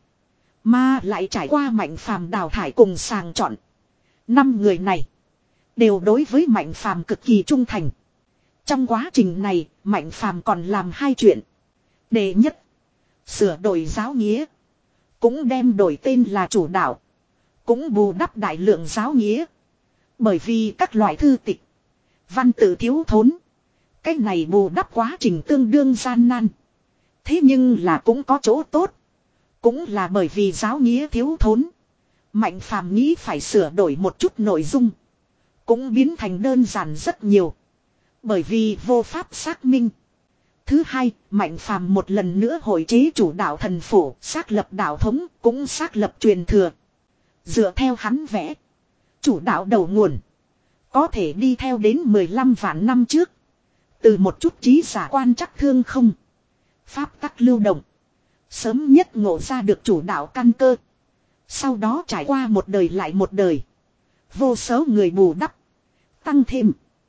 Mà lại trải qua Mạnh Phàm đào thải cùng sàng chọn. Năm người này đều đối với Mạnh Phàm cực kỳ trung thành. Trong quá trình này, Mạnh Phàm còn làm hai chuyện. Đệ nhất, sửa đổi giáo nghĩa. Cũng đem đổi tên là chủ đạo. Cũng bù đắp đại lượng giáo nghĩa. Bởi vì các loại thư tịch, văn tự thiếu thốn. Cái này bù đắp quá trình tương đương gian nan. Thế nhưng là cũng có chỗ tốt. Cũng là bởi vì giáo nghĩa thiếu thốn. Mạnh Phàm nghĩ phải sửa đổi một chút nội dung. Cũng biến thành đơn giản rất nhiều. Bởi vì vô pháp xác minh. Thứ hai, Mạnh Phàm một lần nữa hội chế chủ đạo thần phủ, xác lập đạo thống, cũng xác lập truyền thừa. Dựa theo hắn vẽ, chủ đạo đầu nguồn có thể đi theo đến mười lăm vạn năm trước. Từ một chút trí giả quan trắc thương không, pháp tắc lưu động, sớm nhất ngộ ra được chủ đạo căn cơ. Sau đó trải qua một đời lại một đời, vô số người bù đắp, tăng thêm,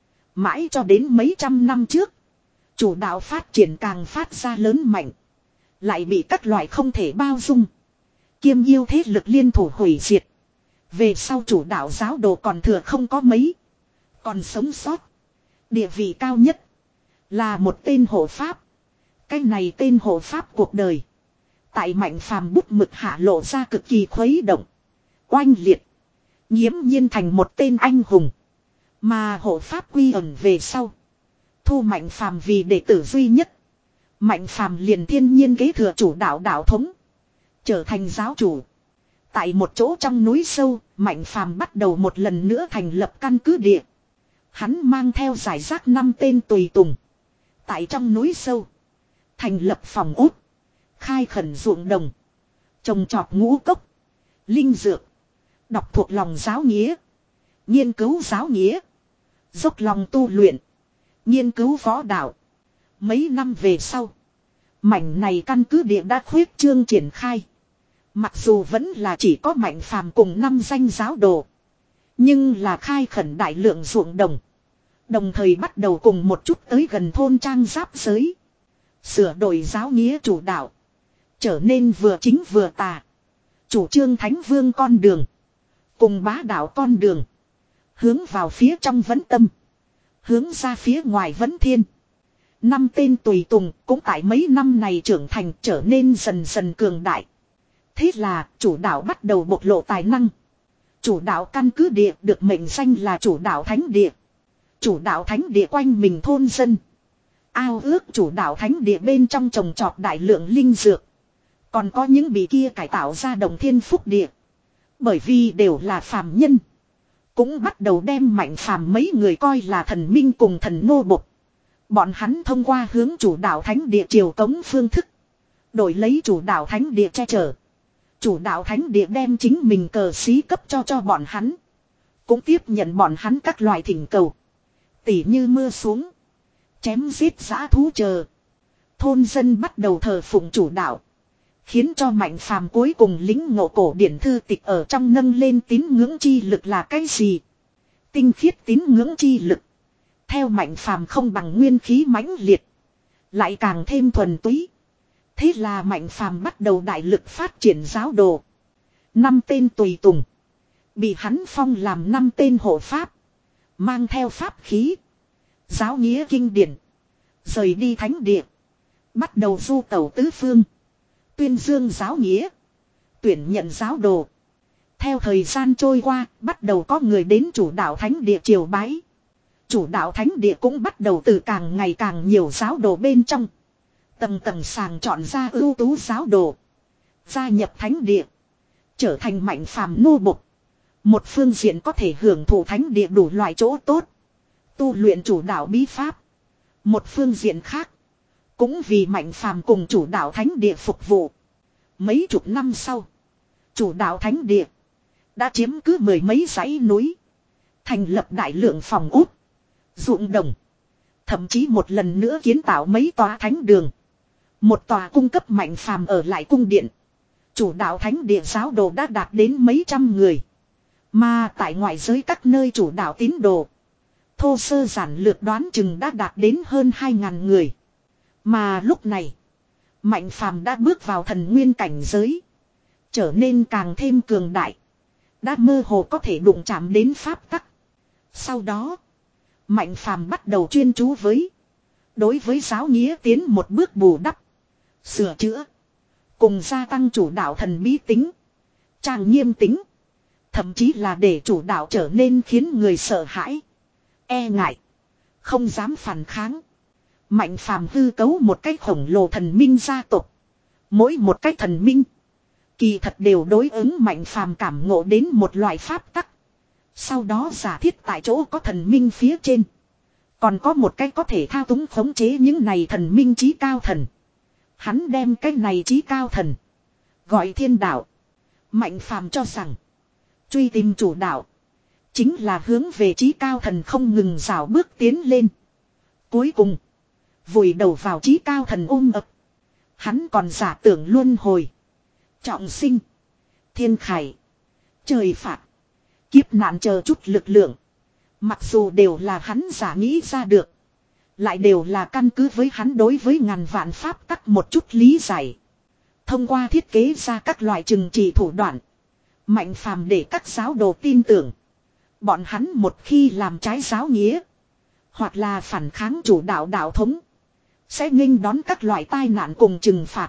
mãi cho đến mấy trăm năm trước. Chủ đạo phát triển càng phát ra lớn mạnh. Lại bị các loại không thể bao dung. Kiêm yêu thế lực liên thủ hủy diệt. Về sau chủ đạo giáo đồ còn thừa không có mấy. Còn sống sót. Địa vị cao nhất. Là một tên hộ pháp. Cái này tên hộ pháp cuộc đời. Tại Mạnh Phàm bút mực hạ lộ ra cực kỳ khuấy động. Oanh liệt. Nghiễm nhiên thành một tên anh hùng. Mà hộ pháp quy ẩn về sau. Thu Mạnh Phàm vì đệ tử duy nhất. Mạnh Phàm liền thiên nhiên kế thừa chủ đạo đạo thống. Trở thành giáo chủ. Tại một chỗ trong núi sâu, Mạnh Phàm bắt đầu một lần nữa thành lập căn cứ địa. Hắn mang theo giải rác năm tên tùy tùng. Tại trong núi sâu. Thành lập phòng ốt. Khai khẩn ruộng đồng. Trồng trọt ngũ cốc. Linh dược. Đọc thuộc lòng giáo nghĩa. Nghiên cứu giáo nghĩa. Dốc lòng tu luyện. Nghiên cứu võ đạo. Mấy năm về sau. Mảnh này căn cứ địa đã khuyết trương triển khai. Mặc dù vẫn là chỉ có Mạnh Phàm cùng năm danh giáo đồ. Nhưng là khai khẩn đại lượng ruộng đồng. Đồng thời bắt đầu cùng một chút tới gần thôn trang giáp giới. Sửa đổi giáo nghĩa chủ đạo. Trở nên vừa chính vừa tà. Chủ trương thánh vương con đường. Cùng bá đạo con đường. Hướng vào phía trong vẫn tâm. Hướng ra phía ngoài vẫn thiên. Năm tên tùy tùng cũng tại mấy năm này trưởng thành trở nên dần dần cường đại. Thế là chủ đạo bắt đầu bộc lộ tài năng. Chủ đạo căn cứ địa được mệnh danh là chủ đạo thánh địa. Chủ đạo thánh địa quanh mình thôn dân. Ao ước chủ đạo thánh địa bên trong trồng trọt đại lượng linh dược. Còn có những bị kia cải tạo ra đồng thiên phúc địa. Bởi vì đều là phàm nhân. Cũng bắt đầu đem Mạnh Phàm mấy người coi là thần minh cùng thần nô bộc. Bọn hắn thông qua hướng chủ đạo thánh địa triều cống phương thức. Đổi lấy chủ đạo thánh địa che chở. Chủ đạo thánh địa đem chính mình cờ xí cấp cho cho bọn hắn. Cũng tiếp nhận bọn hắn các loại thỉnh cầu. Tỉ như mưa xuống. Chém giết giã thú chờ. Thôn dân bắt đầu thờ phụng chủ đạo. Khiến cho Mạnh Phàm cuối cùng lính ngộ cổ điển thư tịch ở trong nâng lên tín ngưỡng chi lực là cái gì? Tinh khiết tín ngưỡng chi lực. Theo Mạnh Phàm không bằng nguyên khí mãnh liệt. Lại càng thêm thuần túy. Thế là Mạnh Phàm bắt đầu đại lực phát triển giáo đồ. Năm tên tùy tùng. Bị hắn phong làm năm tên hộ pháp. Mang theo pháp khí. Giáo nghĩa kinh điển. Rời đi thánh địa. Bắt đầu du tẩu tứ phương. Tuyên dương giáo nghĩa. Tuyển nhận giáo đồ. Theo thời gian trôi qua, bắt đầu có người đến chủ đạo thánh địa triều bái. Chủ đạo thánh địa cũng bắt đầu từ càng ngày càng nhiều giáo đồ bên trong. Tầng tầng sàng chọn ra ưu tú giáo đồ. Gia nhập thánh địa. Trở thành Mạnh Phàm nô bộc. Một phương diện có thể hưởng thụ thánh địa đủ loại chỗ tốt. Tu luyện chủ đạo bí pháp. Một phương diện khác. Cũng vì Mạnh Phàm cùng chủ đạo thánh địa phục vụ. Mấy chục năm sau. Chủ đạo thánh địa. đã chiếm cứ mười mấy dãy núi. Thành lập đại lượng phòng ốt, ruộng đồng. Thậm chí một lần nữa kiến tạo mấy tòa thánh đường. Một tòa cung cấp Mạnh Phàm ở lại cung điện. Chủ đạo thánh địa giáo đồ đã đạt đến mấy trăm người. Mà tại ngoại giới các nơi chủ đạo tín đồ, thô sơ giản lược đoán chừng đã đạt đến hơn hai ngàn người. Mà lúc này, Mạnh Phàm đã bước vào thần nguyên cảnh giới, trở nên càng thêm cường đại. Đã mơ hồ có thể đụng chạm đến pháp tắc. Sau đó, Mạnh Phàm bắt đầu chuyên chú với đối với giáo nghĩa tiến một bước bù đắp, sửa chữa, cùng gia tăng chủ đạo thần bí tính, trang nghiêm tính, thậm chí là để chủ đạo trở nên khiến người sợ hãi, e ngại, không dám phản kháng. Mạnh Phàm hư cấu một cách khổng lồ thần minh gia tộc. Mỗi một cách thần minh, kỳ thật đều đối ứng Mạnh Phàm cảm ngộ đến một loại pháp tắc. Sau đó giả thiết tại chỗ có thần minh phía trên. Còn có một cách có thể thao túng khống chế những này thần minh trí cao thần. Hắn đem cái này trí cao thần gọi thiên đạo. Mạnh Phàm cho rằng truy tìm chủ đạo chính là hướng về trí cao thần không ngừng rào bước tiến lên. Cuối cùng vùi đầu vào trí cao thần ôm ập. Hắn còn giả tưởng luân hồi, trọng sinh, thiên khải, trời phạt, kiếp nạn chờ chút lực lượng. Mặc dù đều là hắn giả nghĩ ra được, lại đều là căn cứ với hắn đối với ngàn vạn pháp tắc một chút lý giải. Thông qua thiết kế ra các loại trừng trị thủ đoạn, Mạnh Phàm để các giáo đồ tin tưởng, bọn hắn một khi làm trái giáo nghĩa, hoặc là phản kháng chủ đạo đạo thống, sẽ nghênh đón các loại tai nạn cùng trừng phạt.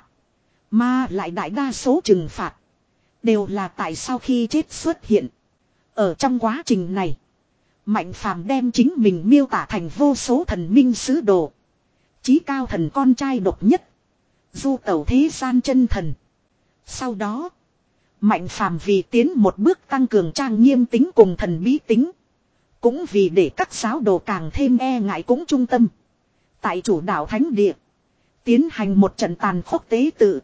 Mà lại đại đa số trừng phạt đều là tại sau khi chết xuất hiện. Ở trong quá trình này, Mạnh Phàm đem chính mình miêu tả thành vô số thần minh sứ đồ, chí cao thần con trai độc nhất, du tẩu thế gian chân thần. Sau đó, Mạnh Phàm vì tiến một bước tăng cường trang nghiêm tính cùng thần bí tính, cũng vì để các giáo đồ càng thêm e ngại cũng trung tâm, tại chủ đạo thánh địa tiến hành một trận tàn khốc tế tự.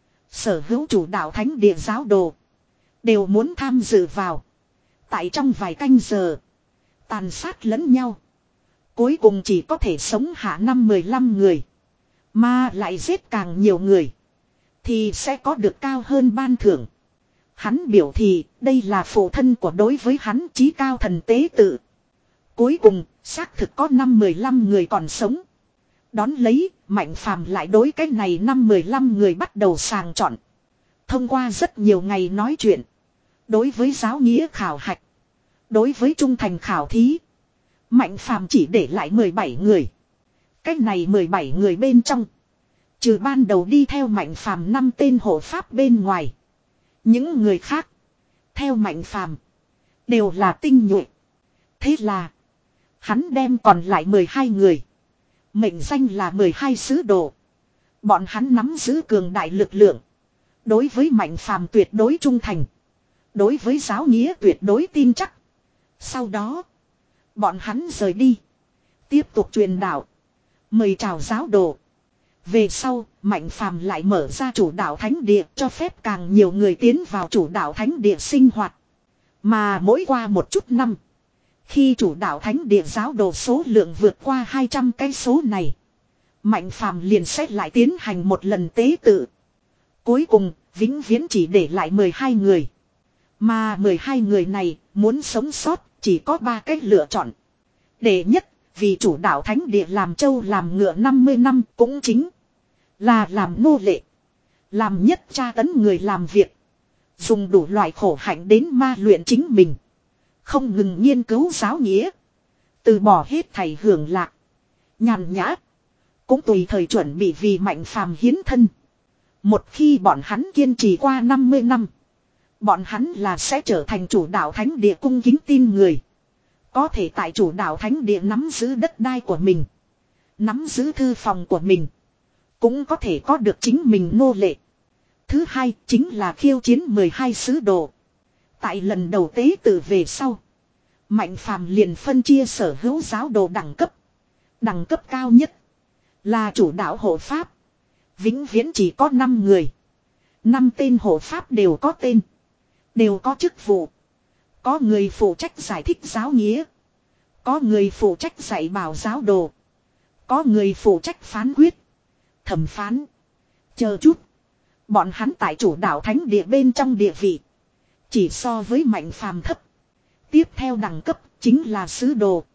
Sở hữu chủ đạo thánh địa giáo đồ đều muốn tham dự vào. Tại trong vài canh giờ tàn sát lẫn nhau, cuối cùng chỉ có thể sống hạ năm mười lăm người. Mà lại giết càng nhiều người thì sẽ có được cao hơn ban thưởng. Hắn biểu thị đây là phụ thân của đối với hắn chí cao thần tế tự. Cuối cùng xác thực có năm mười lăm người còn sống. Đón lấy, Mạnh Phàm lại đối cái này năm mười lăm người bắt đầu sàng chọn. Thông qua rất nhiều ngày nói chuyện, đối với giáo nghĩa khảo hạch, đối với trung thành khảo thí, Mạnh Phàm chỉ để lại mười bảy người. Cái này mười bảy người bên trong, trừ ban đầu đi theo Mạnh Phàm năm tên hộ pháp bên ngoài, những người khác theo Mạnh Phàm đều là tinh nhuệ. Thế là hắn đem còn lại mười hai người mệnh danh là mười hai sứ đồ. Bọn hắn nắm giữ cường đại lực lượng, đối với Mạnh Phàm tuyệt đối trung thành, đối với giáo nghĩa tuyệt đối tin chắc. Sau đó, bọn hắn rời đi, tiếp tục truyền đạo, mời chào giáo đồ. Về sau, Mạnh Phàm lại mở ra chủ đạo thánh địa, cho phép càng nhiều người tiến vào chủ đạo thánh địa sinh hoạt. Mà mỗi qua một chút năm, khi chủ đạo thánh địa giáo đồ số lượng vượt qua hai trăm cái số này, Mạnh Phàm liền sẽ lại tiến hành một lần tế tự. Cuối cùng, vĩnh viễn chỉ để lại mười hai người. Mà mười hai người này, muốn sống sót, chỉ có ba cách lựa chọn. Đệ nhất, vì chủ đạo thánh địa làm trâu làm ngựa năm mươi năm, cũng chính là làm nô lệ, làm nhất tra tấn người làm việc, dùng đủ loại khổ hạnh đến ma luyện chính mình, không ngừng nghiên cứu giáo nghĩa, từ bỏ hết thảy hưởng lạc, nhàn nhã, cũng tùy thời chuẩn bị vì Mạnh Phàm hiến thân. Một khi bọn hắn kiên trì qua năm mươi năm, bọn hắn là sẽ trở thành chủ đạo thánh địa cung kính tin người. Có thể tại chủ đạo thánh địa nắm giữ đất đai của mình, nắm giữ thư phòng của mình, cũng có thể có được chính mình nô lệ. Thứ hai chính là khiêu chiến mười hai sứ đồ. Tại lần đầu tế tự về sau, Mạnh Phàm liền phân chia sở hữu giáo đồ đẳng cấp. Đẳng cấp cao nhất là chủ đạo hộ pháp, vĩnh viễn chỉ có năm người. Năm tên hộ pháp đều có tên, đều có chức vụ, Có người phụ trách giải thích giáo nghĩa. Có người phụ trách dạy bảo giáo đồ. Có người phụ trách phán quyết. Thẩm phán. Chờ chút. Bọn hắn tại chủ đạo thánh địa bên trong địa vị. Chỉ so với mạnh phàm thấp. Tiếp theo đẳng cấp chính là sứ đồ.